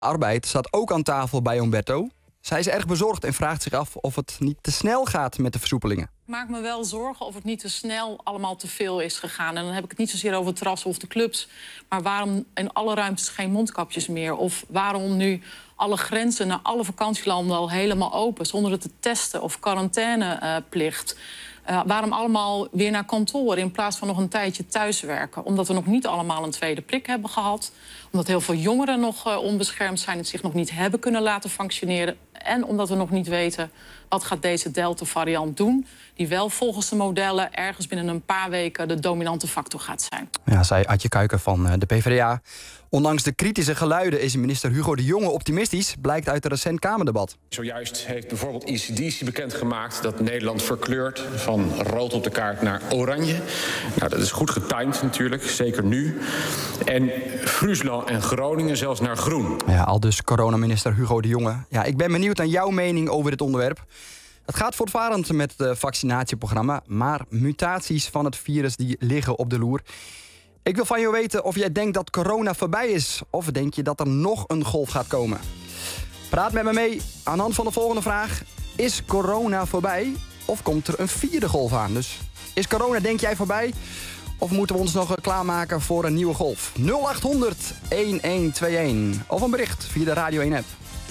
Arbeid zat ook aan tafel bij Umberto. Zij is erg bezorgd en vraagt zich af of het niet te snel gaat met de versoepelingen. Ik maak me wel zorgen of het niet te snel allemaal te veel is gegaan. En dan heb ik het niet zozeer over het terras of de clubs. Maar waarom in alle ruimtes geen mondkapjes meer? Of waarom nu alle grenzen naar alle vakantielanden al helemaal open... zonder het te testen of quarantaineplicht? Waarom allemaal weer naar kantoor in plaats van nog een tijdje thuiswerken? Omdat we nog niet allemaal een tweede prik hebben gehad. Omdat heel veel jongeren nog onbeschermd zijn en zich nog niet hebben kunnen laten functioneren. En omdat we nog niet weten wat gaat deze Delta-variant doen. Die wel volgens de modellen ergens binnen een paar weken de dominante factor gaat zijn. Ja, zei Adje Kuiken van de PvdA. Ondanks de kritische geluiden is minister Hugo de Jonge optimistisch, blijkt uit een recent Kamerdebat. Zojuist heeft bijvoorbeeld ECDC bekendgemaakt dat Nederland verkleurt van rood op de kaart naar oranje. Nou, dat is goed getimed natuurlijk, zeker nu. En Friesland en Groningen zelfs naar groen. Ja, aldus coronaminister Hugo de Jonge. Ja, ik ben benieuwd naar jouw mening over dit onderwerp. Het gaat voortvarend met het vaccinatieprogramma, maar mutaties van het virus die liggen op de loer. Ik wil van jou weten of jij denkt dat corona voorbij is, of denk je dat er nog een golf gaat komen? Praat met me mee aan de hand van de volgende vraag. Is corona voorbij of komt er een vierde golf aan? Dus is corona, denk jij, voorbij? Of moeten we ons nog klaarmaken voor een nieuwe golf? 0800 1121 of een bericht via de Radio 1 app.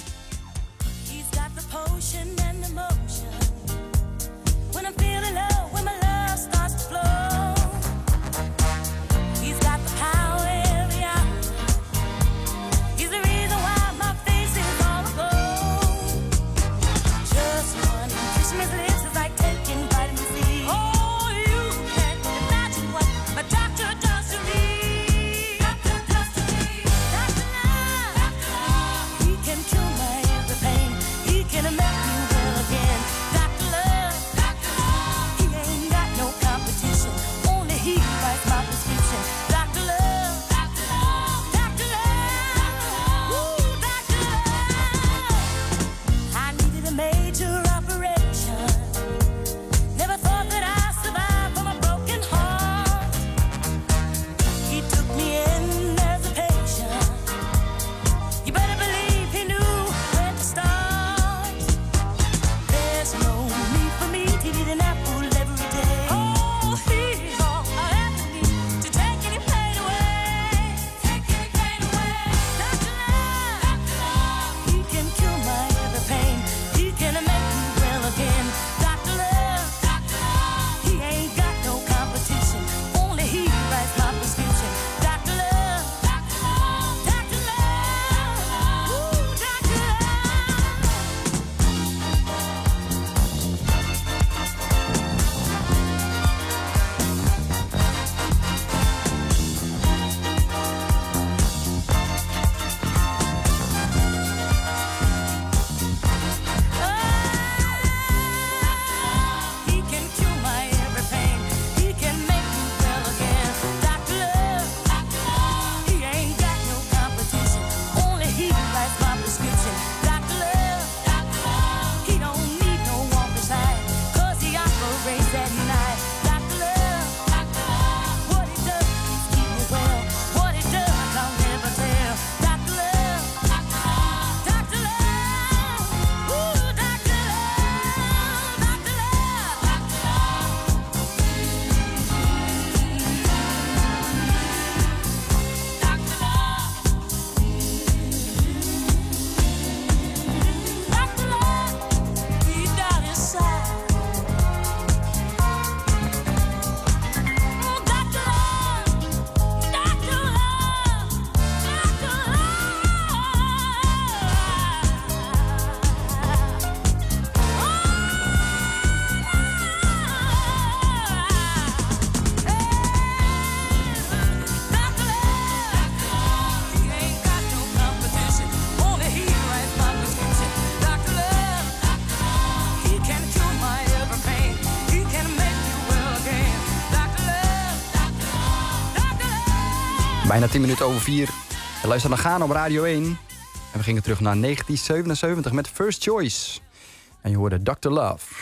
Bijna 10 minuten over 4. We luisteren naar Gaan op Radio 1. En we gingen terug naar 1977 met First Choice. En je hoorde Dr. Love.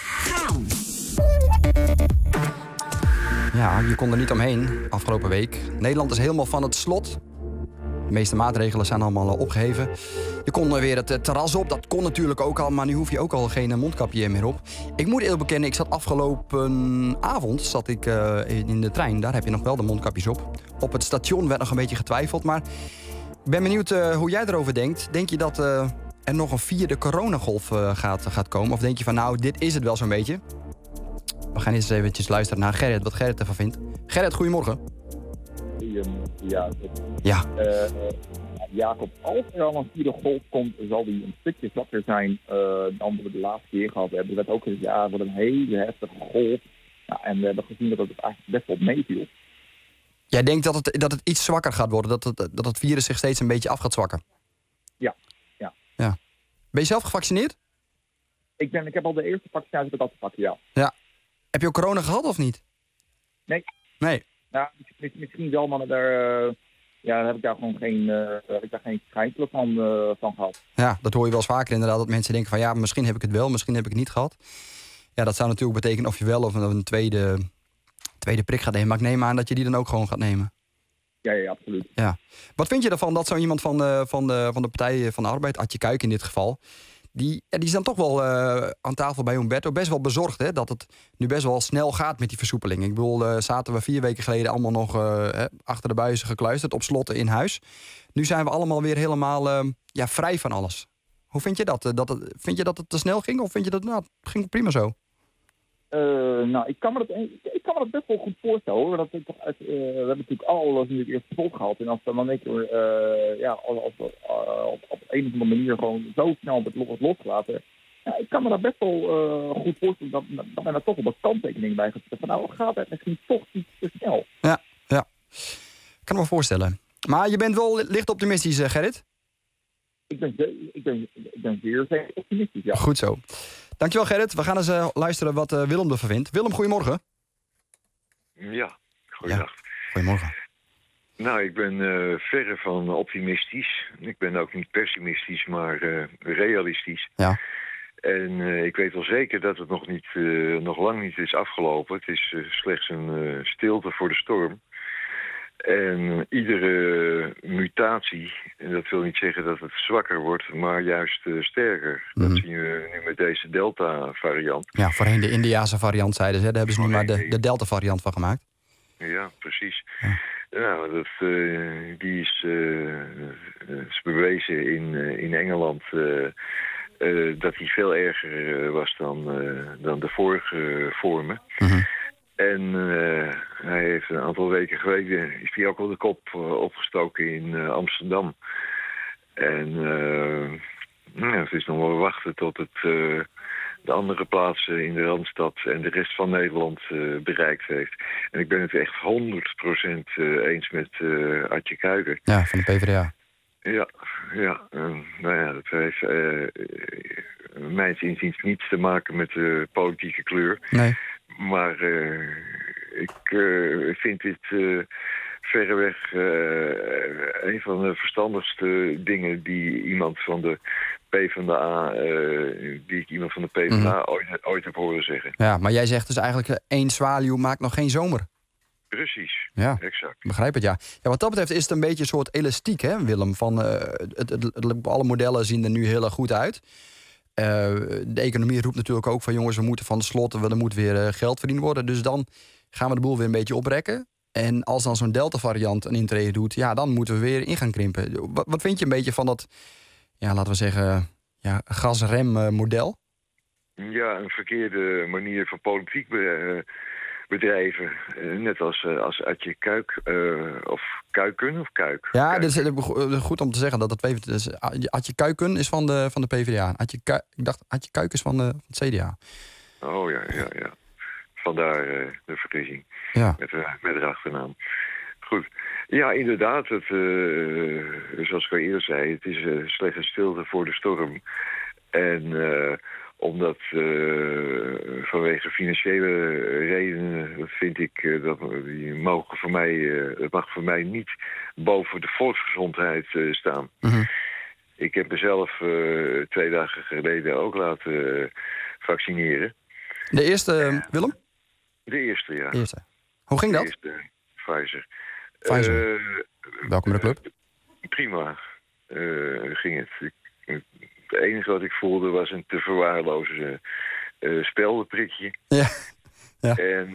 Ja, je kon er niet omheen afgelopen week. Nederland is helemaal van het slot. De meeste maatregelen zijn allemaal opgeheven. Je kon weer het terras op. Dat kon natuurlijk ook al, maar nu hoef je ook al geen mondkapje meer op. Ik moet eerlijk bekennen, ik zat afgelopen avond in de trein. Daar heb je nog wel de mondkapjes op. Op het station werd nog een beetje getwijfeld, maar ik ben benieuwd hoe jij erover denkt. Denk je dat er nog een 4e coronagolf gaat komen? Of denk je van nou, dit is het wel zo'n beetje? We gaan eens eventjes luisteren naar Gerrit, wat Gerrit ervan vindt. Gerrit, goedemorgen. Ja. Jacob, als er al een 4e golf komt, zal die een stukje zwakker zijn dan we de laatste keer gehad hebben. Er werd ook gezegd, ja, het wordt een hele heftige golf. Nou, en we hebben gezien dat het eigenlijk best wel meeviel. Jij denkt dat het iets zwakker gaat worden? Dat het virus zich steeds een beetje af gaat zwakken? Ja. Ben je zelf gevaccineerd? Ik heb al de eerste vaccinatie al te pakken, ja. Ja. Heb je ook corona gehad of niet? Nee. Nou, misschien wel, maar daar heb ik daar gewoon geen schijnsel van gehad. Ja, dat hoor je wel eens vaker inderdaad. Dat mensen denken van ja, misschien heb ik het wel, misschien heb ik het niet gehad. Ja, dat zou natuurlijk betekenen of je wel of een tweede prik gaat nemen. Maar ik neem aan dat je die dan ook gewoon gaat nemen. Ja, absoluut. Ja. Wat vind je ervan dat zo iemand van de Partij van de Arbeid, Adje Kuik in dit geval, die is dan toch wel aan tafel bij Humberto best wel bezorgd, hè, dat het nu best wel snel gaat met die versoepeling. Ik bedoel, zaten we 4 weken geleden allemaal nog achter de buizen gekluisterd, op slotten in huis. Nu zijn we allemaal weer helemaal vrij van alles. Hoe vind je dat? Vind je dat het te snel ging of vind je dat het ging prima zo? Ik kan me dat best wel goed voorstellen, hoor. We hebben natuurlijk alles eerst vol gehad. En als we dan een keer op een of andere manier gewoon zo snel wordt losgelaten. Ja, ik kan me dat best wel goed voorstellen dat men er toch op een kanttekening bij gaat zetten. Van nou, gaat het misschien toch iets te snel. Ja. Ik kan me voorstellen. Maar je bent wel licht optimistisch, Gerrit? Ik ben zeer optimistisch, ja. Goed zo. Dankjewel, Gerrit. We gaan eens luisteren wat Willem ervan vindt. Willem, goedemorgen. Ja, goeiedag. Ja, goedemorgen. Nou, ik ben verre van optimistisch. Ik ben ook niet pessimistisch, maar realistisch. Ja. En ik weet wel zeker dat het nog lang niet is afgelopen. Het is slechts een stilte voor de storm. En iedere mutatie, en dat wil niet zeggen dat het zwakker wordt, maar juist sterker. Dat zien we nu met deze Delta-variant. Ja, voorheen de Indiase variant zeiden ze. Daar hebben ze nu maar de Delta-variant van gemaakt. Ja, precies. Ja. Nou, die is bewezen in Engeland dat die veel erger was dan de vorige vormen. Mm-hmm. En hij heeft een aantal weken geleden is hij ook al de kop opgestoken in Amsterdam. En het is nog wel wachten tot het de andere plaatsen in de Randstad en de rest van Nederland bereikt heeft. En ik ben het echt 100% eens met Adje Kuiker. Ja, van de PvdA. Ja. Dat heeft mijns inziens niets te maken met de politieke kleur. Nee. Maar ik vind dit verreweg een van de verstandigste dingen die iemand van de PvdA, ooit heb horen zeggen. Ja, maar jij zegt dus eigenlijk 1 zwaluw maakt nog geen zomer. Precies, ja, exact. Begrijp het, ja. Ja, wat dat betreft is het een beetje een soort elastiek, hè, Willem? Van, alle modellen zien er nu heel erg goed uit. De economie roept natuurlijk ook van jongens, we moeten van de slotten, er moet weer geld verdiend worden. Dus dan gaan we de boel weer een beetje oprekken. En als dan zo'n Delta-variant een intrede doet, ja, dan moeten we weer in gaan krimpen. Wat vind je een beetje van dat, ja, laten we zeggen, gasremmodel? Ja, een verkeerde manier van politiek bedrijven. Net als Adje Kuik, of Kuiken of Kuik. Ja, dat is goed om te zeggen dat Adje Kuiken is van de PvdA. Ik dacht Adje Kuik is van het CDA. Oh ja. Vandaar de verkiezing. Ja. Met de achternaam. Goed. Ja, inderdaad. Zoals ik al eerder zei, het is slechts een stilte voor de storm. En omdat vanwege financiële redenen vind ik dat het mag voor mij niet boven de volksgezondheid staan. Mm-hmm. Ik heb mezelf 2 dagen geleden ook laten vaccineren. De eerste, Willem? De eerste, ja. De eerste. Hoe ging dat? De eerste, Pfizer. Welkom bij de club. Prima ging het. Het enige wat ik voelde was een te verwaarlozen speldenprikje. Ja. Ja. En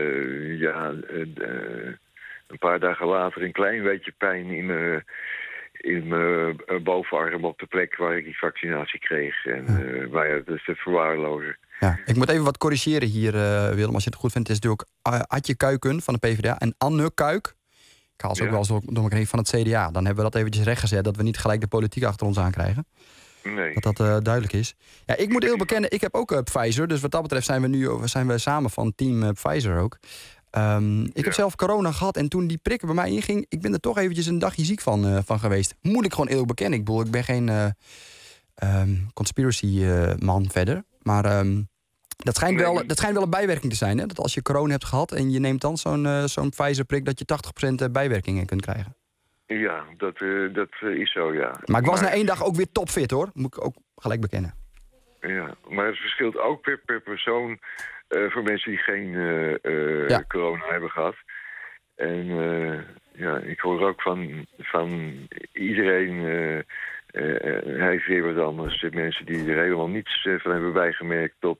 een paar dagen later een klein beetje pijn in mijn bovenarm op de plek waar ik die vaccinatie kreeg. En maar ja, dat is te verwaarlozen. Ja, ik moet even wat corrigeren hier, Willem, als je het goed vindt. Het is natuurlijk Adje Kuiken van de PvdA en Anne Kuik. Ik haal ze ook wel eens door elkaar heen van het CDA. Dan hebben we dat eventjes rechtgezet, dat we niet gelijk de politiek achter ons aankrijgen. Nee. Dat duidelijk is. Ja, ik moet eerlijk bekennen, ik heb ook Pfizer. Dus wat dat betreft zijn we samen van team Pfizer ook. Ik heb zelf corona gehad en toen die prikken bij mij inging, ik ben er toch eventjes een dagje ziek van geweest. Moet ik gewoon eerlijk bekennen. Ik ben geen conspiracy man verder. Maar dat schijnt wel een bijwerking te zijn. Hè? Dat als je corona hebt gehad en je neemt dan zo'n Pfizer-prik, dat je 80% bijwerkingen kunt krijgen. Ja, dat is zo, ja. Maar ik was na 1 dag ook weer topfit, hoor. Moet ik ook gelijk bekennen. Ja, maar het verschilt ook per persoon voor mensen die geen corona hebben gehad. En ik hoor ook van iedereen... hij heeft weer wat anders. De mensen die er helemaal niets van hebben bijgemerkt tot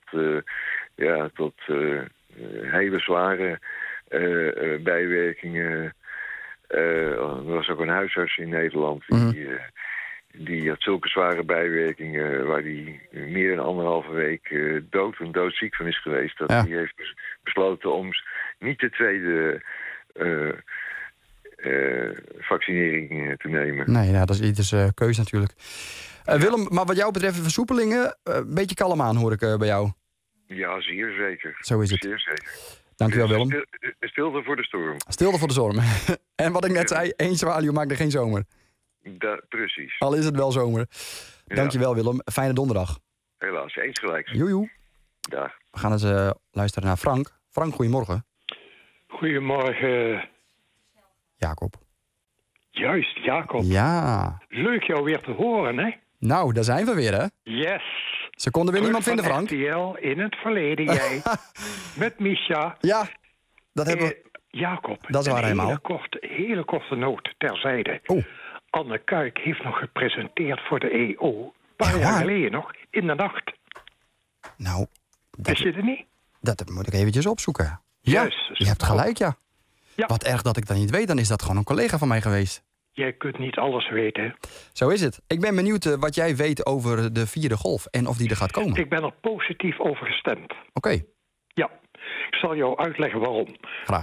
hele zware bijwerkingen. Er was ook een huisarts in Nederland die had zulke zware bijwerkingen waar hij meer dan 1,5 week doodziek van is geweest. Dat hij heeft besloten om niet de tweede vaccinering te nemen. Nee, ja, dat is ieders keus natuurlijk. Willem, maar wat jou betreft versoepelingen, een beetje kalm aan hoor ik bij jou. Ja, zeer zeker. Zo is het. Zeer zeker. Dankjewel, Willem. Stilte voor de storm. Stilte voor de storm. En wat ik net zei, 1 zwaluw maakt er geen zomer. Precies. Al is het wel zomer. Dankjewel, Willem. Fijne donderdag. Helaas, eens gelijk. Joejoe. Dag. We gaan eens luisteren naar Frank. Frank, goedemorgen. Goedemorgen. Jacob. Juist, Jacob. Ja. Leuk jou weer te horen, hè? Nou, daar zijn we weer, hè? Yes. Ze konden weer niemand vinden, Frank. RTL in het verleden, jij. Met Misha. Ja, dat hebben we... Jacob, dat is waar helemaal. Hele korte noot terzijde. Oh. Anne Kuik heeft nog gepresenteerd voor de EO. Een paar jaar geleden nog, in de nacht. Nou, Wist je het niet? Dat moet ik eventjes opzoeken. Juist. Ja, je hebt gelijk, ja. Wat erg dat ik dat niet weet, dan is dat gewoon een collega van mij geweest. Jij kunt niet alles weten. Zo is het. Ik ben benieuwd wat jij weet over de 4e golf en of die er gaat komen. Ik ben er positief over gestemd. Oké. Ja, ik zal jou uitleggen waarom. Graag.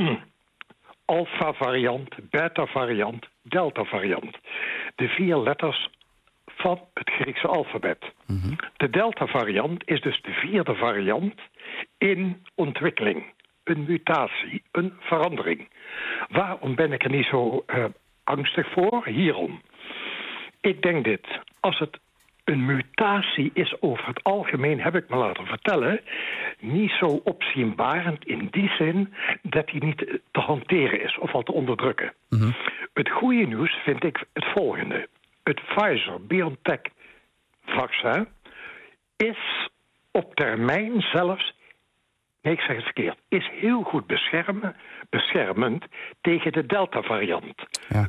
Alpha-variant, beta-variant, delta-variant. De 4 letters van het Griekse alfabet. Mm-hmm. De delta-variant is dus de 4e variant in ontwikkeling. Een mutatie, een verandering. Waarom ben ik er niet zo angstig voor? Hierom. Ik denk dit. Als het een mutatie is over het algemeen, heb ik me laten vertellen, niet zo opzienbarend in die zin dat die niet te hanteren is of al te onderdrukken. Mm-hmm. Het goede nieuws vind ik het volgende. Het Pfizer-BioNTech-vaccin is op termijn zelfs, nee, ik zeg het verkeerd, is heel goed beschermend tegen de Delta-variant. Ja.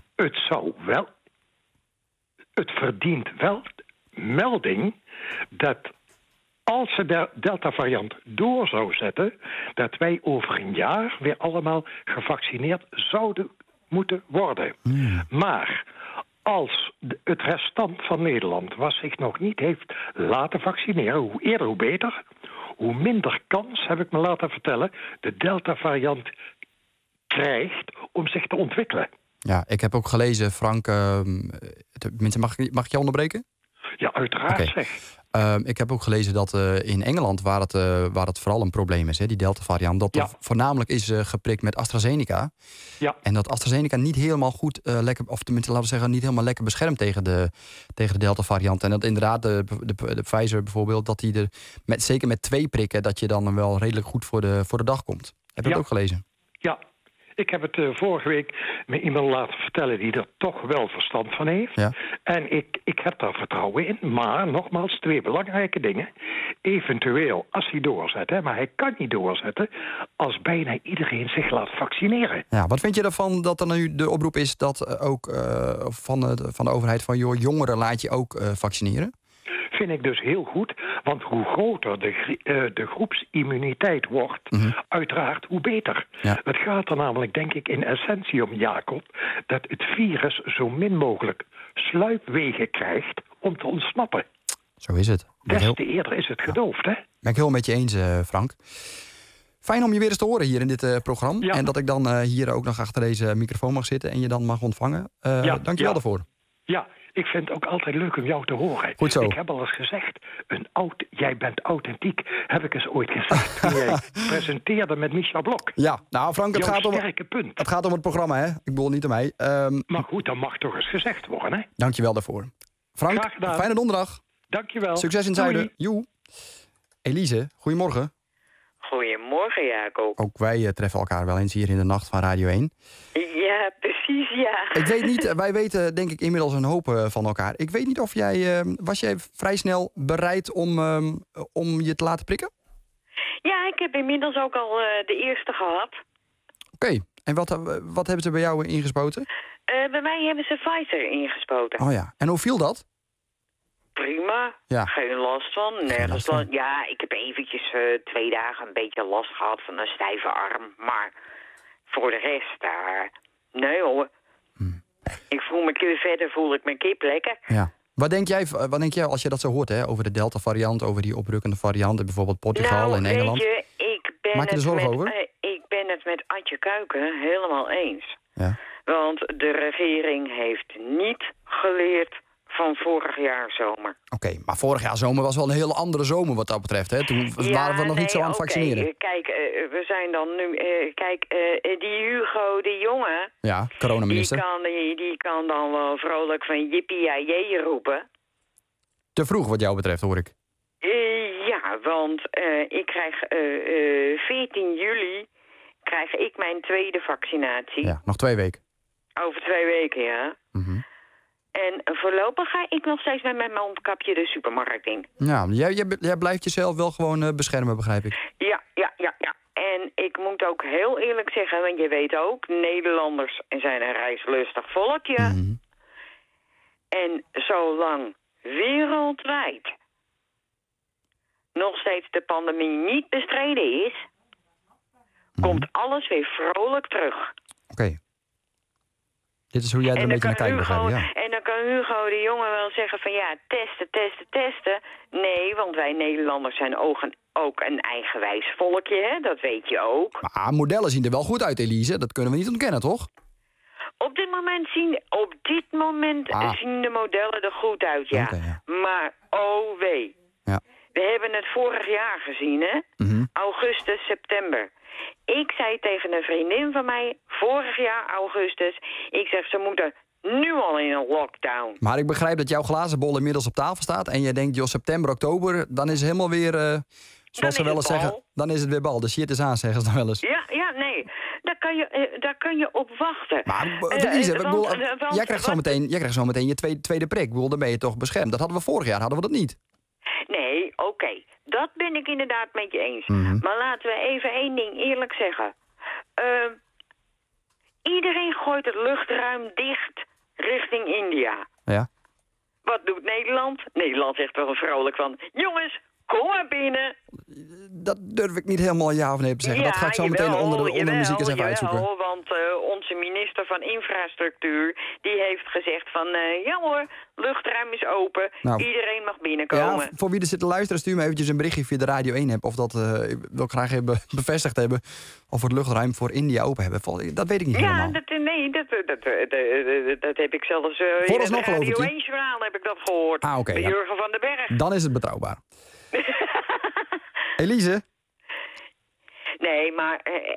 Het verdient wel melding dat als ze de Delta-variant door zou zetten, dat wij over een jaar weer allemaal gevaccineerd zouden moeten worden. Maar als het restant van Nederland, wat zich nog niet heeft laten vaccineren, hoe eerder hoe beter, hoe minder kans, heb ik me laten vertellen, de Delta-variant krijgt om zich te ontwikkelen. Ja, ik heb ook gelezen, Frank, mag ik je onderbreken? Ja, uiteraard. Okay. Zeg. Ik heb ook gelezen dat in Engeland, waar het vooral een probleem is, hè, die Delta-variant, dat er voornamelijk is geprikt met AstraZeneca. Ja. En dat AstraZeneca niet helemaal goed lekker, of tenminste laten we zeggen, niet helemaal lekker beschermt tegen de Delta-variant. En dat inderdaad de Pfizer bijvoorbeeld, dat die er zeker met 2 prikken, dat je dan wel redelijk goed voor de dag komt. Heb je dat ook gelezen? Ja. Ik heb het vorige week met iemand laten vertellen die er toch wel verstand van heeft. Ja. En ik heb daar vertrouwen in. Maar nogmaals, 2 belangrijke dingen. Eventueel, als hij doorzet, hè, maar hij kan niet doorzetten als bijna iedereen zich laat vaccineren. Ja, wat vind je ervan dat er nu de oproep is dat ook van de overheid van jongeren laat je ook vaccineren? vind ik dus heel goed. Want hoe groter de groepsimmuniteit wordt, uiteraard hoe beter. Ja. Het gaat er namelijk, denk ik, in essentie om, Jacob, dat het virus zo min mogelijk sluipwegen krijgt om te ontsnappen. Zo is het. Des te eerder is het gedoofd, hè? Ben ik heel met je eens, Frank. Fijn om je weer eens te horen hier in dit programma. Ja. En dat ik dan hier ook nog achter deze microfoon mag zitten en je dan mag ontvangen. Dank je wel daarvoor. Ja, ik vind het ook altijd leuk om jou te horen. Goed zo. Ik heb al eens gezegd, jij bent authentiek, heb ik eens ooit gezegd. Toen jij presenteerde met Micha Blok. Ja, nou Frank, het gaat om het programma, hè? Ik bedoel niet om mij. Maar goed, dat mag toch eens gezegd worden, hè? Dank je wel daarvoor. Frank, Graag gedaan. fijne donderdag. Dank je wel. Succes in het zuiden. Joe. Elise, goedemorgen. Goedemorgen, Jacob. Ook wij treffen elkaar wel eens hier in de nacht van Radio 1. Ja, precies, ja. Ik weet niet, wij weten denk ik inmiddels een hoop van elkaar. Ik weet niet of was jij vrij snel bereid om je te laten prikken? Ja, ik heb inmiddels ook al de eerste gehad. Oké, en wat hebben ze bij jou ingespoten? Bij mij hebben ze Pfizer ingespoten. Oh ja, en hoe viel dat? Prima, Ja. geen last van. Nergens last. Ja, ik heb eventjes 2 dagen een beetje last gehad van een stijve arm. Maar voor de rest, nee hoor. Ik voel ik mijn kip lekker. Ja. Wat denk jij als je dat zo hoort, hè? Over de Delta-variant, over die oprukkende varianten, bijvoorbeeld Portugal en Engeland? Weet je, Maak je er zorgen over? Ik ben het met Adje Kuiken helemaal eens. Ja. Want de regering heeft niet geleerd van vorig jaar zomer. Oké, maar vorig jaar zomer was wel een hele andere zomer wat dat betreft, hè? Toen waren we nog niet zo aan het vaccineren. Kijk, we zijn dan nu... die Hugo de Jonge... Ja, coronaminister. Die kan dan wel vrolijk van yippie-jee roepen. Te vroeg wat jou betreft, hoor ik. Ja, want ik krijg 14 juli krijg ik mijn tweede vaccinatie. Ja, nog 2 weken. Over 2 weken, ja. Mhm. En voorlopig ga ik nog steeds met mijn mondkapje de supermarkt in. Ja, jij blijft jezelf wel gewoon beschermen, begrijp ik. Ja. En ik moet ook heel eerlijk zeggen, want je weet ook, Nederlanders zijn een reislustig volkje. Mhm. En zolang wereldwijd nog steeds de pandemie niet bestreden is, komt alles weer vrolijk terug. Oké. Dit is hoe jij er een beetje naar kijkt, begrijp ik, ja. En dan kan Hugo de Jonge wel zeggen van ja, testen. Nee, want wij Nederlanders zijn ook een eigenwijs volkje, hè? Dat weet je ook. Maar modellen zien er wel goed uit, Elise. Dat kunnen we niet ontkennen, toch? Op dit moment zien de modellen er goed uit, ja. Okay, ja. Maar oh wee. Ja. We hebben het vorig jaar gezien, hè? Mhm. Augustus, september. Ik zei tegen een vriendin van mij, vorig jaar augustus, ik zeg, ze moeten nu al in een lockdown. Maar ik begrijp dat jouw glazen bol inmiddels op tafel staat en je denkt, joh, september, oktober, dan is het helemaal weer, zoals ze wel eens zeggen, dan is het weer bal. De shit is aan, zeggen ze dan wel eens. Ja, nee. Daar kan je op wachten. Maar Elise, jij krijgt zo meteen je tweede prik. Ik bedoel, dan ben je toch beschermd. Dat hadden we vorig jaar, hadden we dat niet. Nee, oké. Dat ben ik inderdaad met je eens. Mhm. Maar laten we even 1 ding eerlijk zeggen. Iedereen gooit het luchtruim dicht richting India. Ja. Wat doet Nederland? Nederland zegt wel vrolijk van, jongens, kom maar binnen. Dat durf ik niet helemaal ja of nee te zeggen. Dat ga ik zo meteen onder de muziek eens even uitzoeken. Want onze minister van Infrastructuur, die heeft gezegd van, ja hoor, luchtruim is open, Nou, iedereen mag binnenkomen. Ja, voor wie er zit te luisteren, stuur me eventjes een berichtje via de Radio 1-app. Of dat wil ik graag even bevestigd hebben. Of we het luchtruim voor India open hebben. Dat weet ik niet helemaal. Dat heb ik zelfs in het Radio 1-journaal heb ik dat gehoord. Ah, oké. Bij Jurgen van den Berg. Dan is het betrouwbaar. Elise? Nee, maar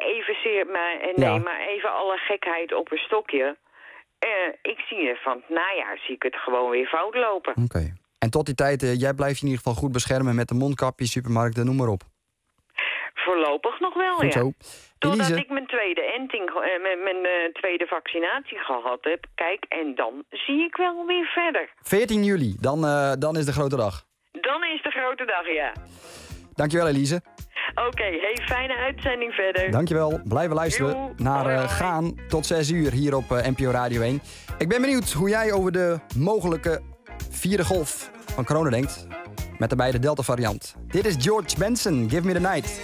even alle gekheid op een stokje. Ik zie er van het najaar zie ik het gewoon weer fout lopen. Oké. En tot die tijd, jij blijft je in ieder geval goed beschermen met de mondkapjes, supermarkten, noem maar op. Voorlopig nog wel, goed ja. Zo. Totdat Elise? ik mijn tweede vaccinatie gehad heb. Kijk, en dan zie ik wel weer verder. 14 juli, dan is de grote dag. Dan is de grote dag, ja. Dankjewel, Elise. Oké, fijne uitzending verder. Dankjewel. Blijven luisteren Joe. naar Hoi. Gaan tot 6 uur hier op NPO Radio 1. Ik ben benieuwd hoe jij over de mogelijke 4e golf van corona denkt. met daarbij de Delta variant. Dit is George Benson, Give Me The Night.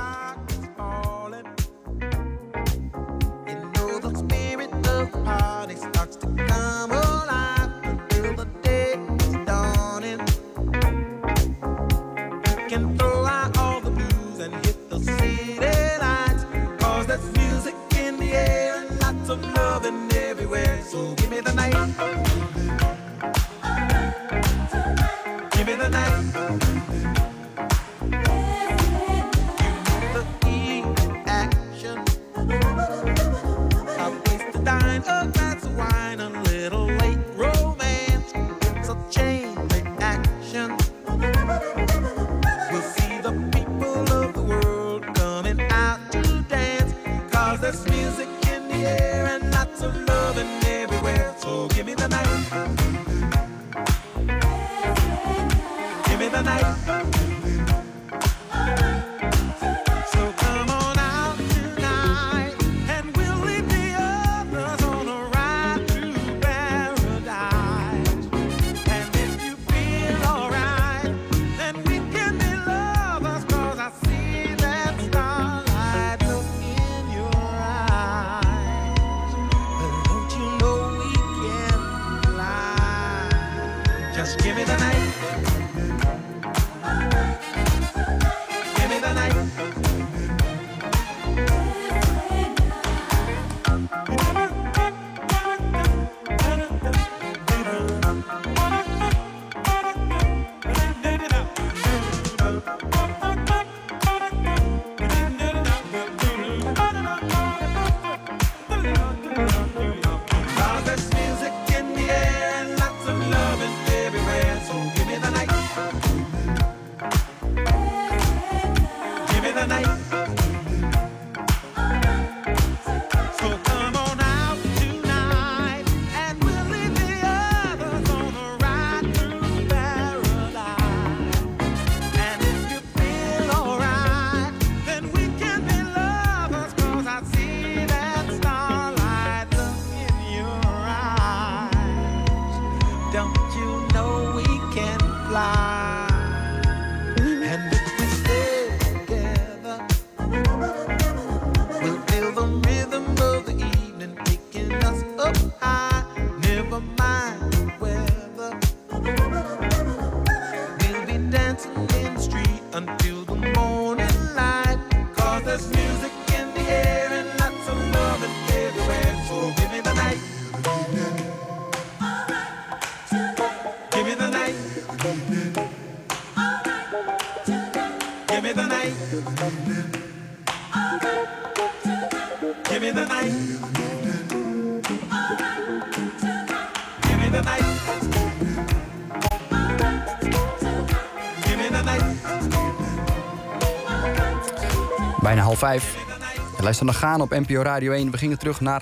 Bijna 4:30. Je luistert nog gaan op NPO Radio 1. We gingen terug naar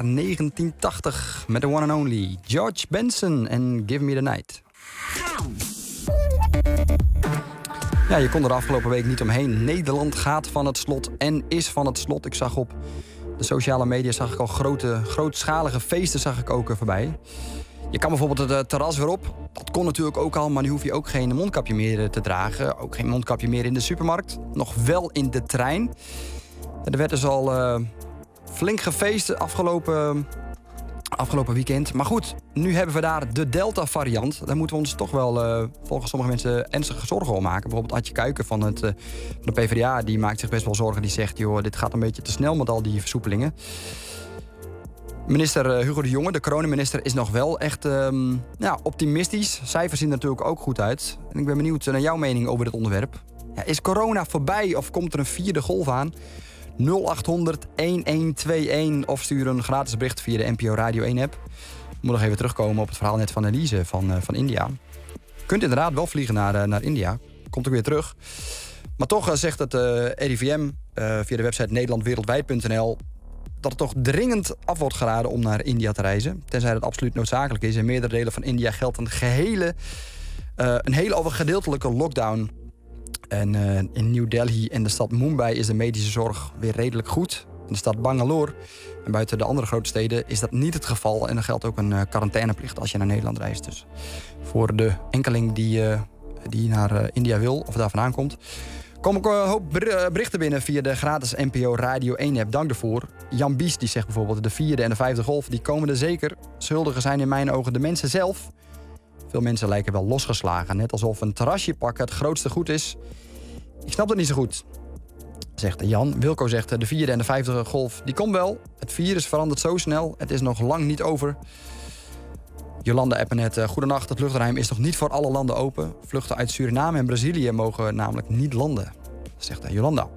1980 met de one and only George Benson en Give Me The Night. Ja, je kon er de afgelopen week niet omheen. Nederland gaat van het slot en is van het slot. Ik zag op de sociale media al grootschalige feesten zag ik ook voorbij. Je kan bijvoorbeeld het terras weer op. Dat kon natuurlijk ook al, maar nu hoef je ook geen mondkapje meer te dragen. Ook geen mondkapje meer in de supermarkt. Nog wel in de trein. Er werd dus al flink gefeest afgelopen weekend. Maar goed, nu hebben we daar de Delta-variant. Daar moeten we ons toch wel volgens sommige mensen ernstige zorgen om maken. Bijvoorbeeld Adje Kuiken van de PvdA, die maakt zich best wel zorgen. Die zegt, joh, dit gaat een beetje te snel met al die versoepelingen. Minister Hugo de Jonge, de coronaminister, is nog wel echt optimistisch. Cijfers zien er natuurlijk ook goed uit. En ik ben benieuwd naar jouw mening over dit onderwerp. Ja, is corona voorbij of komt er een vierde golf aan? 0800 1121 of stuur een gratis bericht via de NPO Radio 1 app. Ik moet nog even terugkomen op het verhaal net van Elise van India. Je kunt inderdaad wel vliegen naar India. Komt ook weer terug. Maar toch zegt het RIVM via de website nederlandwereldwijd.nl... dat het toch dringend af wordt geraden om naar India te reizen. Tenzij dat absoluut noodzakelijk is. In meerdere delen van India geldt een hele of een gedeeltelijke lockdown. En in New Delhi en de stad Mumbai is de medische zorg weer redelijk goed. In de stad Bangalore en buiten de andere grote steden is dat niet het geval. En er geldt ook een quarantaineplicht als je naar Nederland reist. Dus voor de enkeling die die naar India wil, of daar vandaan komt. Er komen ook een hoop berichten binnen via de gratis NPO Radio 1-app. Dank daarvoor. Jan Bies die zegt bijvoorbeeld... de 4e en de 5e golf, die komen er zeker. Schuldigen zijn in mijn ogen de mensen zelf. Veel mensen lijken wel losgeslagen. Net alsof een terrasje pakken het grootste goed is. Ik snap het niet zo goed, zegt Jan. Wilco zegt de 4e en de 5e golf, die komt wel. Het virus verandert zo snel. Het is nog lang niet over. Jolanda appen net. Goedenacht, het luchtruim is nog niet voor alle landen open. Vluchten uit Suriname en Brazilië mogen namelijk niet landen, zegt Jolanda.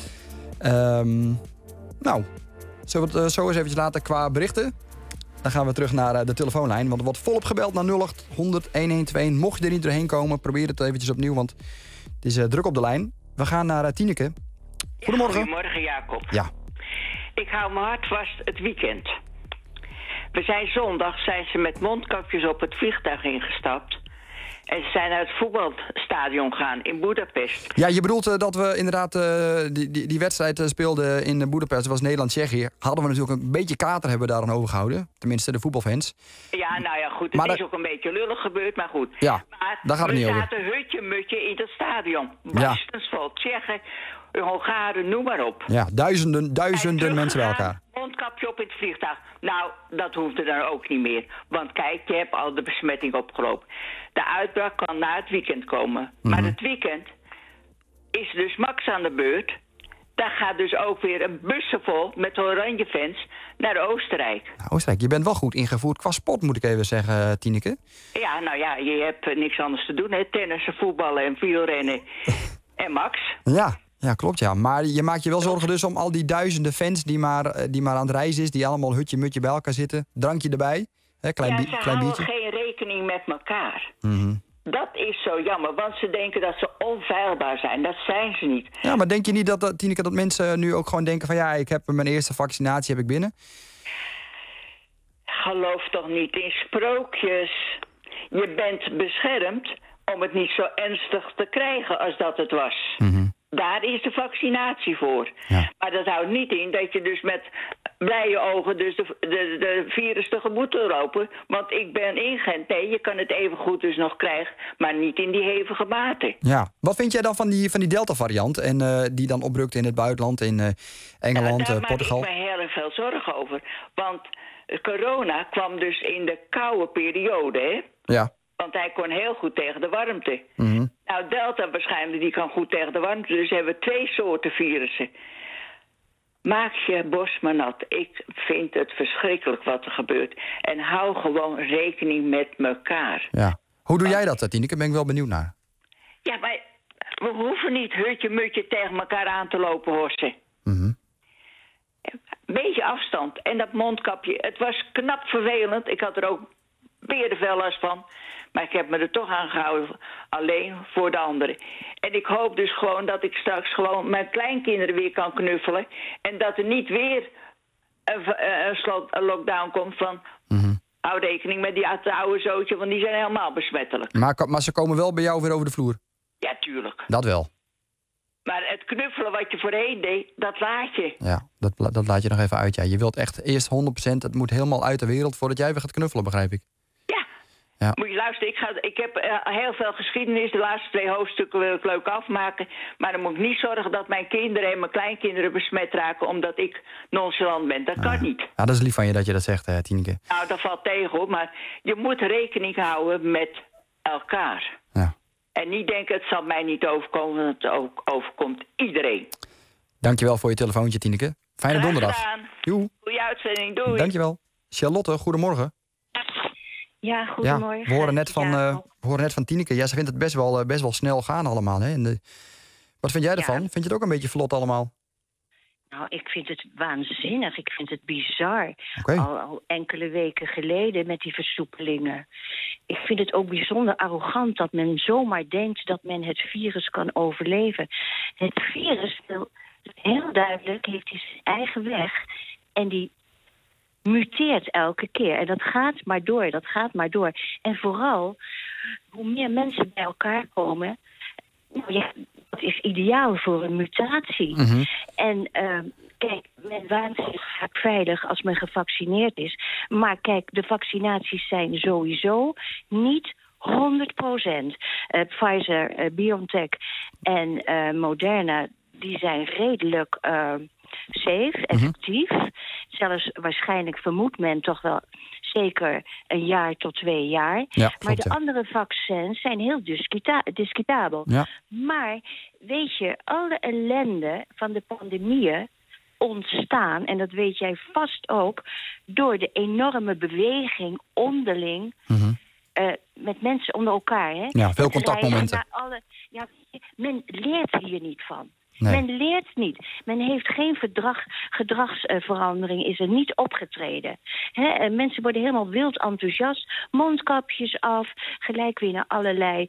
Nou, zullen we het zo eens eventjes laten qua berichten? Dan gaan we terug naar de telefoonlijn. Want er wordt volop gebeld naar 0800 112. Mocht je er niet doorheen komen, probeer het eventjes opnieuw. Want het is druk op de lijn. We gaan naar Tineke. Goedemorgen. Ja, goedemorgen, Jacob. Ja. Ik hou me hard vast het weekend. We zijn zondag ze met mondkapjes op het vliegtuig ingestapt. En ze zijn naar het voetbalstadion gegaan in Boedapest. Ja, je bedoelt dat we inderdaad die wedstrijd speelden in Boedapest. Dat was Nederland-Tsjechië. Hadden we natuurlijk een beetje kater hebben we daar aan overgehouden. Tenminste, de voetbalfans. Ja, nou ja, goed. Het is ook een beetje lullig gebeurd, maar goed. Ja, maar daar gaat het niet over. We zaten hutje-mutje in het stadion. Bastens vol Tsjechen, Hongaren, noem maar op. Ja, duizenden mensen bij elkaar. Mondkapje op in het vliegtuig. Nou, dat hoefde dan ook niet meer. Want kijk, je hebt al de besmetting opgelopen. De uitbraak kan na het weekend komen. Maar het weekend is dus Max aan de beurt. Daar gaat dus ook weer een bussen vol met oranje fans naar Oostenrijk. Nou, Oostenrijk, je bent wel goed ingevoerd qua sport, moet ik even zeggen, Tineke. Ja, nou ja, je hebt niks anders te doen, hè. Tennissen, voetballen en wielrennen. En Max. Ja, klopt, ja. Maar je maakt je wel zorgen dus om al die duizenden fans die maar aan het reizen is, die allemaal hutje-mutje bij elkaar zitten. Drankje erbij, hè, klein biertje. Ze houden geen rekening met elkaar. Dat is zo jammer, want ze denken dat ze onfeilbaar zijn. Dat zijn ze niet. Ja, maar denk je niet, Tineke, dat mensen nu ook gewoon denken van ja, ik heb mijn eerste vaccinatie heb ik binnen? Geloof toch niet in sprookjes. Je bent beschermd om het niet zo ernstig te krijgen als dat het was. Daar is de vaccinatie voor. Ja. Maar dat houdt niet in dat je dus met blije ogen dus de virus tegemoet wil lopen. Want ik ben ingeënt. Nee, je kan het even goed dus nog krijgen, maar niet in die hevige mate. Ja. Wat vind jij dan van die Delta-variant en die dan oprukt in het buitenland, in Engeland, Portugal? Daar maak ik me heel veel zorgen over. Want corona kwam dus in de koude periode, hè? Ja. Want hij kon heel goed tegen de warmte. Nou, Delta waarschijnlijk, die kan goed tegen de warmte. Dus hebben we 2 soorten virussen. Maak je borst maar nat. Ik vind het verschrikkelijk wat er gebeurt. En hou gewoon rekening met elkaar. Ja. Hoe doe jij dat, Tineke? Ben ik wel benieuwd naar. Ja, maar we hoeven niet hutje-mutje tegen elkaar aan te lopen horsen. Een beetje afstand. En dat mondkapje, het was knap vervelend. Ik had er ook weer veel last van. Maar ik heb me er toch aan gehouden, alleen voor de anderen. En ik hoop dus gewoon dat ik straks gewoon mijn kleinkinderen weer kan knuffelen. En dat er niet weer een lockdown komt van... hou rekening met die oude zootje, want die zijn helemaal besmettelijk. Maar ze komen wel bij jou weer over de vloer? Ja, tuurlijk. Dat wel. Maar het knuffelen wat je voorheen deed, dat laat je. Ja, dat laat je nog even uit. Ja. Je wilt echt eerst 100%, het moet helemaal uit de wereld voordat jij weer gaat knuffelen, begrijp ik. Ja. Moet je luisteren, ik heb heel veel geschiedenis. De laatste 2 hoofdstukken wil ik leuk afmaken. Maar dan moet ik niet zorgen dat mijn kinderen en mijn kleinkinderen besmet raken... omdat ik nonchalant ben. Dat kan niet. Ja, dat is lief van je dat je dat zegt, Tineke. Nou, dat valt tegen, hoor. Maar je moet rekening houden met elkaar. Ja. En niet denken, het zal mij niet overkomen, want het overkomt iedereen. Dankjewel voor je telefoontje, Tineke. Fijne donderdag. Joe. Goeie uitzending, doei. Dankjewel. Charlotte, goedemorgen. Ja, goedemorgen. Ja, we horen net van Tineke. Ja, ze vindt het best wel snel gaan allemaal. Hè? Wat vind jij ervan? Vind je het ook een beetje vlot allemaal? Nou, ik vind het waanzinnig. Ik vind het bizar. Okay. Al enkele weken geleden met die versoepelingen. Ik vind het ook bijzonder arrogant dat men zomaar denkt dat men het virus kan overleven. Het virus wil heel duidelijk, heeft hij zijn eigen weg. En die muteert elke keer. En dat gaat maar door. En vooral, hoe meer mensen bij elkaar komen... Nou ja, dat is ideaal voor een mutatie. En kijk, men waant zich vaak veilig als men gevaccineerd is. Maar kijk, de vaccinaties zijn sowieso niet 100%. Pfizer, BioNTech en Moderna, die zijn redelijk safe, effectief. Zelfs waarschijnlijk vermoedt men toch wel zeker 1 jaar tot 2 jaar. Ja, maar de andere vaccins zijn heel discutabel. Ja. Maar weet je, alle ellende van de pandemieën ontstaan, en dat weet jij vast ook, door de enorme beweging onderling met mensen onder elkaar. Hè? Ja, veel contactmomenten. Men leert hier niet van. Nee. Men leert niet. Men heeft geen gedragsverandering, is er niet opgetreden. Mensen worden helemaal wild enthousiast. Mondkapjes af, gelijk weer naar allerlei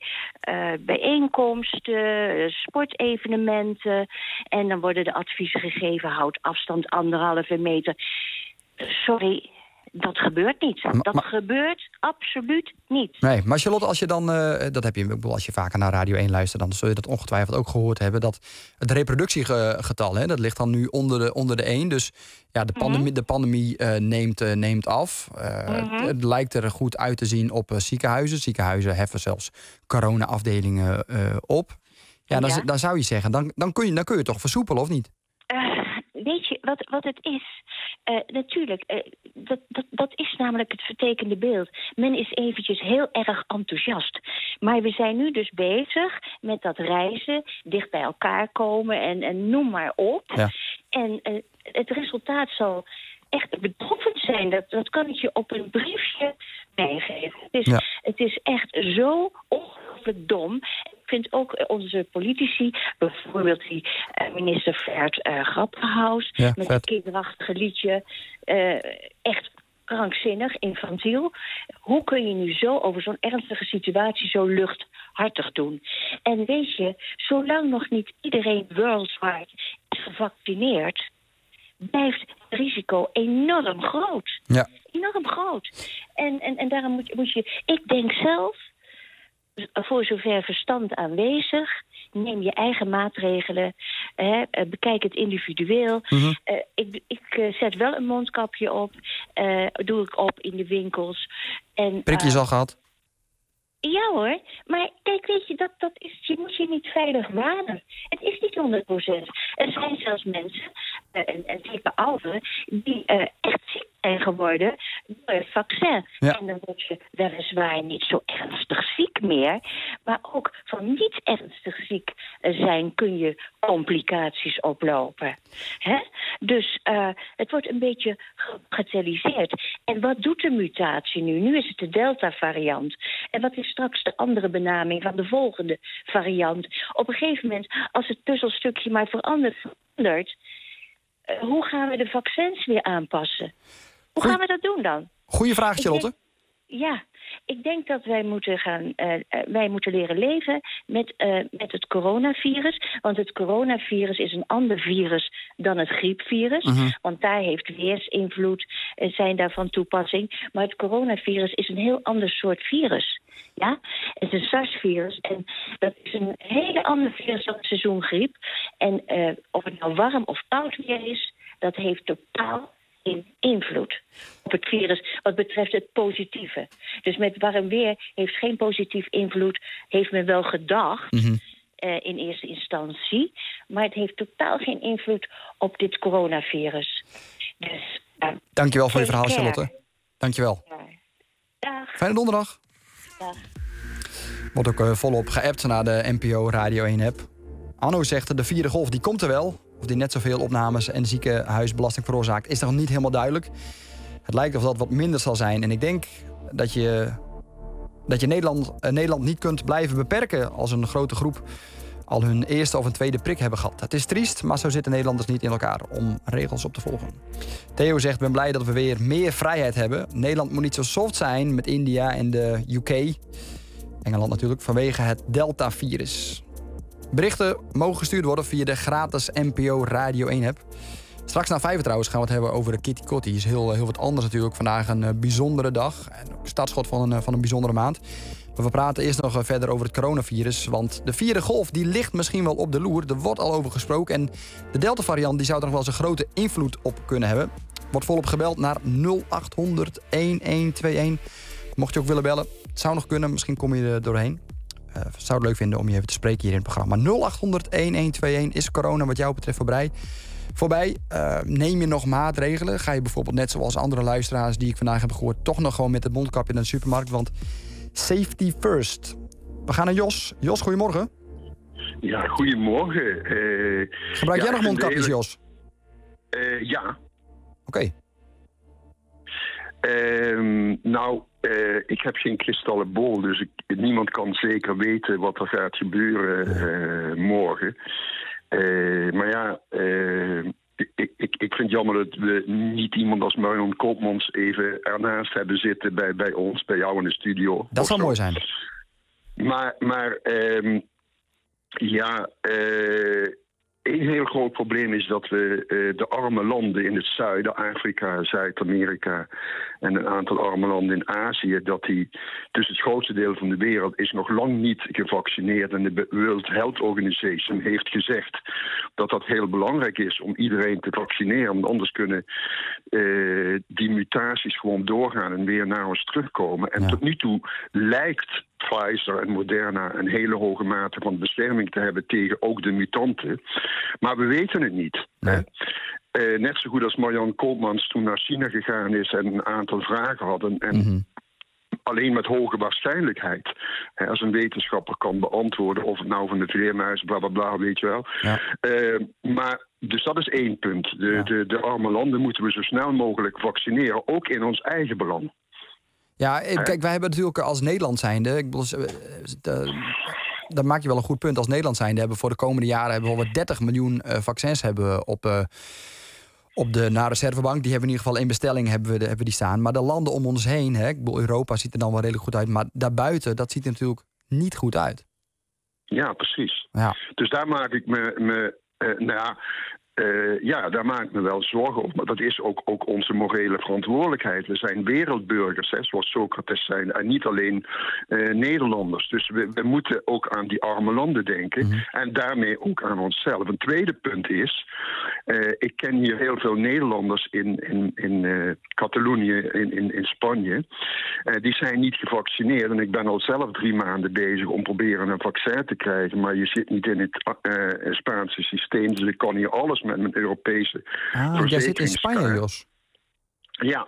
bijeenkomsten, sportevenementen. En dan worden de adviezen gegeven, houd afstand 1,5 meter. Sorry, dat gebeurt niet. Dat gebeurt absoluut niet. Nee, maar Charlotte, als je dan, dat heb je, ik bedoel, als je vaker naar Radio 1 luistert, dan zul je dat ongetwijfeld ook gehoord hebben, dat het reproductiegetal, hè, dat ligt dan nu onder de 1. Dus ja, de pandemie neemt af. Het lijkt er goed uit te zien op ziekenhuizen. Ziekenhuizen heffen zelfs corona-afdelingen op. Ja, dan zou je zeggen, dan kun je toch versoepelen, of niet? Weet je wat het is? Natuurlijk, dat is namelijk het vertekende beeld. Men is eventjes heel erg enthousiast. Maar we zijn nu dus bezig met dat reizen, dicht bij elkaar komen en noem maar op. Ja. En het resultaat zal echt bedroevend zijn. Dat kan ik je op een briefje meegeven. Het is echt zo ongelooflijk dom. Ik vind ook onze politici, bijvoorbeeld die minister Vert Grapperhaus, met het kinderachtige liedje, echt krankzinnig, infantiel. Hoe kun je nu zo over zo'n ernstige situatie zo luchthartig doen? En weet je, zolang nog niet iedereen wereldwijd is gevaccineerd, blijft het risico enorm groot. Ja. Enorm groot. En daarom moet je... Ik denk zelf, voor zover verstand aanwezig, neem je eigen maatregelen, bekijk het individueel. Ik zet wel een mondkapje op, doe ik op in de winkels. Prikjes al gehad? Ja hoor, maar kijk, weet je, je moet je niet veilig wanen. Het is niet 100%. Er zijn zelfs mensen, en zeker ouderen, die echt ziek zijn geworden door het vaccin. Ja. En dan word je weliswaar niet zo ernstig ziek meer, maar ook van niet ernstig ziek zijn kun je complicaties oplopen. Dus het wordt een beetje gebagatelliseerd. En wat doet de mutatie nu? Nu is het de Delta-variant. En wat is straks de andere benaming van de volgende variant? Op een gegeven moment, als het puzzelstukje maar verandert, hoe gaan we de vaccins weer aanpassen? Hoe gaan we dat doen dan? Goeie vraag, Charlotte. Ik denk dat wij moeten leren leven met het coronavirus. Want het coronavirus is een ander virus dan het griepvirus. Want daar heeft weersinvloed, zijn daar van toepassing. Maar het coronavirus is een heel ander soort virus. Ja? Het is een SARS-virus. En dat is een hele ander virus dan seizoengriep. En of het nou warm of koud weer is, dat heeft totaal invloed op het virus wat betreft het positieve. Dus met warm weer heeft geen positief invloed, heeft men wel gedacht in eerste instantie, maar het heeft totaal geen invloed op dit coronavirus. Dus, dankjewel voor je verhaal, Charlotte. Dankjewel. Dag. Fijne donderdag. Dag. Wordt ook volop geappt naar de NPO Radio 1-app. Anno zegt, de 4e golf die komt er wel. Of die net zoveel opnames en ziekenhuisbelasting veroorzaakt, is nog niet helemaal duidelijk. Het lijkt of dat wat minder zal zijn. En ik denk dat je Nederland niet kunt blijven beperken als een grote groep al hun eerste of een tweede prik hebben gehad. Het is triest, maar zo zitten Nederlanders niet in elkaar om regels op te volgen. Theo zegt, ik ben blij dat we weer meer vrijheid hebben. Nederland moet niet zo soft zijn met India en de UK. Engeland natuurlijk, vanwege het Delta-virus. Berichten mogen gestuurd worden via de gratis NPO Radio 1-app. Straks na 5 trouwens gaan we het hebben over de Kitty Kotti. Is heel wat anders natuurlijk. Vandaag een bijzondere dag. En ook startschot van een bijzondere maand. Maar we praten eerst nog verder over het coronavirus. Want de 4e golf die ligt misschien wel op de loer. Er wordt al over gesproken. En de Delta-variant die zou er nog wel eens een grote invloed op kunnen hebben. Wordt volop gebeld naar 0800 1121. Mocht je ook willen bellen, Het zou nog kunnen, misschien kom je er doorheen. Zou het leuk vinden om je even te spreken hier in het programma. 0800-1121 is corona wat jou betreft voorbij. Neem je nog maatregelen? Ga je bijvoorbeeld net zoals andere luisteraars die ik vandaag heb gehoord... toch nog gewoon met het mondkapje naar de supermarkt? Want safety first. We gaan naar Jos. Jos, goedemorgen. Ja, goedemorgen. Gebruik jij nog mondkapjes, Jos? Ja. Oké. Ik heb geen kristallen bol, dus niemand kan zeker weten wat er gaat gebeuren morgen. Ik vind het jammer dat we niet iemand als Marion Koopmans even ernaast hebben zitten bij ons, bij jou in de studio. Dat zou mooi zijn. Een heel groot probleem is dat we de arme landen in het zuiden, Afrika, Zuid-Amerika en een aantal arme landen in Azië, dat die dus het grootste deel van de wereld is nog lang niet gevaccineerd. En de World Health Organization heeft gezegd dat dat heel belangrijk is om iedereen te vaccineren. Want anders kunnen die mutaties gewoon doorgaan en weer naar ons terugkomen. En tot nu toe lijkt Pfizer en Moderna een hele hoge mate van bescherming te hebben tegen ook de mutanten. Maar we weten het niet. Nee. Net zo goed als Marion Koopmans toen naar China gegaan is en een aantal vragen hadden. En alleen met hoge waarschijnlijkheid, als een wetenschapper kan beantwoorden of het nou van de vleermuis, bla bla bla, weet je wel. Ja. Dus dat is één punt. De arme landen moeten we zo snel mogelijk vaccineren, ook in ons eigen belang. Ja, kijk, wij hebben natuurlijk als Nederland zijnde, daar maak je wel een goed punt. Als Nederland zijnde hebben we voor de komende jaren hebben we al 30 miljoen vaccins hebben op de reservebank. Die hebben we in ieder geval in bestelling hebben we die staan. Maar de landen om ons heen, Europa ziet er dan wel redelijk goed uit. Maar daarbuiten, dat ziet er natuurlijk niet goed uit. Ja, precies. Ja. Dus daar maak ik daar maak ik me wel zorgen over. Maar dat is ook onze morele verantwoordelijkheid. We zijn wereldburgers, zoals Socrates zijn. En niet alleen Nederlanders. Dus we moeten ook aan die arme landen denken. En daarmee ook aan onszelf. Een tweede punt is, ik ken hier heel veel Nederlanders in Catalonië, in Spanje. Die zijn niet gevaccineerd. En ik ben al zelf 3 maanden bezig om proberen een vaccin te krijgen. Maar je zit niet in het Spaanse systeem. Dus ik kan hier alles met mijn Europese verzekeringskaart. Jij zit in Spanje, Jos? Ja.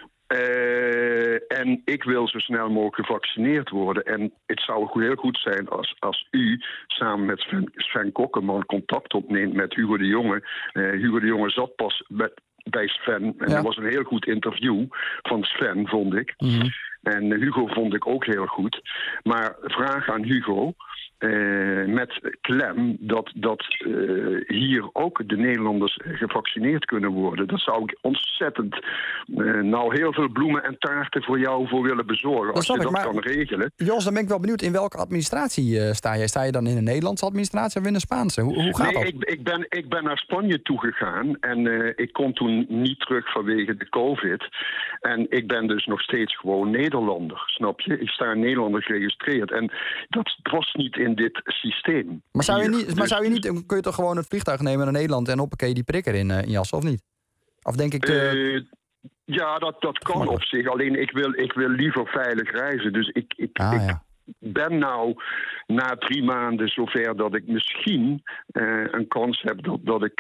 En ik wil zo snel mogelijk gevaccineerd worden. En het zou heel goed zijn als u samen met Sven Kokkeman contact opneemt met Hugo de Jonge. Hugo de Jonge zat pas bij Sven. En dat was een heel goed interview van Sven, vond ik. En Hugo vond ik ook heel goed. Maar vraag aan Hugo, met klem, dat hier ook de Nederlanders gevaccineerd kunnen worden. Dat zou ik ontzettend heel veel bloemen en taarten voor jou voor willen bezorgen. Als je dat kan regelen. Jos, dan ben ik wel benieuwd, in welke administratie sta jij? Sta je dan in een Nederlandse administratie of in een Spaanse? Hoe gaat dat? Ik ben naar Spanje toegegaan en ik kon toen niet terug vanwege de COVID. En ik ben dus nog steeds gewoon Nederlander, snap je? Ik sta in Nederlander geregistreerd. En dat was niet in dit systeem. Maar zou je niet, kun je toch gewoon het vliegtuig nemen naar Nederland en hoppakee die prik erin jassen, of niet? Of denk ik ja, dat kan op zich. Alleen ik wil liever veilig reizen. Dus ik ben nou na 3 maanden zover dat ik misschien een kans heb dat ik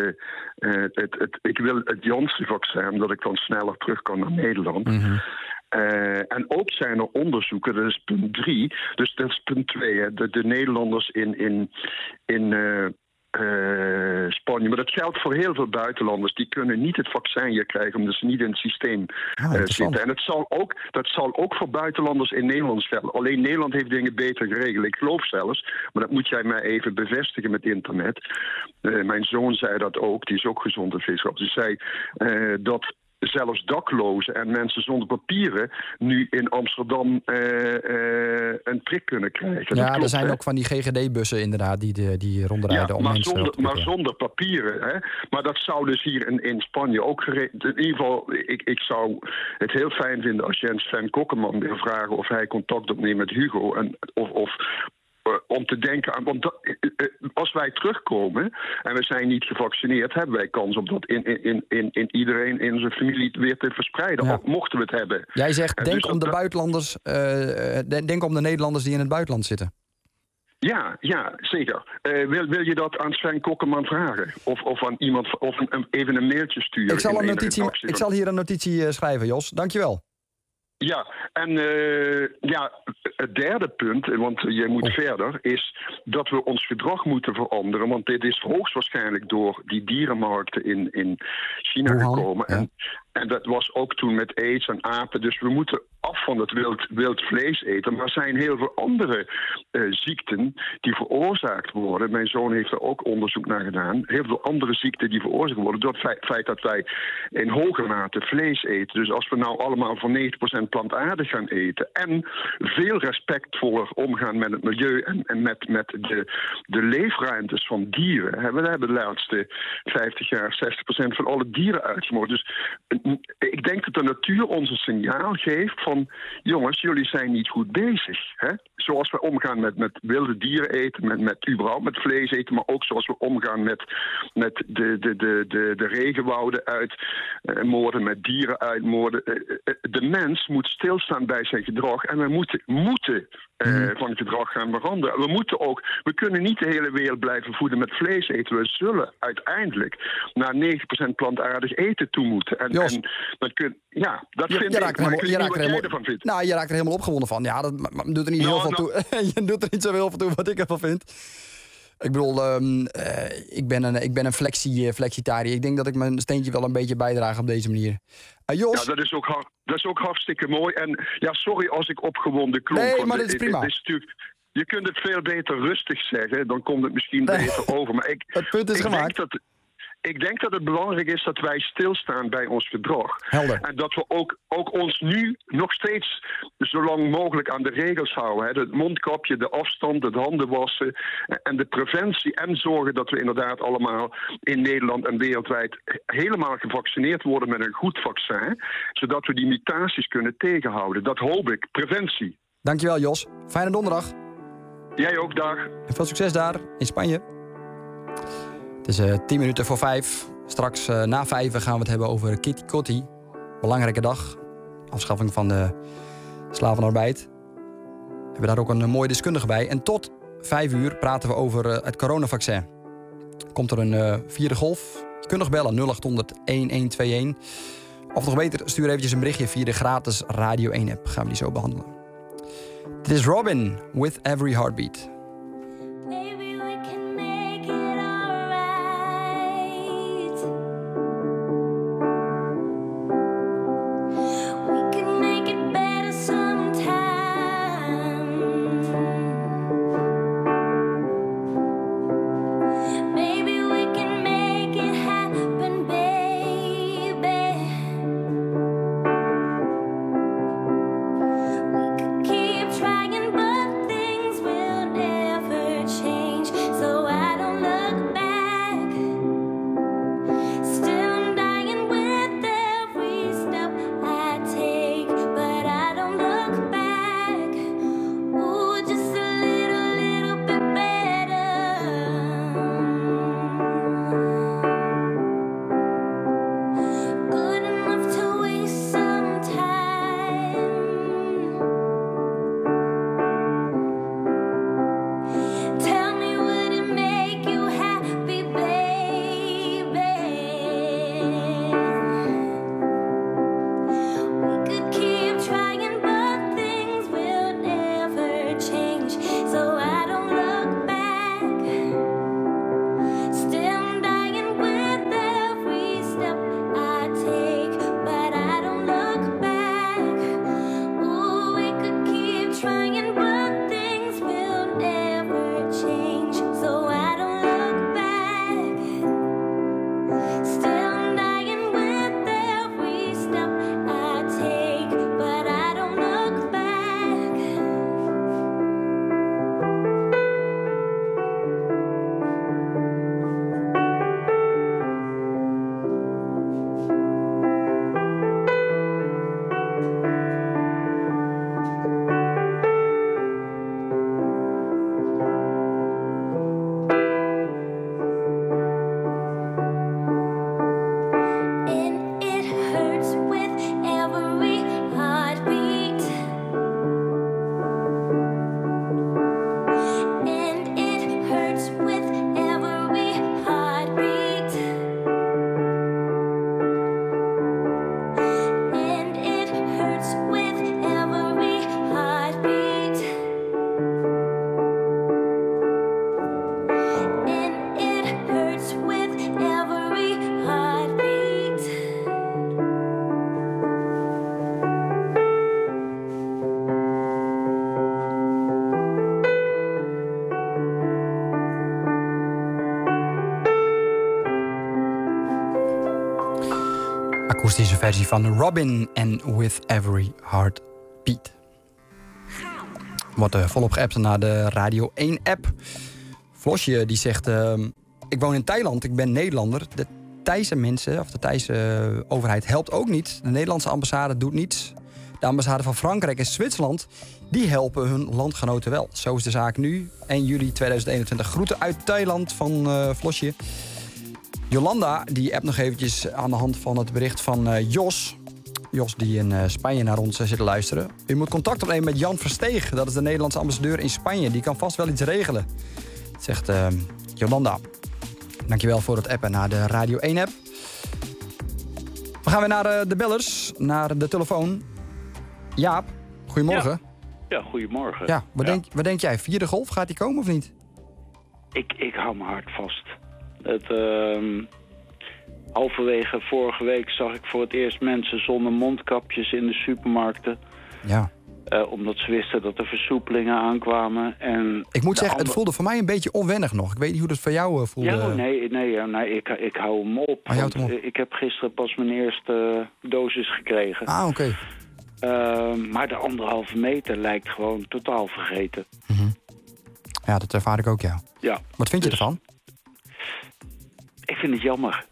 ik wil het Janssen-vaccin, dat ik dan sneller terug kan naar Nederland. En ook zijn er onderzoeken, dat is punt 3. Dus dat is punt 2. De Nederlanders in Spanje. Maar dat geldt voor heel veel buitenlanders. Die kunnen niet het vaccin hier krijgen omdat ze niet in het systeem zitten. En dat zal ook voor buitenlanders in Nederland gelden. Alleen Nederland heeft dingen beter geregeld. Ik geloof zelfs, maar dat moet jij mij even bevestigen met internet. Mijn zoon zei dat ook, die is ook gezond en wetenschap. Die zei dat zelfs daklozen en mensen zonder papieren nu in Amsterdam een prik kunnen krijgen. Ja, er zijn ook van die GGD-bussen inderdaad die rondrijden om mensen maar zonder papieren. Hè? Maar dat zou dus hier in Spanje ook geregeld. In ieder geval, ik zou het heel fijn vinden als je Sven Kokkeman wil vragen of hij contact opneemt met Hugo. Of om te denken aan... Want als wij terugkomen en we zijn niet gevaccineerd... hebben wij kans om dat in iedereen in zijn familie weer te verspreiden. Ja. Mochten we het hebben. Jij zegt, denk om de buitenlanders... denk om de Nederlanders die in het buitenland zitten. Ja, zeker. Wil je dat aan Sven Kokkeman vragen? Of aan iemand, of even een mailtje sturen? Ik zal hier een notitie schrijven, Jos. Dankjewel. Ja, en het derde punt, want jij moet verder, is dat we ons gedrag moeten veranderen. Want dit is hoogstwaarschijnlijk door die dierenmarkten in China gekomen. Ja. En dat was ook toen met aids en apen. Dus we moeten af van het wild vlees eten. Maar er zijn heel veel andere ziekten die veroorzaakt worden. Mijn zoon heeft er ook onderzoek naar gedaan. Heel veel andere ziekten die veroorzaakt worden door het feit dat wij in hoge mate vlees eten. Dus als we nou allemaal voor 90% plantaardig gaan eten en veel respectvoller omgaan met het milieu en met de leefruimtes van dieren. We hebben de laatste 50 jaar 60% van alle dieren uitgemoord. Dus ik denk dat de natuur ons een signaal geeft van... jongens, jullie zijn niet goed bezig. Hè? Zoals we omgaan met wilde dieren eten, met überhaupt met vlees eten... maar ook zoals we omgaan met de regenwouden uitmoorden, met dieren uitmoorden. De mens moet stilstaan bij zijn gedrag en we moeten van het gedrag gaan veranderen. We kunnen niet de hele wereld blijven voeden met vlees eten. We zullen uiteindelijk naar 90% plantaardig eten toe moeten. En dat vind ik. Je raakt er helemaal opgewonden van. Ja, dat doet er niet heel veel toe. Je doet er niet zo heel veel toe wat ik ervan vind. Ik bedoel, ik ben een flexitariër. Ik denk dat ik mijn steentje wel een beetje bijdraag op deze manier. Jos? Ja, dat is ook hartstikke mooi. En ja, sorry als ik opgewonden klonk. Nee, maar dit is prima. Je kunt het veel beter rustig zeggen. Dan komt het misschien beter over. Maar het punt is gemaakt. Ik denk dat het belangrijk is dat wij stilstaan bij ons gedrag. Helder. En dat we ook ons nu nog steeds zo lang mogelijk aan de regels houden. Hè. Het mondkapje, de afstand, het handen wassen en de preventie. En zorgen dat we inderdaad allemaal in Nederland en wereldwijd helemaal gevaccineerd worden met een goed vaccin. Zodat we die mutaties kunnen tegenhouden. Dat hoop ik. Preventie. Dankjewel, Jos. Fijne donderdag. Jij ook, dag. En veel succes daar in Spanje. Het is 10 minuten voor 5. Straks na 5 gaan we het hebben over Kitty Kotti. Belangrijke dag. Afschaffing van de slavenarbeid. We hebben daar ook een mooie deskundige bij. En tot 5 uur praten we over het coronavaccin. Komt er een vierde golf? Je kunt nog bellen 0800 1121. Of nog beter, stuur eventjes een berichtje via de gratis Radio 1 app. Gaan we die zo behandelen. Dit is Robin with Every Heartbeat. Trying, but things will never change. akoestische versie van Robin en With Every Heartbeat. Wordt volop geappt naar de Radio 1-app. Flosje die zegt... ik woon in Thailand, ik ben Nederlander. De Thaise mensen, of de Thaise overheid helpt ook niet. De Nederlandse ambassade doet niets. De ambassade van Frankrijk en Zwitserland... die helpen hun landgenoten wel. Zo is de zaak nu. 1 juli 2021. Groeten uit Thailand van Flosje. Jolanda die appt nog eventjes aan de hand van het bericht van Jos. Jos die in Spanje naar ons zit te luisteren. U moet contact opnemen met Jan Versteeg. Dat is de Nederlandse ambassadeur in Spanje. Die kan vast wel iets regelen. Dat zegt Jolanda. Dankjewel voor het appen naar de Radio 1-app. We gaan weer naar de bellers. Naar de telefoon. Jaap, goedemorgen. Ja, goedemorgen. Ja, wat denk jij? 4e golf, gaat die komen of niet? Ik hou me hard vast. Halverwege vorige week zag ik voor het eerst mensen zonder mondkapjes in de supermarkten. Ja. Omdat ze wisten dat er versoepelingen aankwamen. En ik moet zeggen, het voelde voor mij een beetje onwennig nog. Ik weet niet hoe dat voor jou voelde. Ja, nee, ik hou hem op. Ik heb gisteren pas mijn eerste dosis gekregen. Ah, oké. Maar de 1,5 meter lijkt gewoon totaal vergeten. Mm-hmm. Ja, dat ervaar ik ook, ja. Wat vind je ervan? Ik vind het jammer.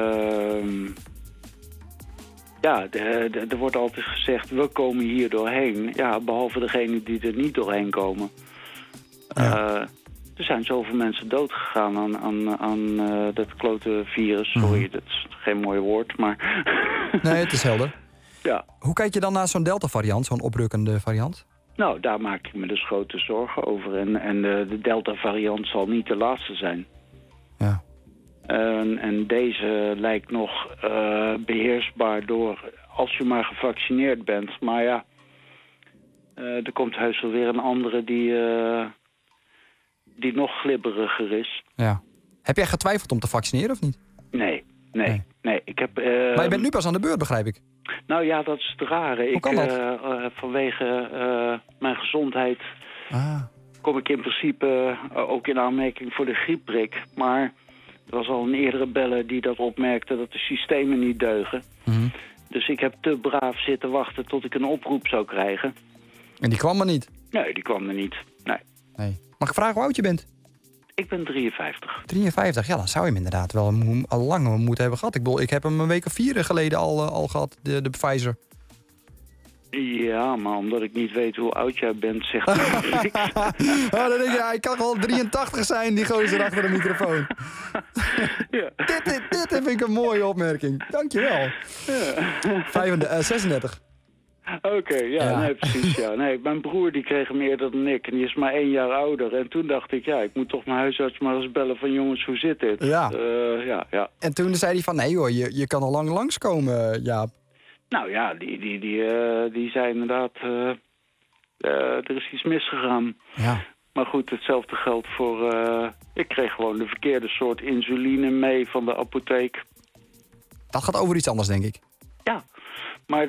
Er wordt altijd gezegd, we komen hier doorheen. Ja, behalve degenen die er niet doorheen komen. Ja. Er zijn zoveel mensen doodgegaan aan dat klote virus. Sorry, dat is geen mooi woord, maar... Nee, het is helder. Ja. Hoe kijk je dan naar zo'n Delta-variant, zo'n oprukkende variant? Nou, daar maak ik me dus grote zorgen over. En de Delta-variant zal niet de laatste zijn. Ja. En deze lijkt nog beheersbaar door als je maar gevaccineerd bent. Maar ja, er komt heus wel weer een andere die nog glibberiger is. Ja. Heb jij getwijfeld om te vaccineren of niet? Nee. Ik heb, maar je bent nu pas aan de beurt, begrijp ik. Nou ja, dat is het rare. Hoe kan dat? Vanwege mijn gezondheid kom ik in principe ook in aanmerking voor de griepprik. Maar er was al een eerdere beller die dat opmerkte dat de systemen niet deugen. Mm-hmm. Dus ik heb te braaf zitten wachten tot ik een oproep zou krijgen. En die kwam er niet? Nee, die kwam er niet. Nee. Mag ik vragen hoe oud je bent? Ik ben 53. 53, ja, dan zou je hem inderdaad wel al lang moeten hebben gehad. Ik heb hem een week of 4 geleden al gehad, de Pfizer. Ja, maar omdat ik niet weet hoe oud jij bent, zegt hij niks. Dan denk je, hij kan gewoon 83 zijn, die gozer achter de microfoon. Ja. Dit vind ik een mooie opmerking. Dankjewel. Ja. 36. Oké, nee, precies. Ja. Nee, mijn broer die kreeg hem eerder dan ik en die is maar 1 jaar ouder. En toen dacht ik, ik moet toch mijn huisarts maar eens bellen van jongens, hoe zit dit? Ja. Ja. En toen zei hij van, nee hoor, je kan al lang langskomen, Jaap. Nou ja, die zei inderdaad, er is iets misgegaan. Ja. Maar goed, hetzelfde geldt voor, ik kreeg gewoon de verkeerde soort insuline mee van de apotheek. Dat gaat over iets anders, denk ik. Ja. Maar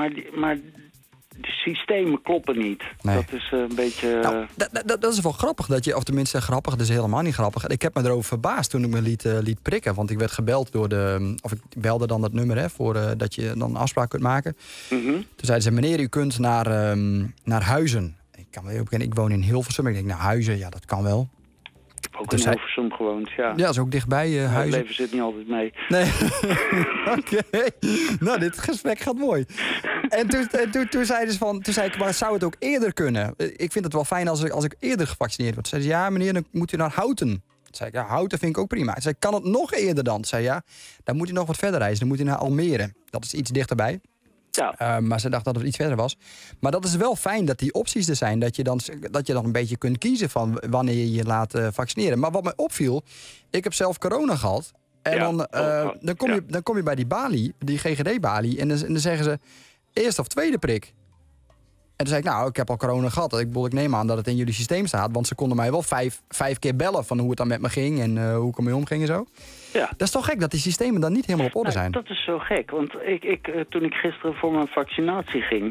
de systemen kloppen niet. Nee. Dat is een beetje... Nou, dat is wel grappig, of tenminste grappig, dat is helemaal niet grappig. Ik heb me erover verbaasd toen ik me liet prikken. Want ik werd gebeld of ik belde dan dat nummer, voor dat je dan een afspraak kunt maken. Mm-hmm. Toen zeiden ze, meneer, u kunt naar Huizen. Ik kan me heel bekennen, ik woon in Hilversum. Ik denk, nou, Huizen, ja, dat kan wel. Ook in Hilversum gewoond, ja. Ja, dat is ook dichtbij, Huizen. Het leven zit niet altijd mee. Nee. Oké. Nou, dit gesprek gaat mooi. En toen zeiden ze toen zei ik, maar zou het ook eerder kunnen? Ik vind het wel fijn als ik eerder gevaccineerd word. Toen zei ze, ja meneer, dan moet u naar Houten. Toen zei ik, ja, Houten vind ik ook prima. Toen zei ik, kan het nog eerder dan? Toen zei ja, dan moet u nog wat verder reizen. Dan moet u naar Almere. Dat is iets dichterbij. Ja. Maar ze dacht dat het iets verder was. Maar dat is wel fijn dat die opties er zijn. Dat je dan een beetje kunt kiezen van wanneer je je laat vaccineren. Maar wat me opviel, ik heb zelf corona gehad. En dan kom je bij die balie, die GGD-balie. En dan zeggen ze, eerste of tweede prik. En toen zei ik, nou, ik heb al corona gehad. Ik neem aan dat het in jullie systeem staat. Want ze konden mij wel vijf keer bellen van hoe het dan met me ging. En hoe ik ermee omging en zo. Ja. Dat is toch gek dat die systemen dan niet helemaal op orde zijn? Dat is zo gek. Want toen ik gisteren voor mijn vaccinatie ging...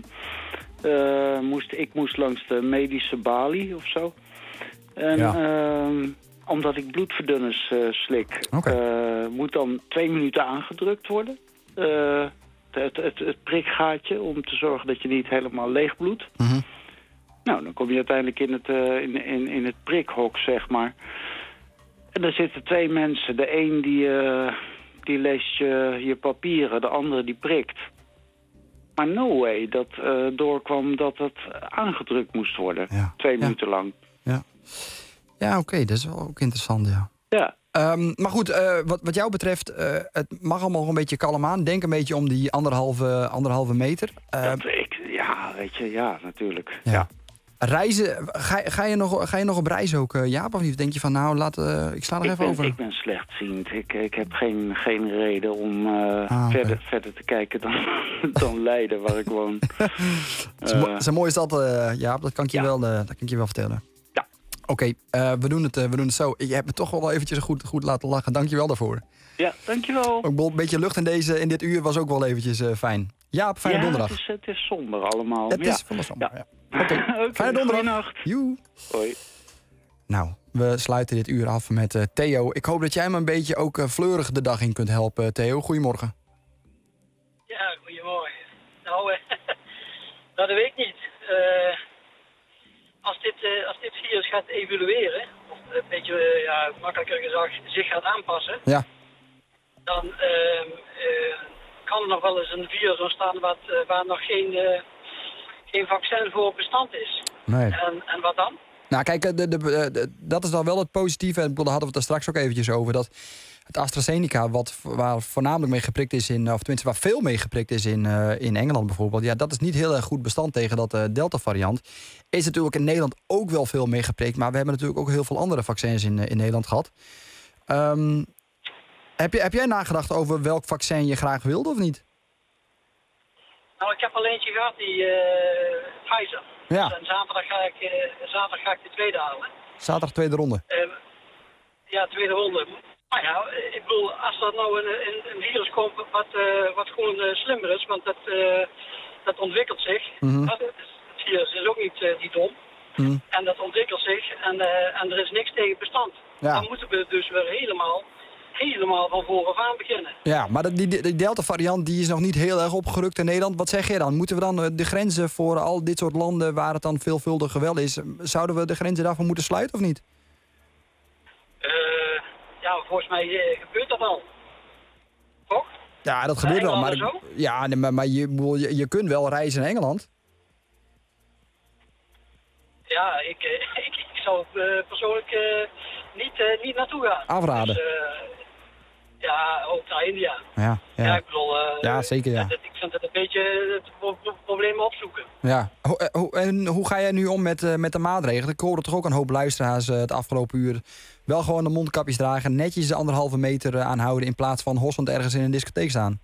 moest langs de medische balie of zo. En omdat ik bloedverdunners slik... moet dan 2 minuten aangedrukt worden. het prikgaatje... om te zorgen dat je niet helemaal leeg bloedt. Mm-hmm. Nou, dan kom je uiteindelijk in het prikhok, zeg maar. En daar zitten 2 mensen. De een die leest je papieren, de andere die prikt. Maar no way dat doorkwam dat het aangedrukt moest worden. 2 minuten lang. Ja, oké, dat is wel ook interessant, ja. Ja. Maar goed, wat jou betreft, het mag allemaal nog een beetje kalm aan. Denk een beetje om die anderhalve meter. Weet je, ja, natuurlijk. Ja. Reizen, ga je nog op reis ook, Jaap? Of niet? Denk je van, nou, ik sla er even over? Ik ben slechtziend. Ik heb geen reden om verder te kijken dan Leiden, waar ik woon. Zo mooi is dat, Jaap. Dat kan ik je wel vertellen. Ja. Oké, we doen het zo. Je hebt me toch wel eventjes goed laten lachen. Dank je wel daarvoor. Ja, dankjewel. Ook een beetje lucht in dit uur was ook wel eventjes fijn. Jaap, fijne donderdag. Het is somber allemaal. Het is van de somber, ja. Oké, fijne donderdag. Joe. Hoi. Nou, we sluiten dit uur af met Theo. Ik hoop dat jij me een beetje ook fleurig de dag in kunt helpen, Theo. Goedemorgen. Ja, goedemorgen. Nou, dat weet ik niet. Als dit virus gaat evolueren, of een beetje makkelijker gezegd, zich gaat aanpassen, ja. Dan kan er nog wel eens een virus ontstaan waar nog geen vaccin voor bestand is. Nee. En wat dan? Nou kijk, dat is dan wel het positieve. En daar hadden we het er straks ook eventjes over. Dat het AstraZeneca, waar voornamelijk mee geprikt is of tenminste waar veel mee geprikt is in Engeland bijvoorbeeld. Ja, dat is niet heel erg goed bestand tegen dat Delta-variant. Is natuurlijk in Nederland ook wel veel mee geprikt. Maar we hebben natuurlijk ook heel veel andere vaccins in Nederland gehad. Heb jij nagedacht over welk vaccin je graag wilde of niet? Nou, ik heb al eentje gehad, die Pfizer. Ja. Dus, en zaterdag ga ik de tweede halen. Zaterdag tweede ronde. Tweede ronde. Maar ja, ik bedoel, als er nou een virus komt wat gewoon slimmer is, want dat ontwikkelt zich. Mm-hmm. Het virus is ook niet dom. Mm. En dat ontwikkelt zich en er is niks tegen bestand. Ja. Dan moeten we dus weer helemaal van vooraf aan beginnen. Ja, maar die Delta-variant die is nog niet heel erg opgerukt in Nederland. Wat zeg jij dan? Moeten we dan de grenzen voor al dit soort landen waar het dan veelvuldig wel is, zouden we de grenzen daarvoor moeten sluiten of niet? Volgens mij gebeurt dat al. Toch? Ja, dat gebeurt wel. Maar je kunt wel reizen naar Engeland. Ja, ik zou persoonlijk niet naartoe gaan. Afraden. Dus, ook naar India. Ja, ik bedoel... ja, zeker, ja. Ik vind het een beetje het probleem opzoeken. Ja. En hoe ga jij nu om met de maatregelen? Ik hoorde toch ook een hoop luisteraars het afgelopen uur wel gewoon de mondkapjes dragen, netjes de 1,5 meter aanhouden in plaats van hossend ergens in een discotheek staan.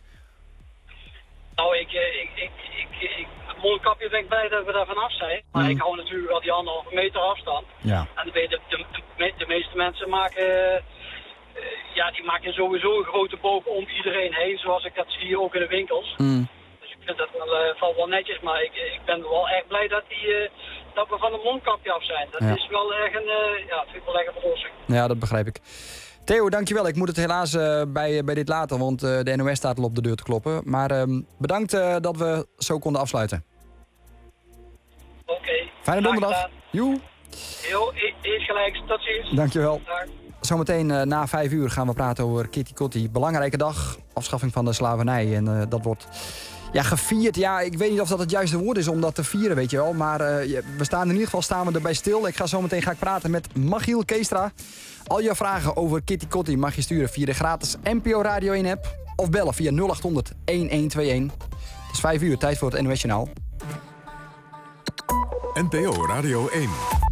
Nou, het mondkapje ben ik blij dat we daar vanaf zijn. Maar ik hou natuurlijk wel die 1,5 meter afstand. Ja. En de meeste mensen maken... die maken sowieso een grote boog om iedereen heen, zoals ik dat zie ook in de winkels. Mm. Dus ik vind dat valt wel netjes, maar ik ben wel erg blij dat we van een mondkapje af zijn. Dat is wel erg vind ik wel erg een verlossing. Ja, dat begrijp ik. Theo, dankjewel. Ik moet het helaas bij dit laten, want de NOS staat al op de deur te kloppen. Maar bedankt dat we zo konden afsluiten. Oké. Fijne donderdag. Joe. Eerst gelijk. Tot ziens. Dankjewel. Dag. Zometeen na 5 uur gaan we praten over Kitty Kotti. Belangrijke dag, afschaffing van de slavernij. En dat wordt gevierd. Ja, ik weet niet of dat het juiste woord is om dat te vieren, weet je wel. Maar we staan in ieder geval erbij stil. Zometeen ga ik praten met Machiel Keestra. Al je vragen over Kitty Kotti mag je sturen via de gratis NPO Radio 1 app. Of bellen via 0800 1121. Het is 5 uur, tijd voor het NOS Journaal. NPO Radio 1.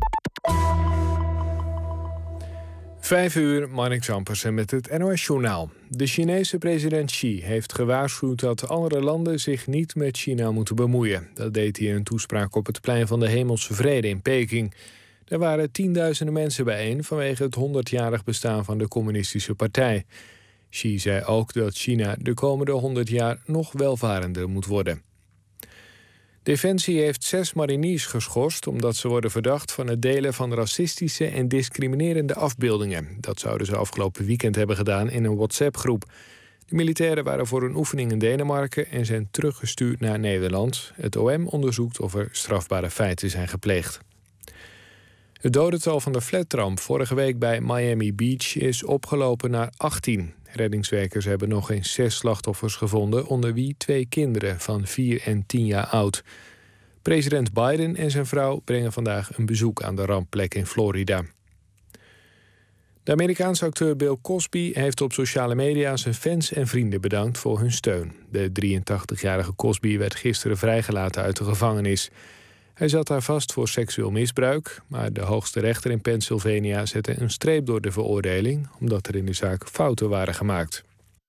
5 uur, Marnik Zampersen met het NOS-journaal. De Chinese president Xi heeft gewaarschuwd dat andere landen zich niet met China moeten bemoeien. Dat deed hij in een toespraak op het plein van de Hemelse Vrede in Peking. Er waren tienduizenden mensen bijeen vanwege het 100-jarig bestaan van de communistische partij. Xi zei ook dat China de komende 100 jaar nog welvarender moet worden. Defensie heeft 6 mariniers geschorst omdat ze worden verdacht van het delen van racistische en discriminerende afbeeldingen. Dat zouden ze afgelopen weekend hebben gedaan in een WhatsApp-groep. De militairen waren voor een oefening in Denemarken en zijn teruggestuurd naar Nederland. Het OM onderzoekt of er strafbare feiten zijn gepleegd. Het dodental van de flatramp vorige week bij Miami Beach is opgelopen naar 18. Reddingswerkers hebben nog eens 6 slachtoffers gevonden, onder wie 2 kinderen van 4 en 10 jaar oud. President Biden en zijn vrouw brengen vandaag een bezoek aan de rampplek in Florida. De Amerikaanse acteur Bill Cosby heeft op sociale media zijn fans en vrienden bedankt voor hun steun. De 83-jarige Cosby werd gisteren vrijgelaten uit de gevangenis. Hij zat daar vast voor seksueel misbruik, maar de hoogste rechter in Pennsylvania zette een streep door de veroordeling, omdat er in de zaak fouten waren gemaakt.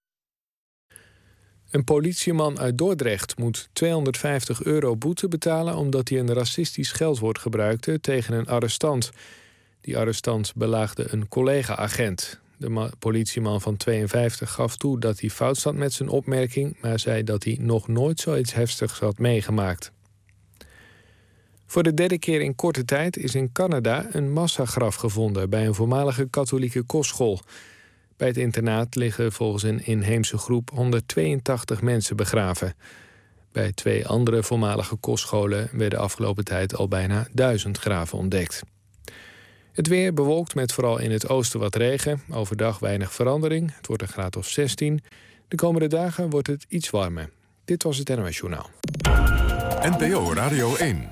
Een politieman uit Dordrecht moet €250 boete betalen omdat hij een racistisch scheldwoord gebruikte tegen een arrestant. Die arrestant belaagde een collega-agent. De politieman van 52 gaf toe dat hij fout zat met zijn opmerking, maar zei dat hij nog nooit zoiets heftigs had meegemaakt. Voor de 3e keer in korte tijd is in Canada een massagraf gevonden bij een voormalige katholieke kostschool. Bij het internaat liggen volgens een inheemse groep 182 mensen begraven. Bij 2 andere voormalige kostscholen werden afgelopen tijd al bijna 1000 graven ontdekt. Het weer bewolkt met vooral in het oosten wat regen. Overdag weinig verandering. Het wordt een graad of 16. De komende dagen wordt het iets warmer. Dit was het NOS Journaal. NPO Radio 1.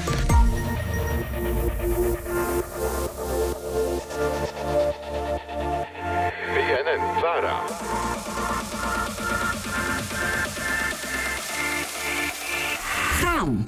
BNN-VARA. Gaan.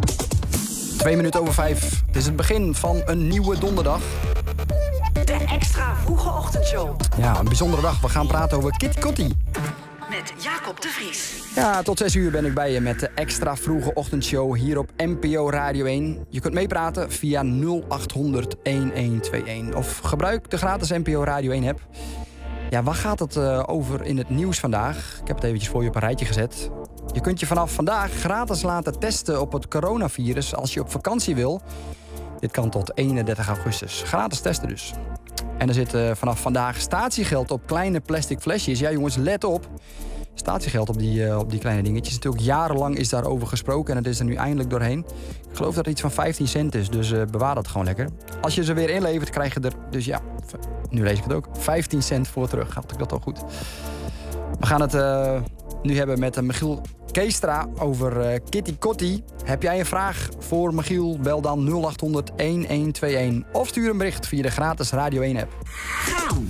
5:02. Het is het begin van een nieuwe donderdag. De extra vroege ochtendshow. Ja, een bijzondere dag. We gaan praten over Kitty Kotti. Met Jacob de Vries. Ja, tot 6 uur ben ik bij je met de extra vroege ochtendshow hier op NPO Radio 1. Je kunt meepraten via 0800 1121 of gebruik de gratis NPO Radio 1 app. Ja, waar gaat het over in het nieuws vandaag? Ik heb het eventjes voor je op een rijtje gezet. Je kunt je vanaf vandaag gratis laten testen op het coronavirus als je op vakantie wil. Dit kan tot 31 augustus. Gratis testen dus. En er zit vanaf vandaag statiegeld op kleine plastic flesjes. Ja jongens, let op. Statiegeld op die kleine dingetjes. Natuurlijk jarenlang is daarover gesproken en het is er nu eindelijk doorheen. Ik geloof dat het iets van 15 cent is, dus bewaar dat gewoon lekker. Als je ze weer inlevert, krijg je er, dus ja, nu lees ik het ook, 15 cent voor terug. Had ik dat al goed. We gaan het nu hebben met Michiel Keestra over Kitty Kotti. Heb jij een vraag voor Michiel? Bel dan 0800 1121 of stuur een bericht via de gratis Radio 1 app. Gaan.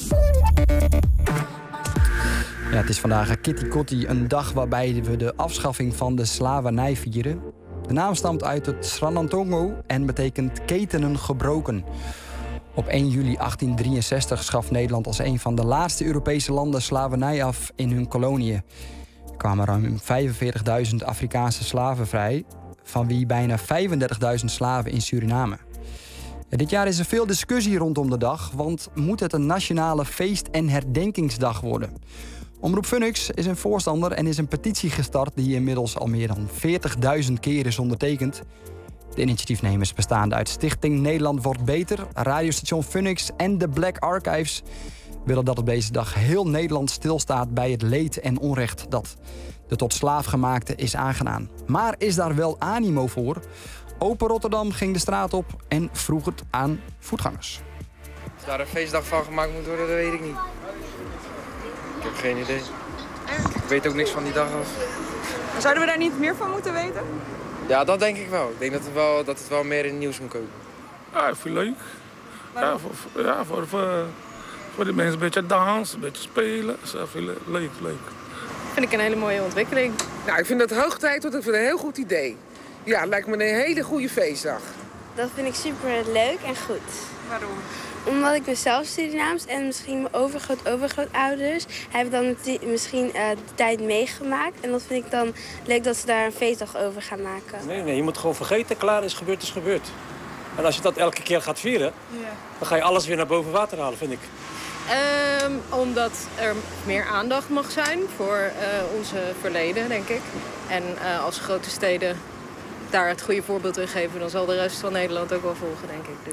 Ja, het is vandaag Kitty Kotti, een dag waarbij we de afschaffing van de slavernij vieren. De naam stamt uit het Sranantongo en betekent ketenen gebroken. Op 1 juli 1863 schaf Nederland als een van de laatste Europese landen slavernij af in hun koloniën. Er kwamen ruim 45.000 Afrikaanse slaven vrij, van wie bijna 35.000 slaven in Suriname. Ja, dit jaar is er veel discussie rondom de dag, want moet het een nationale feest- en herdenkingsdag worden? Omroep Phoenix is een voorstander en is een petitie gestart die inmiddels al meer dan 40.000 keer is ondertekend. De initiatiefnemers bestaande uit Stichting Nederland Wordt Beter, radiostation Phoenix en de Black Archives willen dat op deze dag heel Nederland stilstaat bij het leed en onrecht dat de tot slaafgemaakte is aangedaan. Maar is daar wel animo voor? Open Rotterdam ging de straat op en vroeg het aan voetgangers. Als daar een feestdag van gemaakt moet worden, dat weet ik niet. Ik heb geen idee. Ik weet ook niks van die dag af. Zouden we daar niet meer van moeten weten? Ja, dat denk ik wel. Ik denk dat het wel meer in het nieuws moet komen. Ja, ik vind het leuk. Ja, voor die mensen een beetje dansen, een beetje spelen. Dat vind ik leuk. Vind ik een hele mooie ontwikkeling. Nou, ik vind het hoog tijd, want ik vind het een heel goed idee. Ja, het lijkt me een hele goede feestdag. Dat vind ik super leuk en goed. Waarom? Omdat ik ben zelf Surinaams en misschien mijn overgrootouders hebben dan misschien de tijd meegemaakt. En dat vind ik dan leuk dat ze daar een feestdag over gaan maken. Nee, je moet gewoon vergeten, klaar is gebeurd. En als je dat elke keer gaat vieren, dan ga je alles weer naar boven water halen, vind ik. Omdat er meer aandacht mag zijn voor onze verleden, denk ik. En als grote steden daar het goede voorbeeld in geven, dan zal de rest van Nederland ook wel volgen, denk ik. Dus.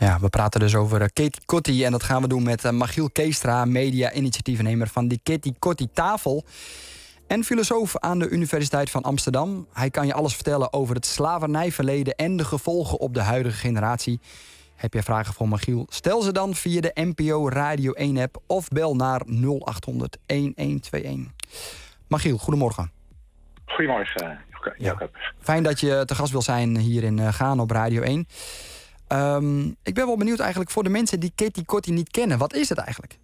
Ja, we praten dus over Ketty Kotti en dat gaan we doen met Machiel Keestra, media-initiatiefnemer van die Ketty Kotti tafel. En filosoof aan de Universiteit van Amsterdam. Hij kan je alles vertellen over het slavernijverleden en de gevolgen op de huidige generatie. Heb je vragen voor Machiel? Stel ze dan via de NPO Radio 1-app of bel naar 0800 1121. Machiel, goedemorgen. Goedemorgen, Jacob. Fijn dat je te gast wil zijn hier in Gaan op Radio 1. Ik ben wel benieuwd eigenlijk voor de mensen die Ketty Kotti niet kennen. Wat is het eigenlijk?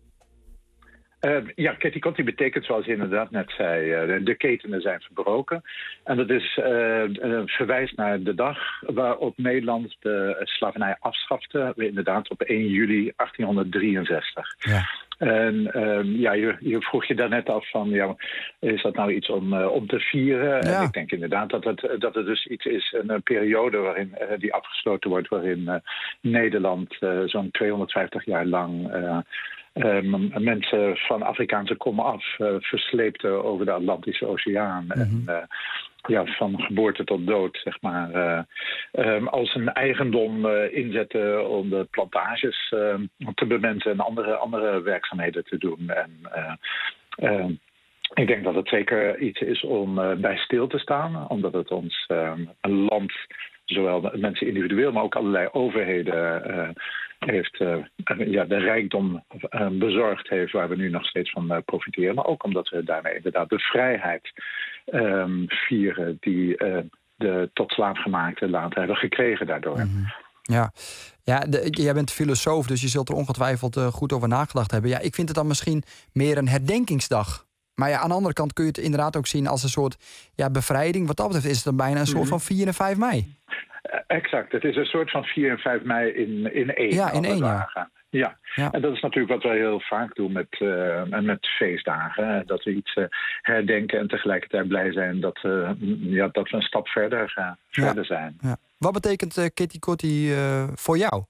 Ketty Kotti betekent, zoals je inderdaad net zei, de ketenen zijn verbroken. En dat is verwijst naar de dag waarop Nederland de slavernij afschafte. Inderdaad op 1 juli 1863. Ja. En je vroeg je daarnet af van, is dat nou iets om te vieren? Ja. En ik denk inderdaad dat het dus iets is, een periode waarin die afgesloten wordt, waarin Nederland zo'n 250 jaar lang mensen van Afrikaanse komaf af versleepte over de Atlantische Oceaan. Mm-hmm. En van geboorte tot dood, zeg maar, als een eigendom inzetten om de plantages te bemensen en andere werkzaamheden te doen. En ik denk dat het zeker iets is om bij stil te staan, omdat het ons een land, zowel mensen individueel, maar ook allerlei overheden heeft de rijkdom bezorgd heeft, waar we nu nog steeds van profiteren. Maar ook omdat we daarmee inderdaad de vrijheid vieren die de tot slaafgemaakte later hebben gekregen daardoor. Mm-hmm. Jij bent filosoof, dus je zult er ongetwijfeld goed over nagedacht hebben. Ja, ik vind het dan misschien meer een herdenkingsdag. Maar aan de andere kant kun je het inderdaad ook zien als een soort bevrijding. Wat dat betreft is het dan bijna een soort van 4 en 5 mei. Exact, het is een soort van 4 en 5 mei in één. Ja, in één, ja. En dat is natuurlijk wat wij heel vaak doen met feestdagen. Dat we iets herdenken en tegelijkertijd blij zijn dat we een stap verder zijn. Ja. Wat betekent Ketty Kotti voor jou?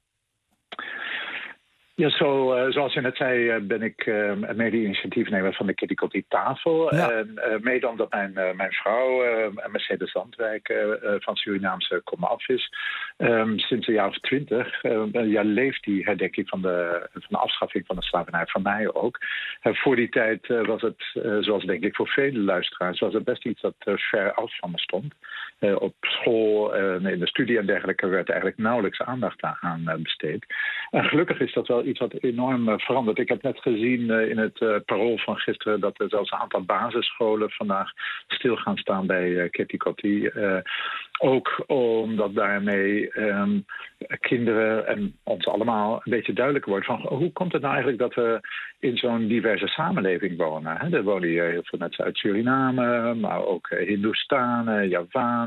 Ja, zoals je net zei, ben ik mede-initiatiefnemer van de Ketty Kotti tafel. Ja. En mede omdat mijn vrouw, Mercedes Zandwijk, van Surinaamse komaf is. Sinds een jaar of 20 leeft die herdenking van de afschaffing van de slavernij van mij ook. Voor die tijd was het, zoals denk ik voor vele luisteraars, was het best iets dat ver af van me stond. Op school, in de studie en dergelijke werd eigenlijk nauwelijks aandacht aan besteed. En gelukkig is dat wel iets wat enorm verandert. Ik heb net gezien in het parool van gisteren dat er zelfs een aantal basisscholen vandaag stil gaan staan bij Ketty Kotti. Ook omdat daarmee kinderen en ons allemaal een beetje duidelijker wordt van hoe komt het nou eigenlijk dat we in zo'n diverse samenleving wonen. Hè? Er wonen hier heel veel mensen uit Suriname, maar ook Hindoestanen, Javanen.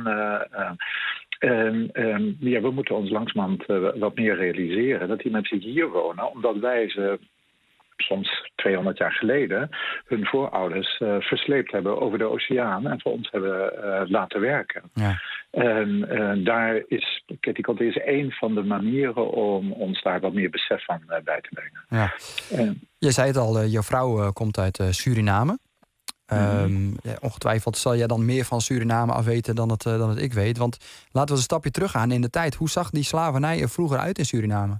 We moeten ons langzamerhand wat meer realiseren dat die mensen hier wonen, omdat wij ze soms 200 jaar geleden hun voorouders versleept hebben over de oceaan en voor ons hebben laten werken. Ja. En daar is Ketty Kotti is één van de manieren om ons daar wat meer besef van bij te brengen. Ja. Je zei het al, jouw vrouw komt uit Suriname. Ongetwijfeld zal jij dan meer van Suriname afweten dan het ik weet. Want laten we een stapje teruggaan in de tijd. Hoe zag die slavernij er vroeger uit in Suriname?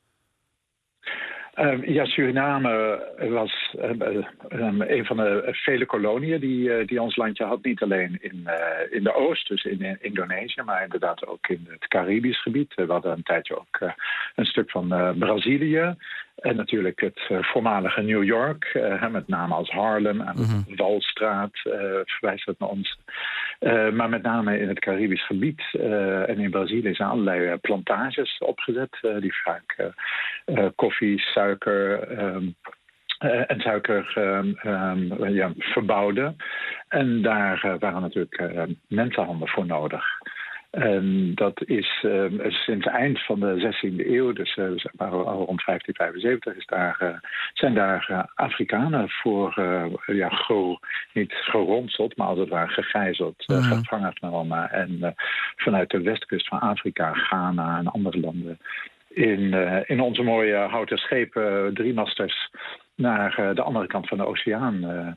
Suriname was een van de vele koloniën die ons landje had. Niet alleen in de Oost, dus in Indonesië, maar inderdaad ook in het Caribisch gebied. We hadden een tijdje ook een stuk van Brazilië. En natuurlijk het voormalige New York, met name als Harlem en de Walstraat verwijst het naar ons. Maar met name in het Caribisch gebied en in Brazilië zijn allerlei plantages opgezet die vaak koffie, suiker en suiker verbouwden. En daar waren natuurlijk mensenhanden voor nodig. En dat is sinds het eind van de 16e eeuw, dus zeg maar rond 1575, zijn daar Afrikanen voor niet geronseld, maar als het ware gegijzeld, gevangen genomen. En vanuit de westkust van Afrika, Ghana en andere landen in onze mooie houten schepen, driemasters, naar de andere kant van de oceaan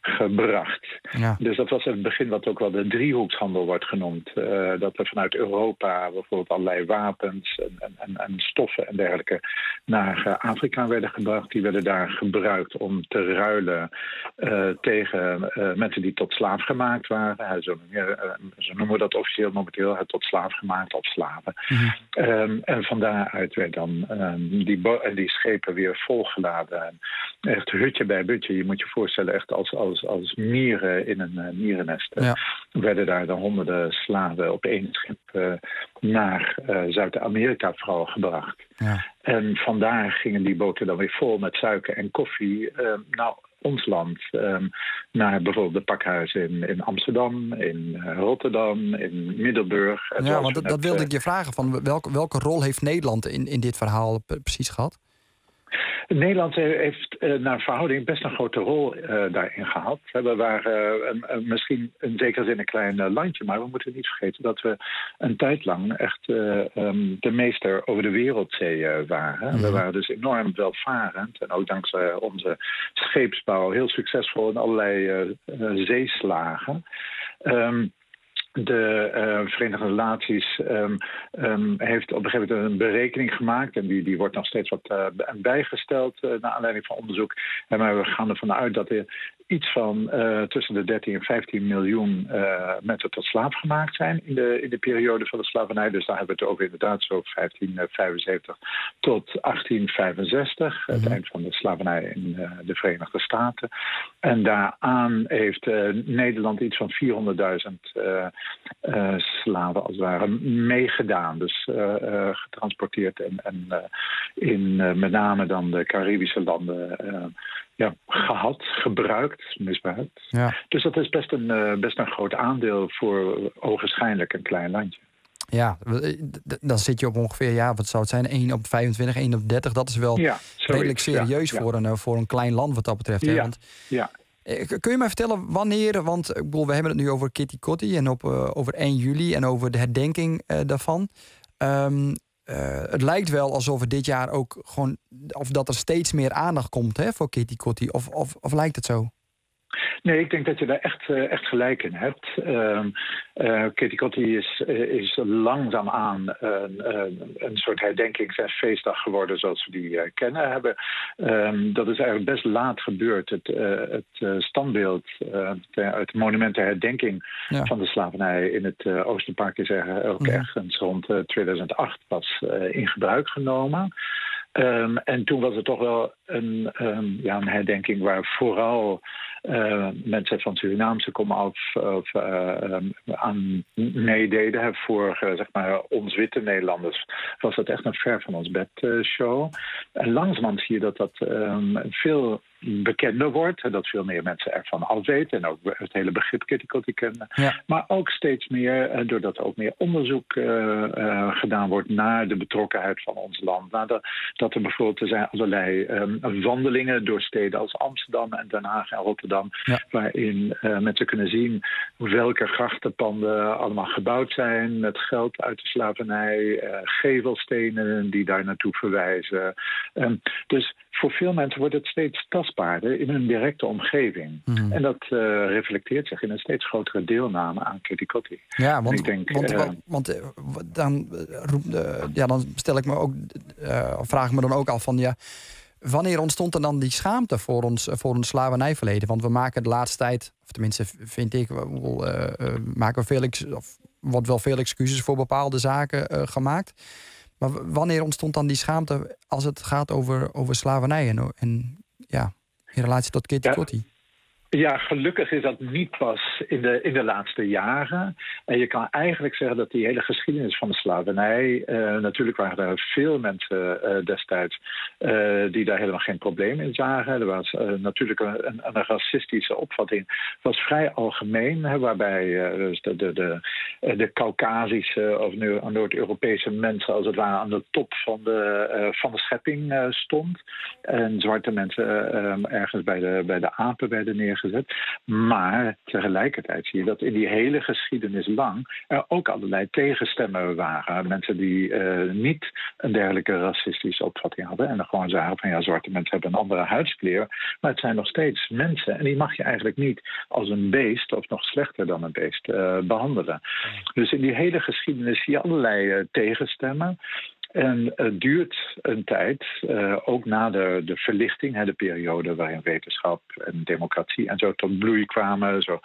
gebracht. Ja. Dus dat was in het begin wat ook wel de driehoekshandel wordt genoemd. Dat er vanuit Europa bijvoorbeeld allerlei wapens en stoffen en dergelijke naar Afrika werden gebracht. Die werden daar gebruikt om te ruilen tegen mensen die tot slaaf gemaakt waren. Zo noemen we dat officieel momenteel, tot slaaf gemaakt of slaven. En van daaruit werd dan die schepen weer volgeladen. Echt hutje bij hutje. Je moet je voorstellen, echt als mieren in een mierennest. Werden daar dan honderden slaven op één schip naar Zuid-Amerika vooral gebracht. Ja. En vandaar gingen die boten dan weer vol met suiker en koffie naar ons land. Naar bijvoorbeeld de pakhuizen in Amsterdam, in Rotterdam, in Middelburg. Ja, want dat wilde ik je vragen. Van welke rol heeft Nederland in dit verhaal precies gehad? Nederland heeft naar verhouding best een grote rol daarin gehad. We waren misschien in zekere zin een klein landje, maar we moeten niet vergeten dat we een tijd lang echt de meester over de wereldzee waren. We waren dus enorm welvarend en ook dankzij onze scheepsbouw heel succesvol in allerlei zeeslagen. De Verenigde Naties heeft op een gegeven moment een berekening gemaakt. En die wordt nog steeds wat bijgesteld naar aanleiding van onderzoek. Maar we gaan ervan uit dat er iets van tussen de 13 en 15 miljoen mensen tot slaaf gemaakt zijn in de periode van de slavernij. Dus daar hebben we het over inderdaad zo 1575 tot 1865. Het eind van de slavernij in de Verenigde Staten. En daaraan heeft Nederland iets van 400.000 slaven als het ware meegedaan. Dus getransporteerd en in met name dan de Caribische landen gehad, gebruikt, misbruikt. Ja. Dus dat is best een groot aandeel voor ogenschijnlijk een klein landje. Ja, dan zit je op ongeveer, wat zou het zijn, 1 op 25, 1 op 30. Dat is wel redelijk serieus voor een klein land wat dat betreft. Hè? Want, kun je mij vertellen wanneer, want we hebben het nu over Kitty Kotti en over 1 juli en over de herdenking daarvan. Het lijkt wel alsof het dit jaar ook gewoon, of dat er steeds meer aandacht komt voor Kitty Kotti, of lijkt het zo? Nee, ik denk dat je daar echt gelijk in hebt. Kitty Kotti is langzaamaan een soort herdenkings- en feestdag geworden zoals we die kennen hebben. Dat is eigenlijk best laat gebeurd. Het standbeeld, het monument ter herdenking van de slavernij in het Oosterpark is ook ergens rond 2008 pas in gebruik genomen. En toen was het toch wel een herdenking waar vooral mensen van Surinaamse komaf aan meededen. Voor zeg maar ons witte Nederlanders was dat echt een ver van ons bed show. En langzamerhand zie je dat veel bekender wordt. Dat veel meer mensen ervan afweten. En ook het hele begrip Kitty Kotti kennen. Ja. Maar ook steeds meer, doordat er ook meer onderzoek gedaan wordt naar de betrokkenheid van ons land. Dat er bijvoorbeeld er zijn allerlei wandelingen door steden als Amsterdam en Den Haag en Rotterdam. Ja. Waarin mensen kunnen zien welke grachtenpanden allemaal gebouwd zijn. Met geld uit de slavernij. Gevelstenen die daar naartoe verwijzen. Dus voor veel mensen wordt het steeds tastbaarder in hun directe omgeving. En dat reflecteert zich in een steeds grotere deelname aan Kitty Kotti. Ja, dan stel ik me ook, vraag ik me dan ook af van wanneer ontstond er dan die schaamte voor ons slavernijverleden? Want we maken de laatste tijd, of tenminste vind ik, wordt wel veel excuses voor bepaalde zaken gemaakt. Maar wanneer ontstond dan die schaamte als het gaat over slavernij en in relatie tot Kitty Kotti? Ja, gelukkig is dat niet pas in de laatste jaren. En je kan eigenlijk zeggen dat die hele geschiedenis van de slavernij... natuurlijk waren er veel mensen destijds die daar helemaal geen probleem in zagen. Er was natuurlijk een racistische opvatting. Was vrij algemeen, waarbij de Caucasische of Noord-Europese mensen... als het ware aan de top van de schepping stond. En zwarte mensen ergens bij de apen werden neergezet. uitgezet. Maar tegelijkertijd zie je dat in die hele geschiedenis lang er ook allerlei tegenstemmen waren. Mensen die niet een dergelijke racistische opvatting hadden en dan gewoon zagen van ja, zwarte mensen hebben een andere huidskleur. Maar het zijn nog steeds mensen en die mag je eigenlijk niet als een beest of nog slechter dan een beest behandelen. Dus in die hele geschiedenis zie je allerlei tegenstemmen. En het duurt een tijd, ook na de verlichting, de periode waarin wetenschap en democratie en zo tot bloei kwamen, zo,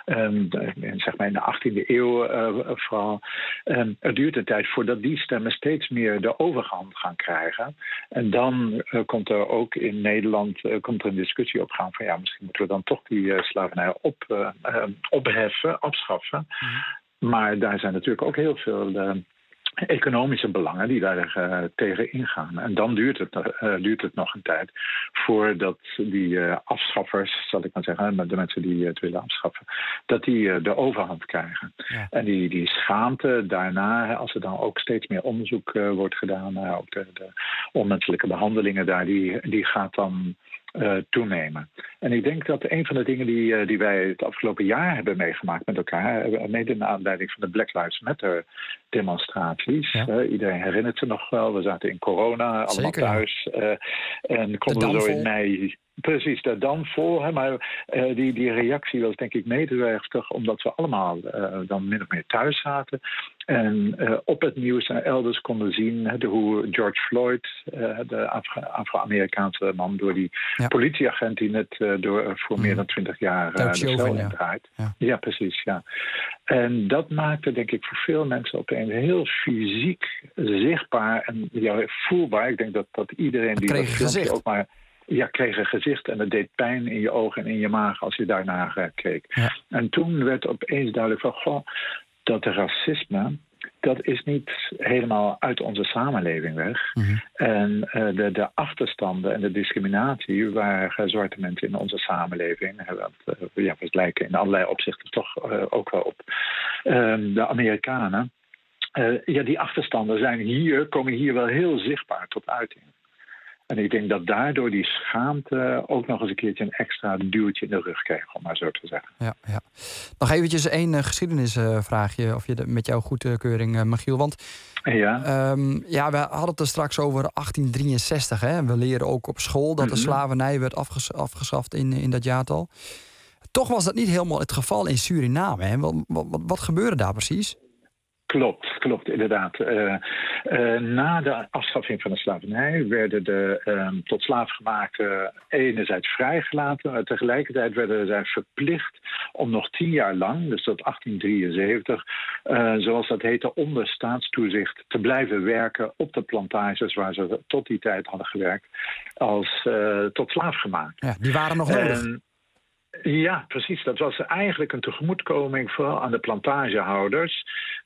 zeg maar in de 18e eeuw vooral. Het duurt een tijd voordat die stemmen steeds meer de overhand gaan krijgen. En dan komt er ook in Nederland een discussie op gang van ja, misschien moeten we dan toch die slavernij opheffen, afschaffen. Maar daar zijn natuurlijk ook heel veel economische belangen die daar tegen ingaan. En dan duurt het nog een tijd voordat die afschaffers, zal ik maar zeggen, de mensen die het willen afschaffen, dat die de overhand krijgen. Ja. En die schaamte daarna, als er dan ook steeds meer onderzoek wordt gedaan, ook de onmenselijke behandelingen daar, die gaat dan toenemen. En ik denk dat een van de dingen die wij het afgelopen jaar hebben meegemaakt met elkaar, mede naar aanleiding van de Black Lives Matter demonstraties. Ja. Iedereen herinnert zich nog wel, we zaten in corona, allemaal thuis. En konden we zo in mei. Precies, de dan vol. Maar die reactie was denk ik medewerkelijk omdat we allemaal dan min of meer thuis zaten. En op het nieuws en elders konden zien hoe George Floyd, de Afro-Amerikaanse man, door die politieagent die net voor meer dan 20 jaar de cel indraait. Ja, precies. Ja. En dat maakte denk ik voor veel mensen opeens heel fysiek zichtbaar en voelbaar. Ik denk dat iedereen die dat filmpje ook maar kreeg een gezicht en het deed pijn in je ogen en in je maag als je daarnaar keek. Ja. En toen werd opeens duidelijk van, dat racisme, dat is niet helemaal uit onze samenleving weg. En de achterstanden en de discriminatie waar zwarte mensen in onze samenleving, we lijken in allerlei opzichten toch ook wel op de Amerikanen. Die achterstanden komen hier wel heel zichtbaar tot uiting. En ik denk dat daardoor die schaamte ook nog eens een keertje een extra duwtje in de rug kreeg, om maar zo te zeggen. Ja. Nog eventjes één geschiedenisvraagje, of je met jouw goedkeuring, Michiel. Want we hadden het er straks over 1863. Hè? We leren ook op school dat de slavernij werd afgeschaft in dat jaartal. Toch was dat niet helemaal het geval in Suriname. Hè? Wat gebeurde daar precies? Klopt, inderdaad. Na de afschaffing van de slavernij werden de tot slaafgemaakten enerzijds vrijgelaten, maar tegelijkertijd werden zij verplicht om nog 10 jaar lang, dus tot 1873, zoals dat heette, onder staatstoezicht te blijven werken op de plantages waar ze tot die tijd hadden gewerkt als tot slaafgemaakt. Ja, die waren nog nodig. Ja, precies. Dat was eigenlijk een tegemoetkoming vooral aan de plantagehouders.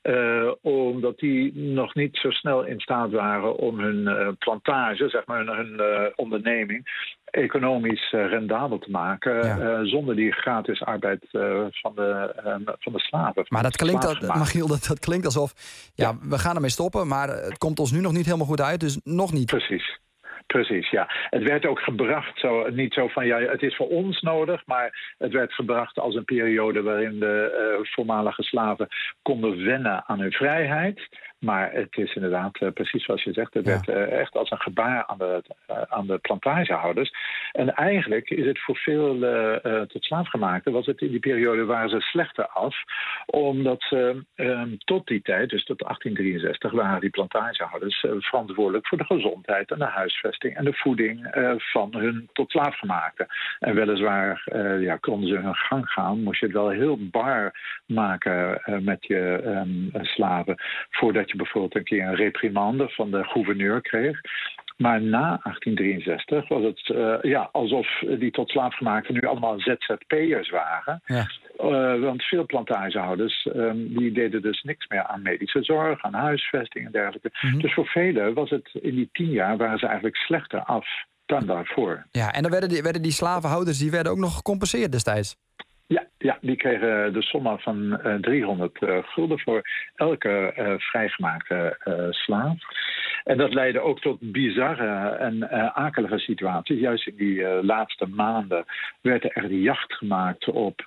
Omdat die nog niet zo snel in staat waren om hun plantage, zeg maar hun onderneming, economisch rendabel te maken. Zonder die gratis arbeid van de slaven. Maar dat klinkt, Michiel, dat klinkt alsof we gaan ermee stoppen, maar het komt ons nu nog niet helemaal goed uit, dus nog niet. Precies, ja. Het werd ook gebracht, niet zo van het is voor ons nodig, maar het werd gebracht als een periode waarin de voormalige slaven konden wennen aan hun vrijheid. Maar het is inderdaad precies zoals je zegt, het werd echt als een gebaar aan de plantagehouders. En eigenlijk is het voor veel tot slaafgemaakten, was het in die periode waren ze slechter af, omdat ze tot die tijd, dus tot 1863, waren die plantagehouders verantwoordelijk voor de gezondheid en de huisvesting en de voeding van hun tot slaafgemaakten. En weliswaar konden ze hun gang gaan, moest je het wel heel bar maken met je slaven, voordat je bijvoorbeeld een keer een reprimande van de gouverneur kreeg. Maar na 1863 was het alsof die tot slaafgemaakten nu allemaal ZZP'ers waren. Ja. Want veel plantagehouders die deden dus niks meer aan medische zorg, aan huisvesting en dergelijke. Dus voor velen was het in die 10 jaar waren ze eigenlijk slechter af dan daarvoor. Ja, en dan werden die slavenhouders die werden ook nog gecompenseerd destijds. Ja, die kregen de som van 300 gulden voor elke vrijgemaakte slaaf. En dat leidde ook tot bizarre en akelige situaties. Juist in die laatste maanden werd er echt jacht gemaakt op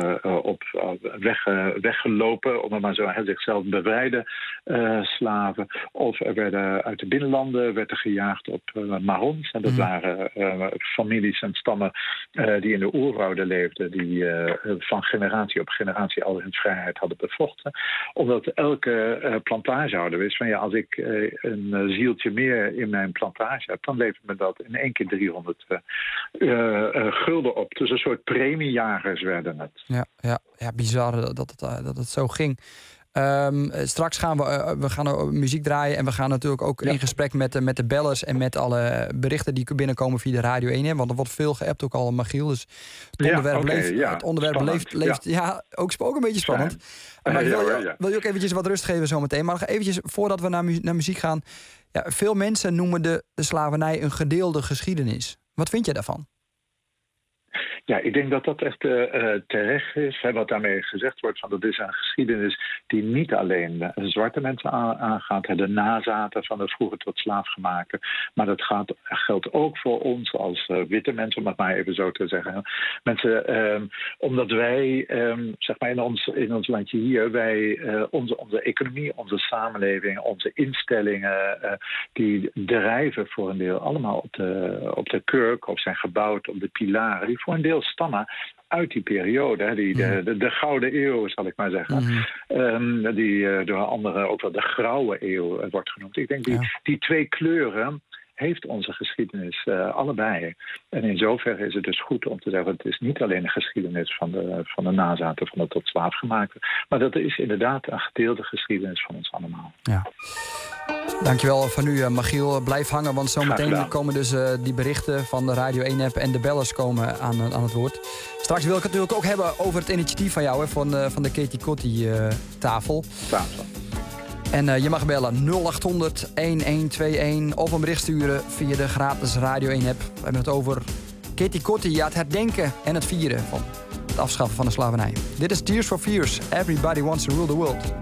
weggelopen, om het maar zo zichzelf bevrijden slaven. Of er werden uit de binnenlanden gejaagd op Marons. En dat waren families en stammen die in de oerwouden leefden, die van generatie op generatie al hun vrijheid hadden bevochten. Omdat elke plantagehouder wist van als ik een zieltje meer in mijn plantage heb, dan levert me dat in 1 keer 300 gulden op. Dus een soort premiejagers werden het. Ja, bizar dat het zo ging. Straks gaan we gaan muziek draaien en we gaan natuurlijk ook in gesprek met de bellers en met alle berichten die binnenkomen via de Radio 1. Hè, want er wordt veel geappt, ook al Michiel. Dus het onderwerp leeft ook een beetje spannend. Maar wil je ook eventjes wat rust geven zometeen. Maar nog eventjes, voordat we naar muziek gaan. Ja, veel mensen noemen de slavernij een gedeelde geschiedenis. Wat vind je daarvan? Ja, ik denk dat dat echt terecht is. Hè, wat daarmee gezegd wordt, van dat is een geschiedenis die niet alleen zwarte mensen aangaat, de nazaten van de vroeger tot slaafgemaakten, maar dat geldt ook voor ons als witte mensen, om het maar even zo te zeggen. Mensen, omdat wij, zeg maar in ons landje hier, wij onze economie, onze samenleving, onze instellingen, die drijven voor een deel allemaal op de kurk, of zijn gebouwd op de pilaren, die voor een deel stammen uit die periode, hè, de Gouden Eeuw, zal ik maar zeggen. Die door anderen ook wel de Grauwe Eeuw wordt genoemd. Ik denk die 2 kleuren heeft onze geschiedenis allebei. En in zoverre is het dus goed om te zeggen, het is niet alleen een geschiedenis van de nazaten van de tot slaafgemaakten, maar dat is inderdaad een gedeelde geschiedenis van ons allemaal. Ja. Dankjewel van u, Michiel. Blijf hangen, want zometeen komen dus die berichten van de Radio 1-app en de bellers komen aan het woord. Straks wil ik het natuurlijk ook hebben over het initiatief van jou, hè, van de Katie Kotti-tafel. En je mag bellen 0800-1121 of een bericht sturen via de gratis Radio 1-app. We hebben het over Katie Kotti, het herdenken en het vieren van het afschaffen van de slavernij. Dit is Tears for Fears. Everybody wants to rule the world.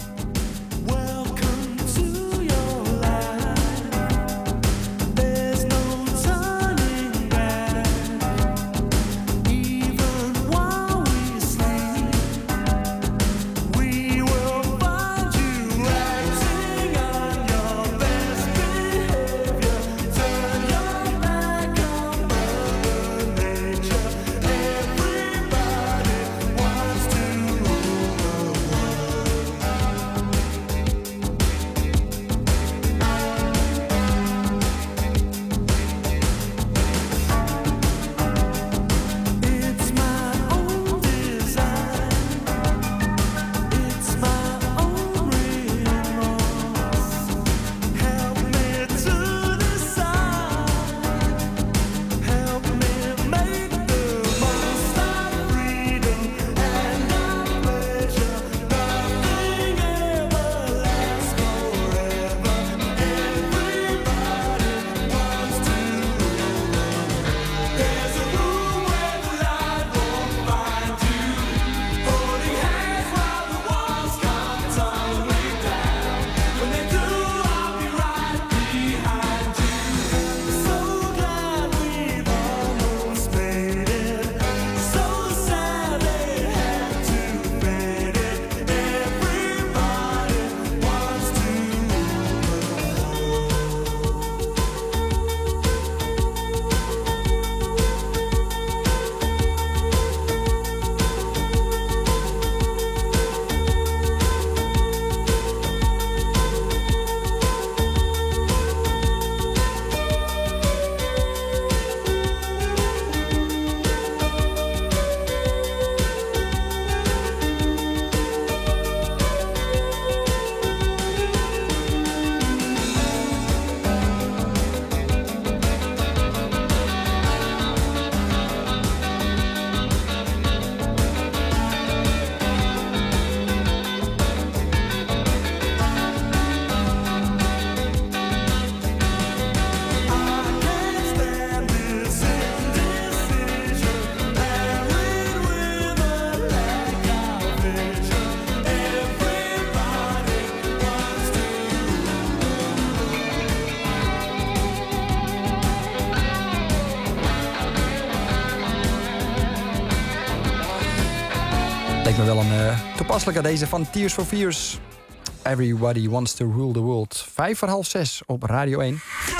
Leek me wel een toepasselijke deze van Tears for Fears. Everybody wants to rule the world. 5:45 op Radio 1.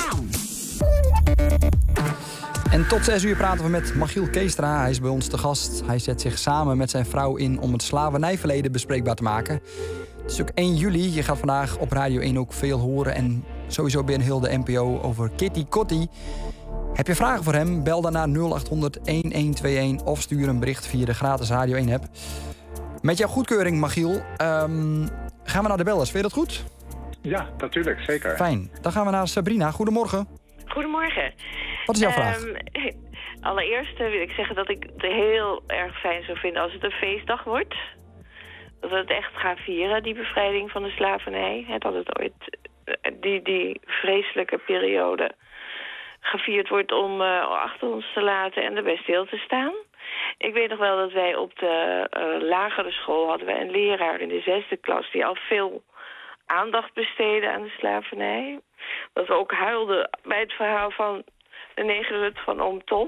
En tot 6 uur praten we met Machiel Keestra. Hij is bij ons te gast. Hij zet zich samen met zijn vrouw in om het slavernijverleden bespreekbaar te maken. Het is ook 1 juli. Je gaat vandaag op Radio 1 ook veel horen. En sowieso binnen heel de NPO over Kitty Kotti. Heb je vragen voor hem? Bel dan naar 0800-1121 of stuur een bericht via de gratis Radio 1 app. Met jouw goedkeuring, Machiel, gaan we naar de bellers. Vind je dat goed? Ja, natuurlijk, zeker. Fijn. Dan gaan we naar Sabrina. Goedemorgen. Goedemorgen. Wat is jouw vraag? Allereerst wil ik zeggen dat ik het heel erg fijn zou vinden als het een feestdag wordt. Dat we het echt gaan vieren, die bevrijding van de slavernij. Dat het ooit die vreselijke periode gevierd wordt om achter ons te laten en erbij stil te staan. Ik weet nog wel dat wij op de lagere school hadden wij een leraar in de 6e klas die al veel aandacht besteedde aan de slavernij. Dat we ook huilden bij het verhaal van de negerhut van oom Tom.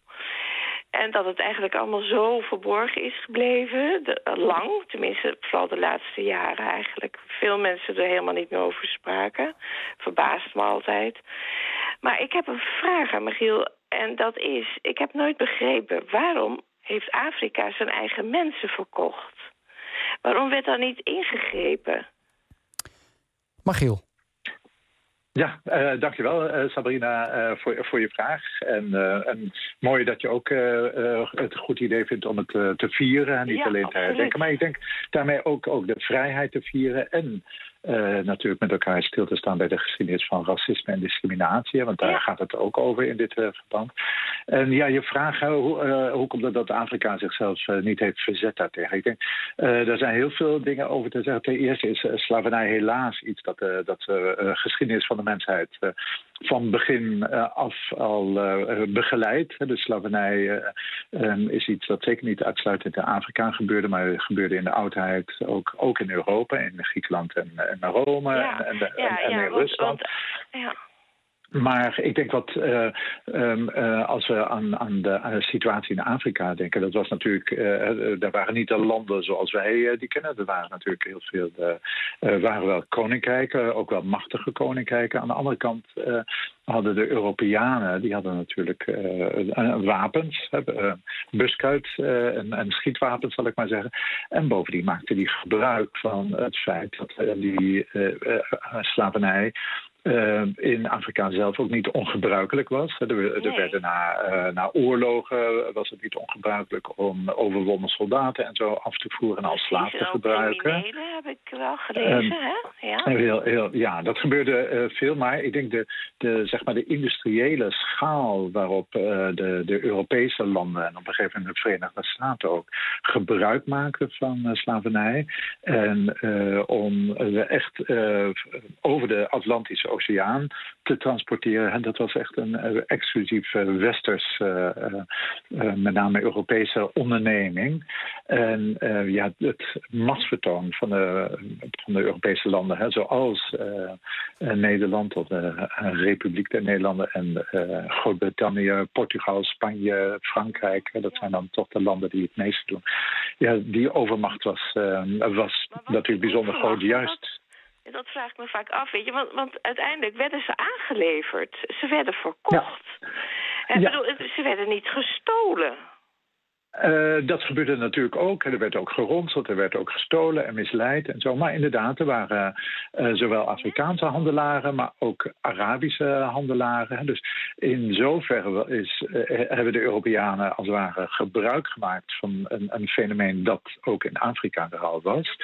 En dat het eigenlijk allemaal zo verborgen is gebleven. Lang, tenminste vooral de laatste jaren eigenlijk. Veel mensen er helemaal niet meer over spraken. Verbaast me altijd. Maar ik heb een vraag aan Michiel. En dat is, ik heb nooit begrepen, waarom heeft Afrika zijn eigen mensen verkocht? Waarom werd daar niet ingegrepen? Michiel. Ja, dankjewel Sabrina voor je vraag. En mooi dat je ook het een goed idee vindt om het te vieren. En niet alleen te herdenken. Maar ik denk daarmee ook de vrijheid te vieren. En natuurlijk met elkaar stil te staan bij de geschiedenis van racisme en discriminatie. Want daar gaat het ook over in dit verband. En ja, je vraag, hoe komt het dat Afrika zichzelf niet heeft verzet daartegen? Ik denk, er zijn heel veel dingen over te zeggen. Ten eerste is slavernij helaas iets dat de geschiedenis van de mensheid van begin af al begeleidt. De slavernij is iets dat zeker niet uitsluitend in Afrika gebeurde, maar gebeurde in de oudheid ook in Europa, in Griekenland en Rome en in Rusland. Maar ik denk als we aan de situatie in Afrika denken, dat was natuurlijk, daar waren niet de landen zoals wij die kennen. Er waren natuurlijk heel veel, waren wel koninkrijken, ook wel machtige koninkrijken. Aan de andere kant hadden de Europeanen, die hadden natuurlijk wapens, buskruid en schietwapens, zal ik maar zeggen. En bovendien maakten die gebruik van het feit dat die slavernij in Afrika zelf ook niet ongebruikelijk was. Er werden na oorlogen was het niet ongebruikelijk om overwonnen soldaten en zo af te voeren en als slaaf te gebruiken. Criminelen heb ik wel gelezen, hè? Ja, dat gebeurde veel, maar ik denk de industriële schaal waarop de Europese landen en op een gegeven moment de Verenigde Staten ook gebruik maken van slavernij. En om echt over de Atlantische Oceaan te transporteren. En dat was echt een exclusief westers, met name Europese onderneming. En het machtsvertoon van de Europese landen, zoals Nederland of de Republiek der Nederlanden en Groot-Brittannië, Portugal, Spanje, Frankrijk. Dat zijn dan toch de landen die het meeste doen. Ja, die overmacht was natuurlijk bijzonder groot, juist. Dat vraag ik me vaak af, weet je, want uiteindelijk werden ze aangeleverd. Ze werden verkocht. Ze werden niet gestolen. Dat gebeurde natuurlijk ook. Er werd ook geronseld, er werd ook gestolen en misleid en zo. Maar inderdaad, er waren zowel Afrikaanse handelaren, maar ook Arabische handelaren. Dus in zoverre hebben de Europeanen als het ware gebruik gemaakt van een fenomeen dat ook in Afrika er al was.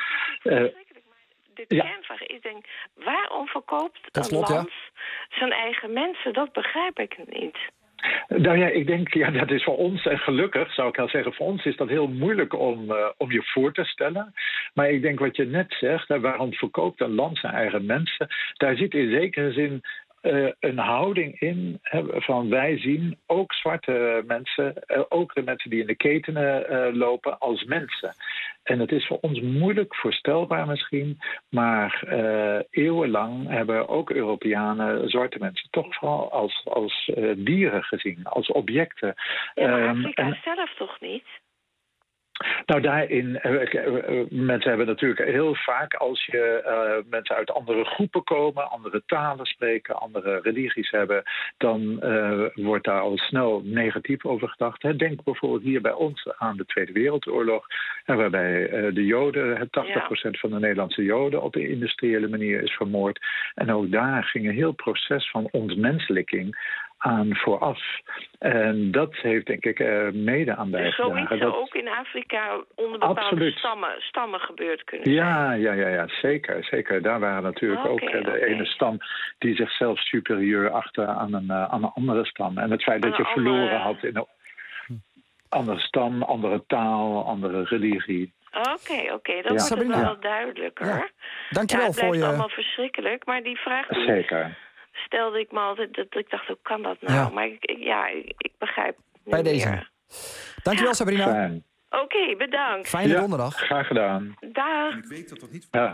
De kernvraag is, waarom verkoopt een land zijn eigen mensen? Dat begrijp ik niet. Nou ja, ik denk, dat is voor ons, en gelukkig zou ik wel zeggen, voor ons is dat heel moeilijk om je voor te stellen. Maar ik denk wat je net zegt, waarom verkoopt een land zijn eigen mensen? Daar zit in zekere zin een houding in van wij zien ook zwarte mensen, ook de mensen die in de ketenen lopen, als mensen. En het is voor ons moeilijk voorstelbaar misschien, maar eeuwenlang hebben ook Europeanen zwarte mensen toch vooral als dieren gezien, als objecten. Ja, maar Afrika zelf toch niet? Nou, daarin, mensen hebben natuurlijk heel vaak, als je mensen uit andere groepen komen, andere talen spreken, andere religies hebben, dan wordt daar al snel negatief over gedacht. Hè. Denk bijvoorbeeld hier bij ons aan de Tweede Wereldoorlog, waarbij de Joden, 80% van de Nederlandse Joden op een industriële manier is vermoord. En ook daar ging een heel proces van ontmenselijking aan vooraf. En dat heeft denk ik mede aan bijgedragen. Dus zoiets zou ook in Afrika onder bepaalde stammen gebeurd kunnen zijn? Ja, zeker. Daar waren natuurlijk ook de ene stam die zichzelf superieur achtte aan een andere stam. En het feit dat je verloren had in een andere stam, andere taal, andere religie. Oké, dat wordt wel duidelijker. Ja. Dankjewel het blijft voor je... allemaal verschrikkelijk, maar die vraag... Zeker. Stelde ik me altijd dat ik dacht, hoe kan dat nou? Ja. Maar ik begrijp bij deze. Dankjewel, Sabrina. Oké, bedankt. Fijne donderdag. Graag gedaan. Dag. Ik weet dat niet. Ja.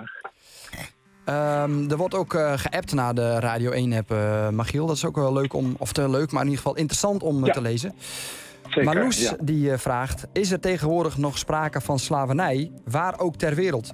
Er wordt ook geappt naar de Radio 1-app, Magiel. Dat is ook wel leuk maar in ieder geval interessant om te lezen. Zeker, Marloes die vraagt, is er tegenwoordig nog sprake van slavernij, waar ook ter wereld?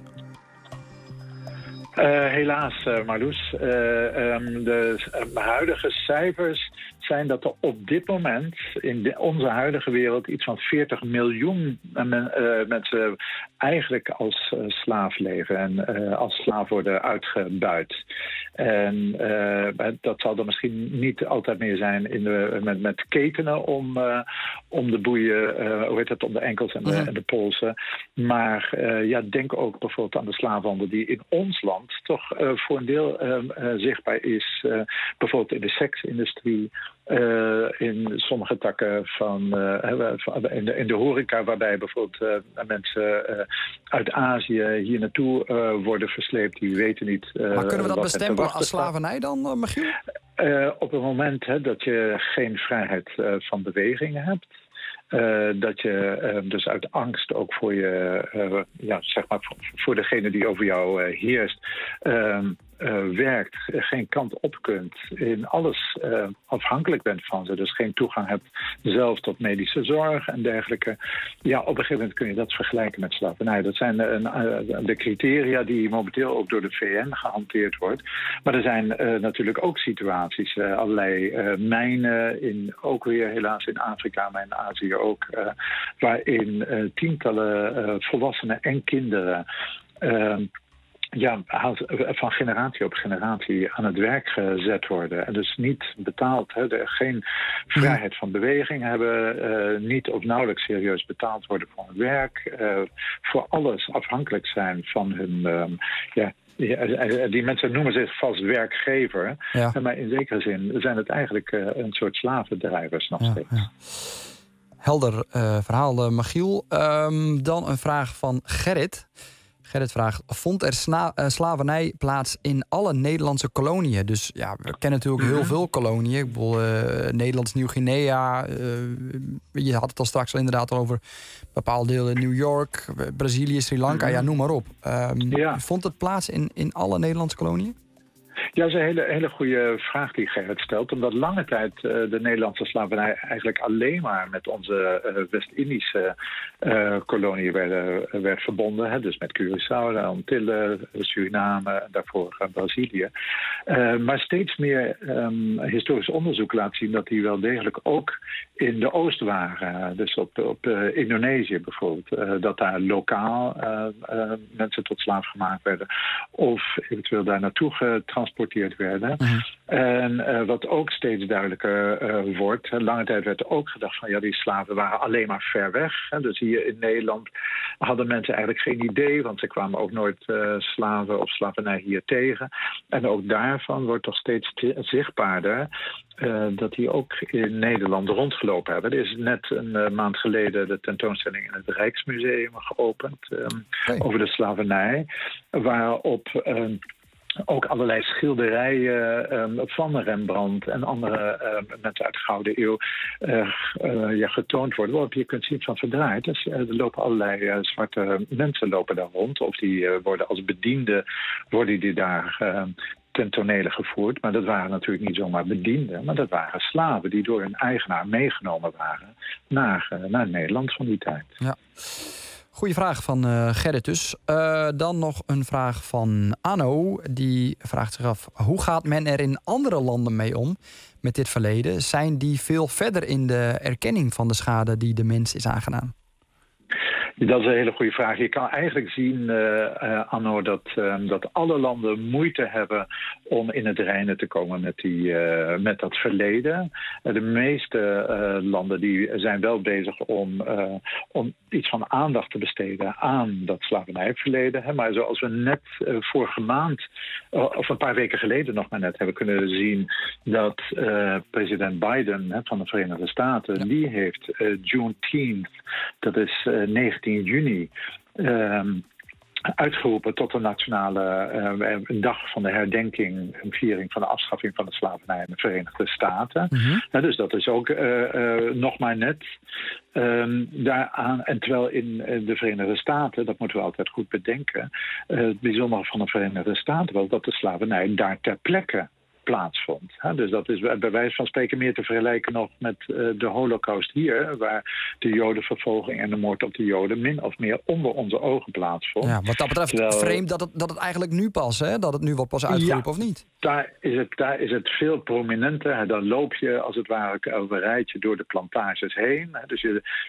Helaas, Marloes. De huidige cijfers zijn dat er op dit moment in onze huidige wereld iets van 40 miljoen mensen eigenlijk als slaaf leven en als slaaf worden uitgebuit. En dat zal er misschien niet altijd meer zijn met ketenen om de boeien, om de enkels en de polsen. Maar denk ook bijvoorbeeld aan de slavenhandel die in ons land toch voor een deel zichtbaar is. Bijvoorbeeld in de seksindustrie, in sommige takken in de horeca, waarbij bijvoorbeeld mensen uit Azië hier naartoe worden versleept. Die weten niet. Maar kunnen we dat bestempelen als slavernij dan, Michiel? Op het moment dat je geen vrijheid van bewegingen hebt. Dat je dus uit angst ook voor je, voor degene die over jou heerst, werkt, geen kant op kunt, in alles afhankelijk bent van ze, dus geen toegang hebt zelf tot medische zorg en dergelijke. Ja, op een gegeven moment kun je dat vergelijken met slavernij. Dat zijn de criteria die momenteel ook door de VN gehanteerd wordt. Maar er zijn natuurlijk ook situaties, allerlei mijnen, ook weer helaas in Afrika, maar in Azië ook, waarin tientallen volwassenen en kinderen van generatie op generatie aan het werk gezet worden. En dus niet betaald, geen vrijheid van beweging hebben, niet of nauwelijks serieus betaald worden voor hun werk, voor alles afhankelijk zijn van hun... die mensen noemen zich vast werkgever, maar in zekere zin zijn het eigenlijk een soort slavendrijvers nog steeds. Ja. Helder verhaal, Michiel. Dan een vraag van Gerrit. Gerrit vraagt, vond er slavernij plaats in alle Nederlandse koloniën? Dus ja, we kennen natuurlijk heel veel koloniën. Ik bedoel, Nederlands Nieuw-Guinea. Je had het al straks al inderdaad al over bepaalde delen New York, Brazilië, Sri Lanka, noem maar op. Vond het plaats in alle Nederlandse koloniën? Ja, dat is een hele goede vraag die Gerrit stelt. Omdat lange tijd de Nederlandse slavernij eigenlijk alleen maar met onze West-Indische koloniën werd verbonden. Hè? Dus met Curaçao, de Antillen, Suriname en daarvoor Brazilië. Maar steeds meer historisch onderzoek laat zien dat die wel degelijk ook in de oost waren. Dus op Indonesië bijvoorbeeld. Dat daar lokaal mensen tot slaaf gemaakt werden. Of eventueel daar naartoe getransporteerd werden. En wat ook steeds duidelijker wordt, lange tijd werd er ook gedacht van die slaven waren alleen maar ver weg. Dus hier in Nederland hadden mensen eigenlijk geen idee, want ze kwamen ook nooit slaven of slavernij hier tegen. En ook daarvan wordt toch steeds zichtbaarder dat die ook in Nederland rondgelopen hebben. Er is net een maand geleden de tentoonstelling in het Rijksmuseum geopend over de slavernij, waarop ook allerlei schilderijen van Rembrandt en andere mensen uit de Gouden Eeuw getoond worden. Waarop je kunt zien van verdraaid. Dus, er lopen allerlei zwarte mensen lopen daar rond. Of die worden als bedienden die daar ten tonele gevoerd. Maar dat waren natuurlijk niet zomaar bedienden. Maar dat waren slaven die door hun eigenaar meegenomen waren naar Nederland van die tijd. Ja. Goeie vraag van Gerrit dus. Dan nog een vraag van Anno. Die vraagt zich af, hoe gaat men er in andere landen mee om met dit verleden? Zijn die veel verder in de erkenning van de schade die de mens is aangedaan? Dat is een hele goede vraag. Je kan eigenlijk zien, Anno, dat alle landen moeite hebben om in het reine te komen met dat verleden. De meeste landen die zijn wel bezig om iets van aandacht te besteden aan dat slavernijverleden. Maar zoals we net vorige maand, of een paar weken geleden nog maar net hebben kunnen zien, dat president Biden van de Verenigde Staten, die heeft Juneteenth, dat is 19 juni, uitgeroepen tot de nationale dag van de herdenking en viering van de afschaffing van de slavernij in de Verenigde Staten. Dus dat is ook nog maar net daaraan. En terwijl in de Verenigde Staten, dat moeten we altijd goed bedenken, het bijzondere van de Verenigde Staten was dat de slavernij daar ter plekke plaatsvond. Dus dat is bij wijze van spreken meer te vergelijken nog met de Holocaust hier, waar de Jodenvervolging en de moord op de Joden min of meer onder onze ogen plaatsvond. Ja, wat dat betreft vreemd dat het eigenlijk nu pas, hè? Dat het nu wordt pas uitgeroepen, of niet? Daar is het veel prominenter. Dan loop je als het ware over een rijtje door de plantages heen. Dus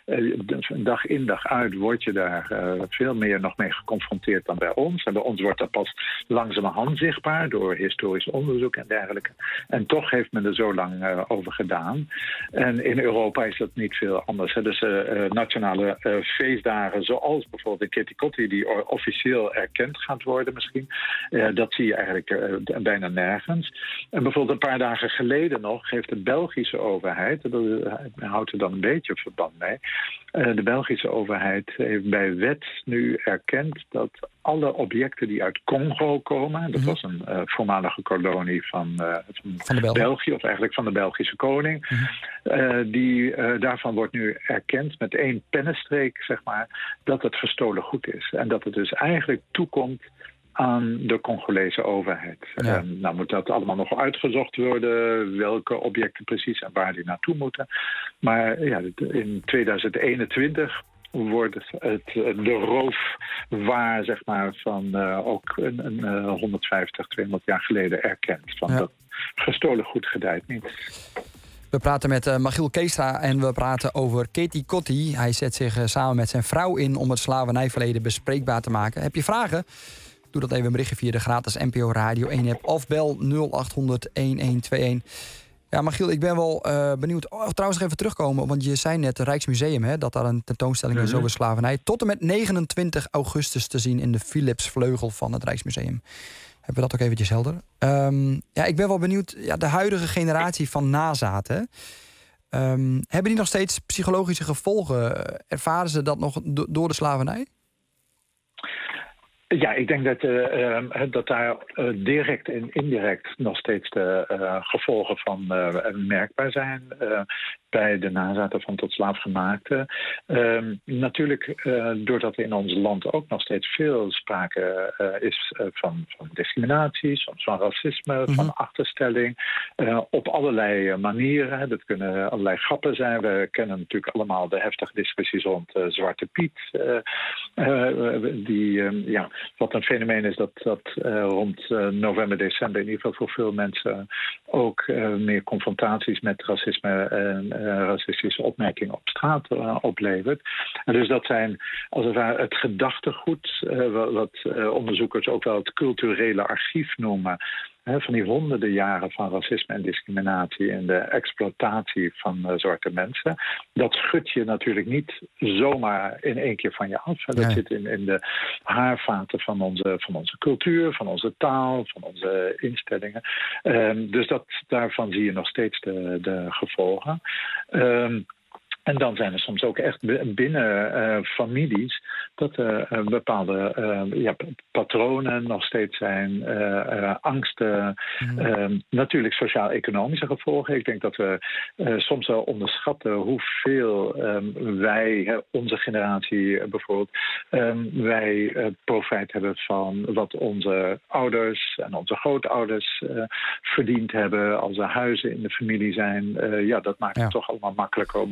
dag in dag uit word je daar veel meer nog mee geconfronteerd dan bij ons. En bij ons wordt dat pas langzamerhand zichtbaar door historisch onderzoek en dergelijke. En toch heeft men er zo lang over gedaan. En in Europa is dat niet veel anders. Dus nationale feestdagen zoals bijvoorbeeld de Kitty Kotti, die officieel erkend gaat worden misschien. Dat zie je eigenlijk bijna nergens. En bijvoorbeeld een paar dagen geleden nog heeft de Belgische overheid, daar houdt er dan een beetje verband mee, de Belgische overheid heeft bij wet nu erkend dat alle objecten die uit Congo komen, dat was een voormalige kolonie van België, of eigenlijk van de Belgische koning, daarvan wordt nu erkend met 1 pennenstreek, zeg maar, dat het gestolen goed is. En dat het dus eigenlijk toekomt aan de Congolese overheid. Ja. Nou moet dat allemaal nog uitgezocht worden, welke objecten precies en waar die naartoe moeten. Maar ja, in 2021 wordt de roof waar, zeg maar, van ook een 150, 200 jaar geleden erkend. Want dat gestolen goed gedijt niet. We praten met Machiel Keestra en we praten over Kitty Kotti. Hij zet zich samen met zijn vrouw in om het slavernijverleden bespreekbaar te maken. Heb je vragen? Doe dat even een berichtje via de gratis NPO Radio 1 app of bel 0800 1121. Ja, Machiel, ik ben wel benieuwd. Trouwens, nog even terugkomen, want je zei net, het Rijksmuseum, hè, dat daar een tentoonstelling is over slavernij. Tot en met 29 augustus te zien in de Philipsvleugel van het Rijksmuseum. Hebben we dat ook eventjes helder? Ik ben wel benieuwd, de huidige generatie van nazaten, hebben die nog steeds psychologische gevolgen? Ervaren ze dat nog door de slavernij? Ja, ik denk dat daar direct en indirect nog steeds de gevolgen van merkbaar zijn bij de nazaten van tot slaafgemaakten. Natuurlijk, doordat er in ons land ook nog steeds veel sprake is van discriminatie, soms van racisme, van achterstelling, op allerlei manieren. Dat kunnen allerlei grappen zijn. We kennen natuurlijk allemaal de heftige discussies rond Zwarte Piet. Wat een fenomeen is dat rond november, december in ieder geval voor veel mensen ook meer confrontaties met racisme en racistische opmerkingen op straat oplevert. En dus dat zijn als het ware het gedachtegoed, wat onderzoekers ook wel het culturele archief noemen. Van die honderden jaren van racisme en discriminatie en de exploitatie van zwarte mensen. Dat schud je natuurlijk niet zomaar in één keer van je af. Dat zit in de haarvaten van onze cultuur, van onze taal, van onze instellingen. Dus daarvan zie je nog steeds de gevolgen. En dan zijn er soms ook echt binnen families dat er bepaalde patronen nog steeds zijn, angsten, natuurlijk sociaal-economische gevolgen. Ik denk dat we soms wel onderschatten hoeveel wij, onze generatie bijvoorbeeld, wij profijt hebben van wat onze ouders en onze grootouders verdiend hebben als er huizen in de familie zijn. Dat maakt het toch allemaal makkelijker om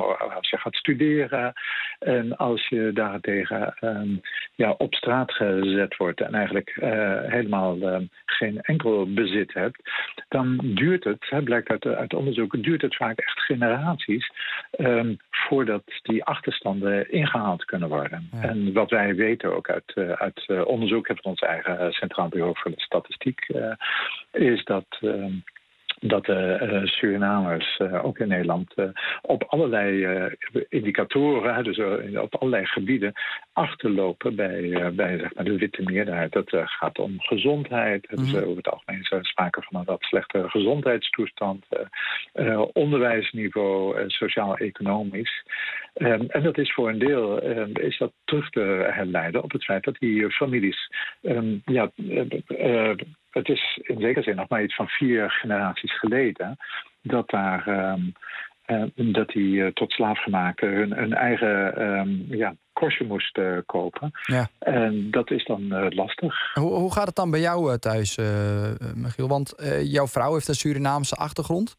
als je gaat studeren en als je daartegen op straat gezet wordt en eigenlijk helemaal geen enkel bezit hebt, dan duurt het, blijkt uit onderzoek, duurt het vaak echt generaties voordat die achterstanden ingehaald kunnen worden. Ja. En wat wij weten ook uit onderzoek van ons eigen Centraal Bureau voor de Statistiek, is dat de Surinamers, ook in Nederland, op allerlei indicatoren, dus op allerlei gebieden, achterlopen bij zeg maar, de witte meerderheid. Dat gaat om gezondheid. Dus over het algemeen sprake van een wat slechtere gezondheidstoestand, onderwijsniveau, sociaal-economisch. En dat is voor een deel is dat terug te herleiden op het feit dat die families het is in zekere zin nog maar iets van 4 generaties geleden dat die tot slaafgemaakten hun eigen kostje moesten kopen. Ja. En dat is dan lastig. Hoe gaat het dan bij jou thuis, Michiel? Want jouw vrouw heeft een Surinaamse achtergrond.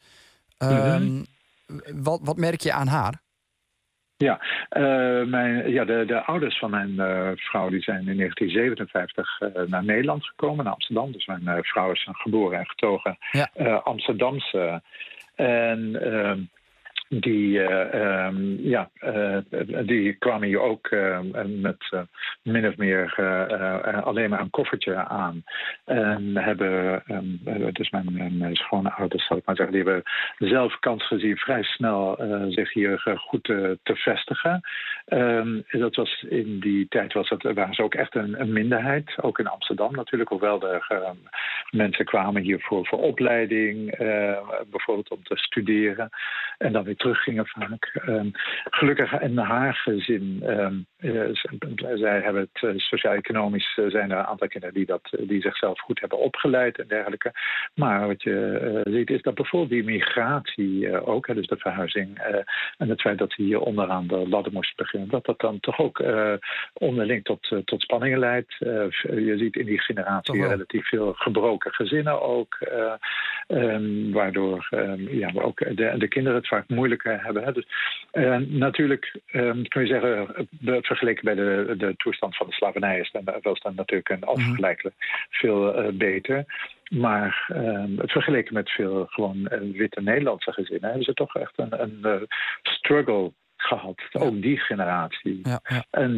Wat merk je aan haar? Ja, de ouders van mijn vrouw die zijn in 1957 naar Nederland gekomen, naar Amsterdam. Dus mijn vrouw is een geboren en getogen Amsterdamse. En die kwamen hier ook met min of meer alleen maar een koffertje aan. En hebben, dus mijn schoonouders, zal ik maar zeggen, die hebben zelf kans gezien vrij snel zich hier goed te vestigen. Dat was in die tijd waren ze ook echt een minderheid, ook in Amsterdam natuurlijk, hoewel er mensen kwamen hier voor opleiding, bijvoorbeeld om te studeren en dan weer teruggingen vaak. Gelukkig in haar gezin, zij hebben het sociaal-economisch, zijn er een aantal kinderen die zichzelf goed hebben opgeleid en dergelijke. Maar wat je ziet is dat bijvoorbeeld die migratie ook, dus de verhuizing en het feit dat ze hier onderaan de ladder moesten beginnen, dat dan toch ook onderling tot spanningen leidt. Je ziet in die generatie relatief veel gebroken gezinnen ook, waardoor ook de kinderen het vaak moeilijker hebben. Dus, natuurlijk kun je zeggen, vergeleken bij de toestand van de slavernij is dan natuurlijk een onvergelijkelijk veel beter. Maar vergeleken met veel gewoon witte Nederlandse gezinnen hebben ze toch echt een struggle gehad. Ook die generatie. Ja. En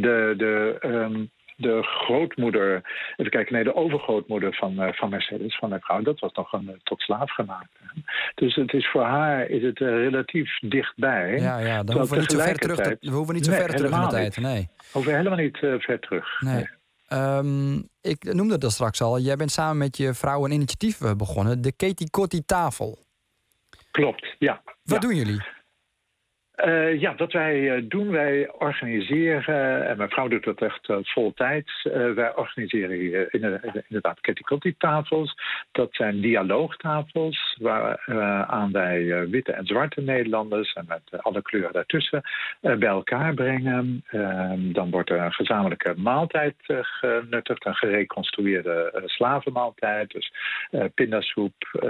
de grootmoeder, even kijken, nee, de overgrootmoeder van Mercedes, van mijn vrouw, dat was nog een tot slaaf gemaakt. Dus het is voor haar is het relatief dichtbij. Ja, dan hoeven we niet zo ver terug. We hoeven niet zo ver terug in de tijd. Nee. Hoeven helemaal niet ver terug. Nee. Ik noemde het al straks al. Jij bent samen met je vrouw een initiatief begonnen, de Ketikotti Tafel. Klopt, ja. Wat doen jullie? Wat wij doen, wij organiseren, en mijn vrouw doet dat echt vol tijd. Wij organiseren hier inderdaad Ketikotti-tafels. Dat zijn dialoogtafels waaraan wij witte en zwarte Nederlanders en met alle kleuren daartussen bij elkaar brengen. Dan wordt er een gezamenlijke maaltijd genuttigd, een gereconstrueerde slavenmaaltijd. Dus pindasoep,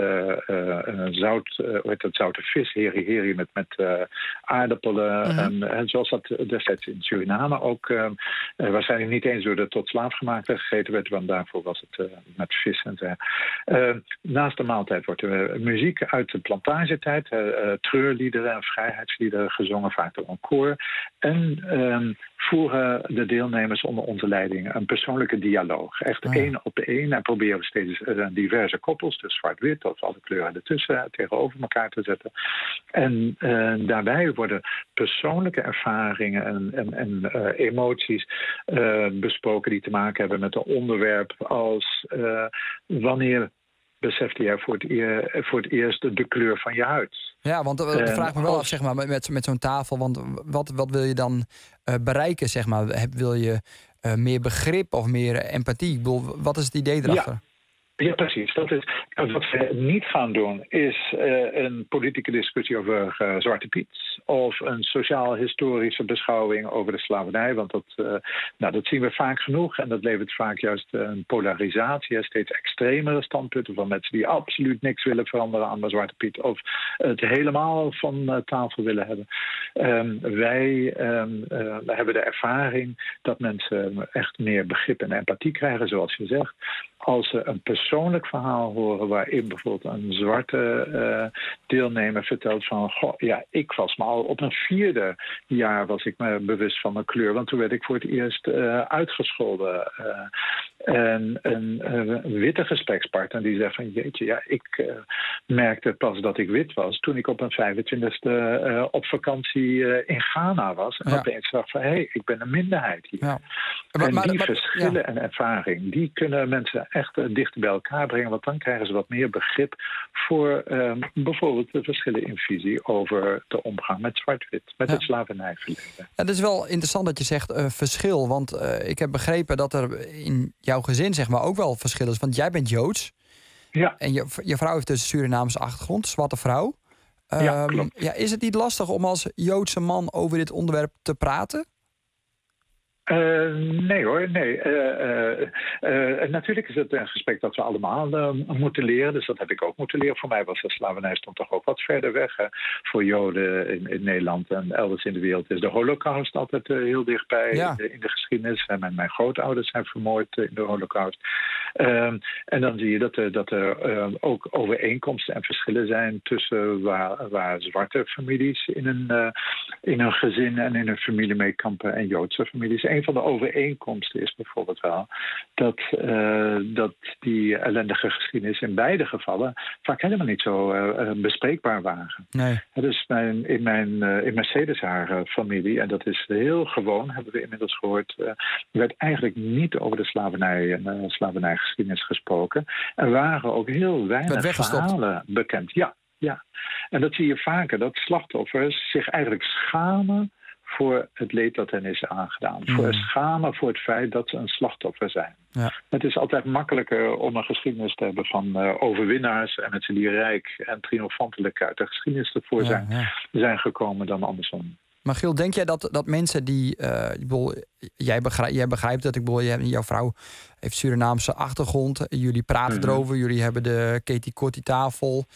zoute vis, heri-heri met aardappelen. En zoals dat destijds in Suriname ook waarschijnlijk niet eens door de tot slaafgemaakte gegeten werd, want daarvoor was het met vis en zo. Naast de maaltijd wordt er muziek uit de plantagetijd, treurliederen en vrijheidsliederen gezongen, vaak door een koor. En voeren de deelnemers onder onze leiding een persoonlijke dialoog. Echt 1 op 1. En proberen we steeds diverse koppels, dus zwart-wit of alle kleuren ertussen, tegenover elkaar te zetten. En daarbij worden persoonlijke ervaringen en emoties besproken die te maken hebben met een onderwerp als wanneer besefte jij voor het eerst de kleur van je huid? Ja, want dat vraag me wel af, zeg maar, met zo'n tafel. Want wat wil je dan bereiken, zeg maar? Wil je meer begrip of meer empathie? Ik bedoel, wat is het idee erachter? Ja, precies. Dat is, wat we niet gaan doen is een politieke discussie over Zwarte Piet of een sociaal-historische beschouwing over de slavernij. Want dat zien we vaak genoeg en dat levert vaak juist een polarisatie. Steeds extremere standpunten van mensen die absoluut niks willen veranderen aan de Zwarte Piet of het helemaal van tafel willen hebben. Wij hebben de ervaring dat mensen echt meer begrip en empathie krijgen, zoals je zegt. Als ze een persoonlijk verhaal horen waarin bijvoorbeeld een zwarte deelnemer vertelt van... ik was me al op een 4e jaar was ik me bewust van mijn kleur. Want toen werd ik voor het eerst uitgescholden. En een witte gesprekspartner die zegt van... jeetje, ik merkte pas dat ik wit was toen ik op een 25e op vakantie in Ghana was. En opeens dacht van, ik ben een minderheid hier. Ja. En die verschillen en ervaring, die kunnen mensen echt dichter bij elkaar brengen. Want dan krijgen ze wat meer begrip voor bijvoorbeeld de verschillen in visie over de omgang met zwart-wit, met het slavernijverleden. Ja, het is wel interessant dat je zegt verschil. Want ik heb begrepen dat er in jouw gezin zeg maar ook wel verschil is. Want jij bent Joods. Ja. En je vrouw heeft dus een Surinaamse achtergrond, zwarte vrouw. Ja, klopt. Ja, is het niet lastig om als Joodse man over dit onderwerp te praten? Nee hoor, nee. Natuurlijk is het een gesprek dat we allemaal moeten leren. Dus dat heb ik ook moeten leren. Voor mij was de slavernij stond toch ook wat verder weg. Voor Joden in Nederland en elders in de wereld is de Holocaust altijd heel dichtbij in de geschiedenis. En mijn grootouders zijn vermoord in de Holocaust. En dan zie je dat er ook overeenkomsten en verschillen zijn tussen waar zwarte families in een gezin en in een familie mee kampen en Joodse families. Een van de overeenkomsten is bijvoorbeeld wel dat die ellendige geschiedenis in beide gevallen vaak helemaal niet zo bespreekbaar waren. Nee. Dus in mijn Mercedes haar familie, en dat is heel gewoon, hebben we inmiddels gehoord, werd eigenlijk niet over de slavernij en slavernijgeschiedenis gesproken. Er waren ook heel weinig verhalen bekend. Ja. En dat zie je vaker, dat slachtoffers zich eigenlijk schamen voor het leed dat hen is aangedaan. Voor schamen voor het feit dat ze een slachtoffer zijn. Ja. Het is altijd makkelijker om een geschiedenis te hebben van overwinnaars en mensen die rijk en triomfantelijk uit de geschiedenis ervoor zijn gekomen dan andersom. Maar Giel, denk jij dat mensen die... jij begrijpt dat, jouw vrouw heeft Surinaamse achtergrond. Jullie praten erover, jullie hebben de Keeti Kotti tafel.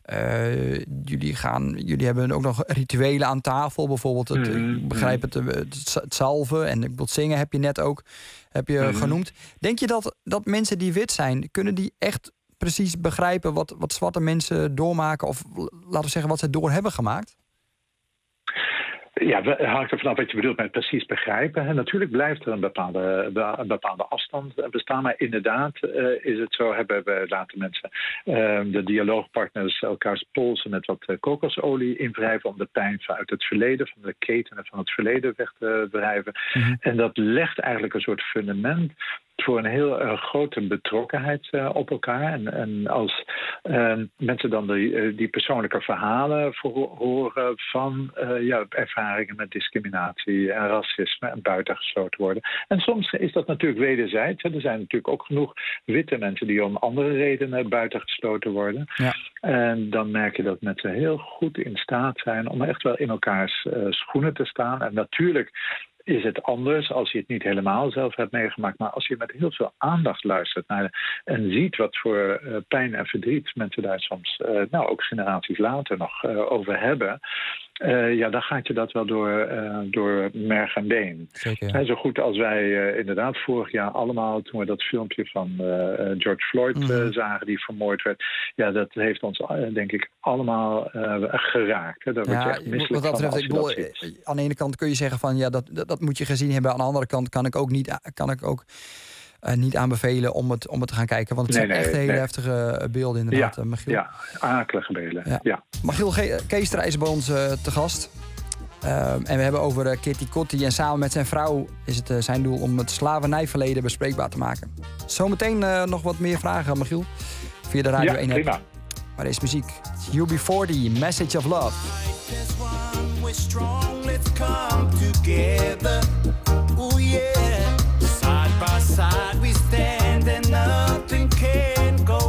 Jullie hebben ook nog rituelen aan tafel. Bijvoorbeeld, ik begrijp het zalven en het zingen heb je net ook genoemd. Denk je dat mensen die wit zijn, kunnen die echt precies begrijpen wat zwarte mensen doormaken? Of laten we zeggen, wat ze door hebben gemaakt? Ja, het hangt er vanaf wat je bedoelt met precies begrijpen. En natuurlijk blijft er een bepaalde afstand bestaan. Maar inderdaad is het zo, laten mensen de dialoogpartners elkaars polsen met wat kokosolie invrijven om de pijn uit het verleden, van de ketenen van het verleden weg te drijven. En dat legt eigenlijk een soort fundament voor een heel grote betrokkenheid op elkaar. En als mensen dan die persoonlijke verhalen horen van ervaringen met discriminatie en racisme en buitengesloten worden. En soms is dat natuurlijk wederzijds. Er zijn natuurlijk ook genoeg witte mensen die om andere redenen buitengesloten worden. Ja. En dan merk je dat mensen heel goed in staat zijn om echt wel in elkaars schoenen te staan. En natuurlijk is het anders als je het niet helemaal zelf hebt meegemaakt. Maar als je met heel veel aandacht luistert naar en ziet wat voor pijn en verdriet mensen daar soms ook generaties later nog over hebben. Dan gaat je dat wel door merg en been. Zeker. Zo goed als wij inderdaad vorig jaar allemaal, toen we dat filmpje van George Floyd zagen die vermoord werd. Ja, dat heeft ons denk ik allemaal geraakt. Daar word je echt misselijk van als je dat ziet. Aan de ene kant kun je zeggen van dat moet je gezien hebben. Aan de andere kant kan ik ook niet aanbevelen om het te gaan kijken. Want het zijn echt hele heftige beelden inderdaad, Michiel. Ja, akelige beelden. Ja. Michiel Keestra is bij ons te gast. En we hebben over Keeti Kotti. En samen met zijn vrouw is het zijn doel om het slavernijverleden bespreekbaar te maken. Zometeen nog wat meer vragen, Michiel. Via de Radio 1 app. Maar deze muziek. UB40, Message of Love. Side by side we stand and nothing can go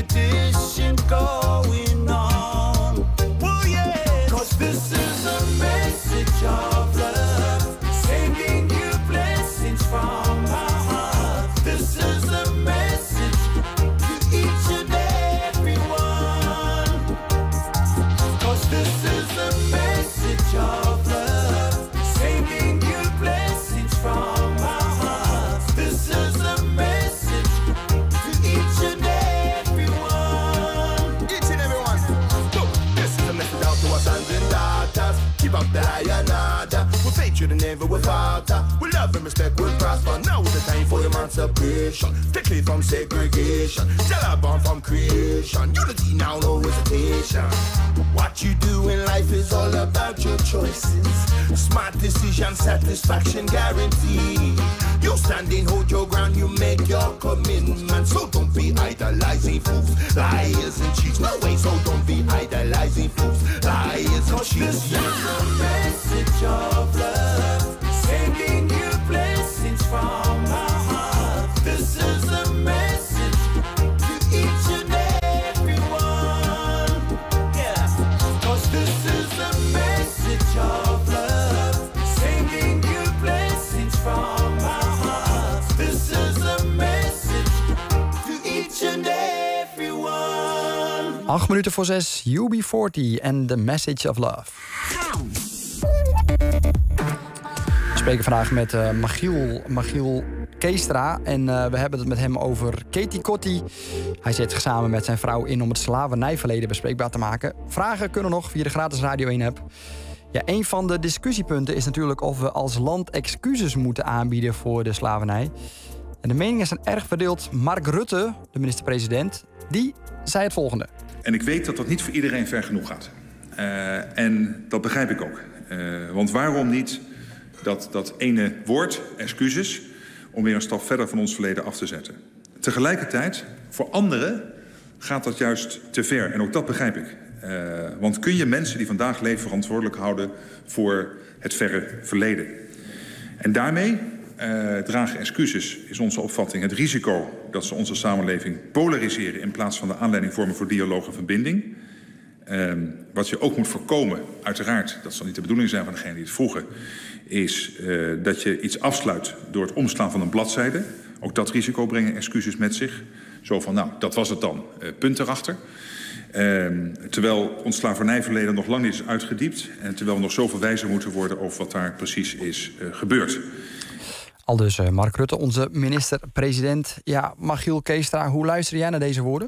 tradition going on. Oh yeah, 'cause this is a message of love, sending you blessings from our heart. This is a message to each and everyone. 'Cause this is a message of love, sending you blessings from our heart. This is a message to each and everyone. Each and everyone. Look, this is a message out to our sons and daughters. Keep up the lion order. We're faithful and never will falter. We love and respect will prosper. Now is the time for emancipation. Stay clear from segregation. Tell born from creation. Unity now, no hesitation. What you do in life is all about your choices. Smart decision, satisfaction guaranteed. You standing, hold your ground, you make your commitment. So don't be idolizing fools, liars and cheats. No way, so don't be idolizing fools, liars and cheats. This is a message of love, sending you blessings from our heart. This is a message to each and everyone. Yeah, 'cause this is a message of love, sending you blessings from our heart. This is a message to each and everyone. 8 minuten voor 6, UB40 en The Message of Love. We spreken vandaag met Michiel Keestra. En we hebben het met hem over Katie Kotti. Hij zet zich samen met zijn vrouw in om het slavernijverleden bespreekbaar te maken. Vragen kunnen nog via de gratis Radio 1-app. Ja, een van de discussiepunten is natuurlijk of we als land excuses moeten aanbieden voor de slavernij. En de meningen zijn erg verdeeld. Mark Rutte, de minister-president, die zei het volgende. En ik weet dat dat niet voor iedereen ver genoeg gaat. En dat begrijp ik ook. Want waarom niet dat ene woord, excuses, om weer een stap verder van ons verleden af te zetten. Tegelijkertijd, voor anderen gaat dat juist te ver. En ook dat begrijp ik. Want kun je mensen die vandaag leven verantwoordelijk houden voor het verre verleden? En daarmee dragen excuses, is onze opvatting, het risico dat ze onze samenleving polariseren in plaats van de aanleiding vormen voor dialoog en verbinding. Wat je ook moet voorkomen, uiteraard, dat zal niet de bedoeling zijn van degene die het vroegen, is dat je iets afsluit door het omslaan van een bladzijde. Ook dat risico brengen excuses met zich. Zo van, nou, dat was het dan, punt erachter. Terwijl ons slavernijverleden nog lang niet is uitgediept en terwijl we nog zoveel wijzer moeten worden over wat daar precies is gebeurd. Aldus Mark Rutte, onze minister-president. Ja, Michiel Keestra, hoe luister jij naar deze woorden?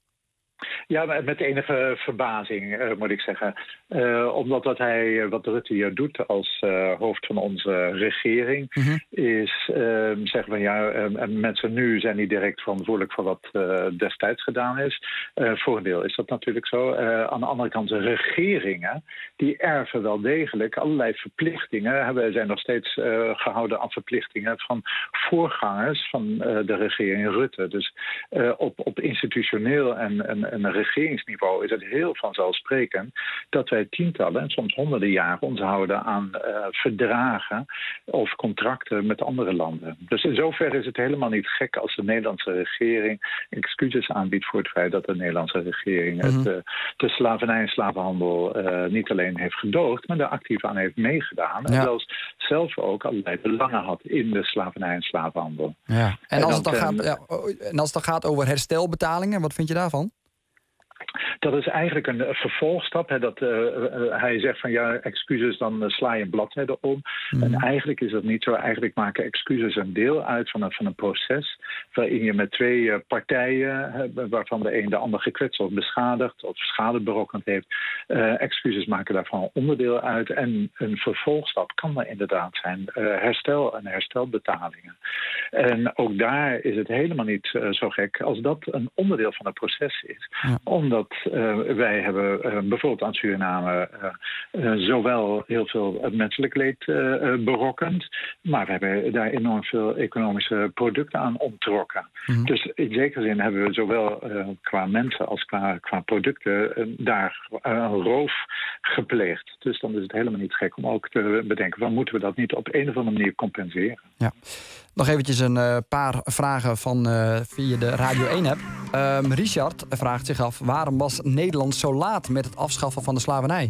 Ja, met enige verbazing, moet ik zeggen. Omdat wat Rutte hier doet als hoofd van onze regering, is zeggen van ja, mensen nu zijn niet direct verantwoordelijk voor wat destijds gedaan is. Voor een deel is dat natuurlijk zo. Aan de andere kant, de regeringen, die erven wel degelijk allerlei verplichtingen. Zijn nog steeds gehouden aan verplichtingen van voorgangers van de regering Rutte. Dus op institutioneel en regeringsniveau is het heel vanzelfsprekend dat wij tientallen en soms honderden jaren ons houden aan verdragen of contracten met andere landen. Dus in zoverre is het helemaal niet gek als de Nederlandse regering excuses aanbiedt voor het feit dat de Nederlandse regering de slavernij en slavenhandel niet alleen heeft gedoogd, maar daar actief aan heeft meegedaan. Ja. En zelfs zelf ook allerlei belangen had in de slavernij en slavenhandel. Ja. En als het dan gaat over herstelbetalingen, wat vind je daarvan? Dat is eigenlijk een vervolgstap. Dat hij zegt van ja, excuses, dan sla je een bladzijde om. En eigenlijk is dat niet zo. Eigenlijk maken excuses een deel uit van een proces waarin je met twee partijen, waarvan de een de ander gekwetst of beschadigd of schade berokkend heeft, excuses maken daarvan onderdeel uit. En een vervolgstap kan er inderdaad zijn herstel en herstelbetalingen. En ook daar is het helemaal niet zo gek als dat een onderdeel van het proces is. Ja. Omdat wij hebben bijvoorbeeld aan Suriname zowel heel veel menselijk leed berokkend, maar we hebben daar enorm veel economische producten aan onttrokken. Dus in zekere zin hebben we zowel qua mensen als qua producten daar een roof gepleegd. Dus dan is het helemaal niet gek om ook te bedenken, van moeten we dat niet op een of andere manier compenseren? Ja. Nog eventjes een paar vragen via de Radio 1-app. Richard vraagt zich af, waarom was Nederland zo laat met het afschaffen van de slavernij?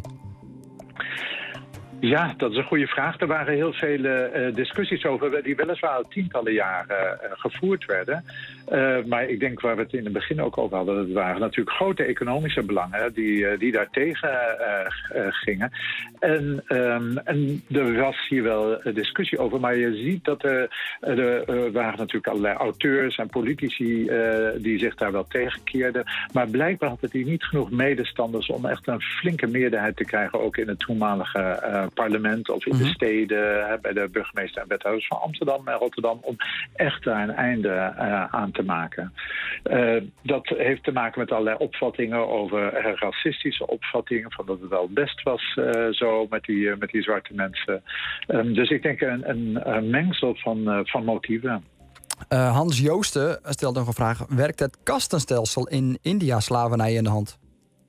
Ja, dat is een goede vraag. Er waren heel veel discussies over die weliswaar al tientallen jaren gevoerd werden. Maar ik denk waar we het in het begin ook over hadden, het waren natuurlijk grote economische belangen die daar tegen gingen. En er was hier wel discussie over, maar je ziet dat er waren natuurlijk allerlei auteurs en politici die zich daar wel tegen keerden. Maar blijkbaar hadden die niet genoeg medestanders om echt een flinke meerderheid te krijgen, ook in het toenmalige parlement of in de steden, bij de burgemeester en wethouders van Amsterdam en Rotterdam, om echt daar een einde aan te maken. Dat heeft te maken met allerlei opvattingen over racistische opvattingen, van dat het wel best was zo met die zwarte mensen. Dus ik denk een mengsel van motieven. Hans Joosten stelt nog een vraag. Werkt het kastenstelsel in India slavernij in de hand?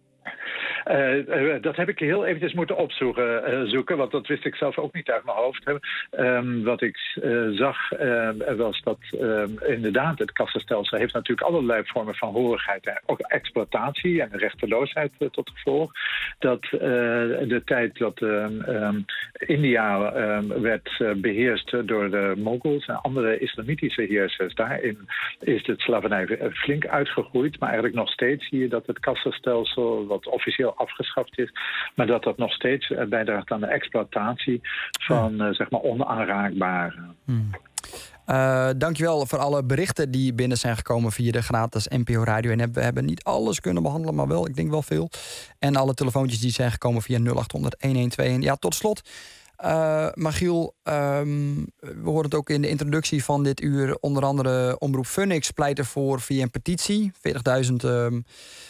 Dat heb ik heel eventjes moeten opzoeken, want dat wist ik zelf ook niet uit mijn hoofd. Wat ik zag was dat inderdaad het kastenstelsel heeft natuurlijk allerlei vormen van horigheid en ook exploitatie en rechteloosheid tot gevolg. Dat de tijd dat India werd beheerst door de Moguls en andere islamitische heersers, daarin is het slavernij flink uitgegroeid, maar eigenlijk nog steeds zie je dat het kastenstelsel, wat officieel afgeschaft is, maar dat nog steeds bijdraagt aan de exploitatie van zeg maar onaanraakbaren. Dankjewel voor alle berichten die binnen zijn gekomen via de gratis NPO Radio. En we hebben niet alles kunnen behandelen, maar wel, ik denk wel veel. En alle telefoontjes die zijn gekomen via 0800-1121. Ja, tot slot, Magiel, we horen het ook in de introductie van dit uur. Onder andere Omroep Phoenix pleit ervoor via een petitie. 40.000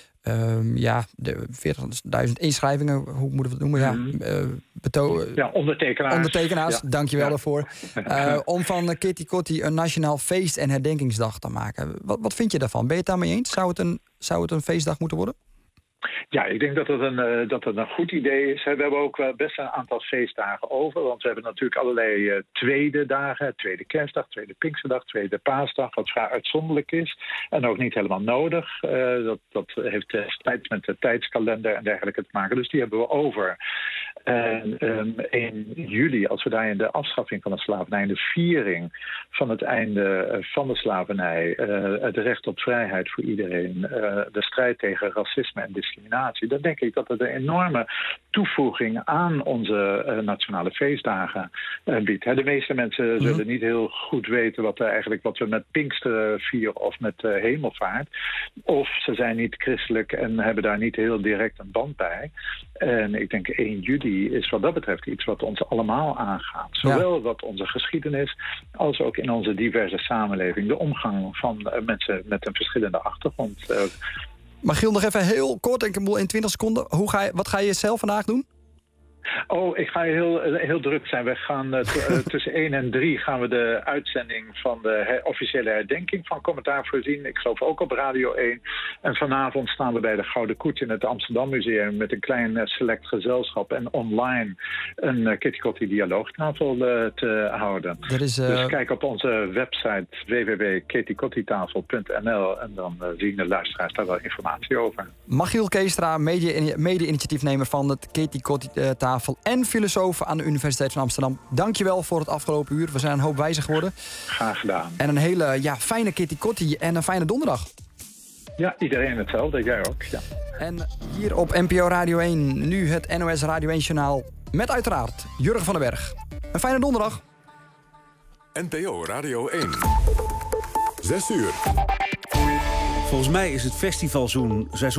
40.000 inschrijvingen, hoe moeten we het noemen? Ondertekenaars, dankjewel daarvoor. Om van Kitty Kotti een nationaal feest- en herdenkingsdag te maken. Wat vind je daarvan? Ben je het daarmee eens? Zou het een feestdag moeten worden? Ja, ik denk dat het een goed idee is. We hebben ook best een aantal feestdagen over. Want we hebben natuurlijk allerlei tweede dagen. Tweede kerstdag, tweede Pinksterdag, tweede paasdag. Wat vrij uitzonderlijk is. En ook niet helemaal nodig. Dat heeft tijd met de tijdskalender en dergelijke te maken. Dus die hebben we over. En 1 juli, als we daar in de afschaffing van de slavernij, in de viering van het einde van de slavernij, het recht op vrijheid voor iedereen, de strijd tegen racisme en discriminatie, dan denk ik dat het een enorme toevoeging aan onze nationale feestdagen biedt. De meeste mensen zullen niet heel goed weten wat we met Pinksteren vieren of met Hemelvaart. Of ze zijn niet christelijk en hebben daar niet heel direct een band bij. En ik denk 1 juli is wat dat betreft iets wat ons allemaal aangaat. Zowel wat onze geschiedenis als ook in onze diverse samenleving. De omgang van mensen met een verschillende achtergrond. Magiel, nog even heel kort, ik in 20 seconden. Wat ga je zelf vandaag doen? Ik ga heel druk zijn. We gaan tussen 1 en 3 gaan we de uitzending van de officiële herdenking van commentaar voorzien. Ik geloof ook op Radio 1. En vanavond staan we bij de Gouden Koets in het Amsterdam Museum met een klein select gezelschap en online een Kitty Kotti dialoogtafel te houden. Dus kijk op onze website www.kittykottitafel.nl en dan zien de luisteraars daar wel informatie over. Magiel Keestra, mede-initiatiefnemer van het Kitty Kotti tafel en filosoof aan de Universiteit van Amsterdam. Dankjewel voor het afgelopen uur. We zijn een hoop wijzer geworden. Graag gedaan. En een hele fijne Kitty Kotti en een fijne donderdag. Ja, iedereen hetzelfde. Jij ook. Ja. En hier op NPO Radio 1 nu het NOS Radio 1 Journaal met uiteraard Jurgen van den Berg. Een fijne donderdag. NPO Radio 1. 6 uur. Volgens mij is het festivalseizoen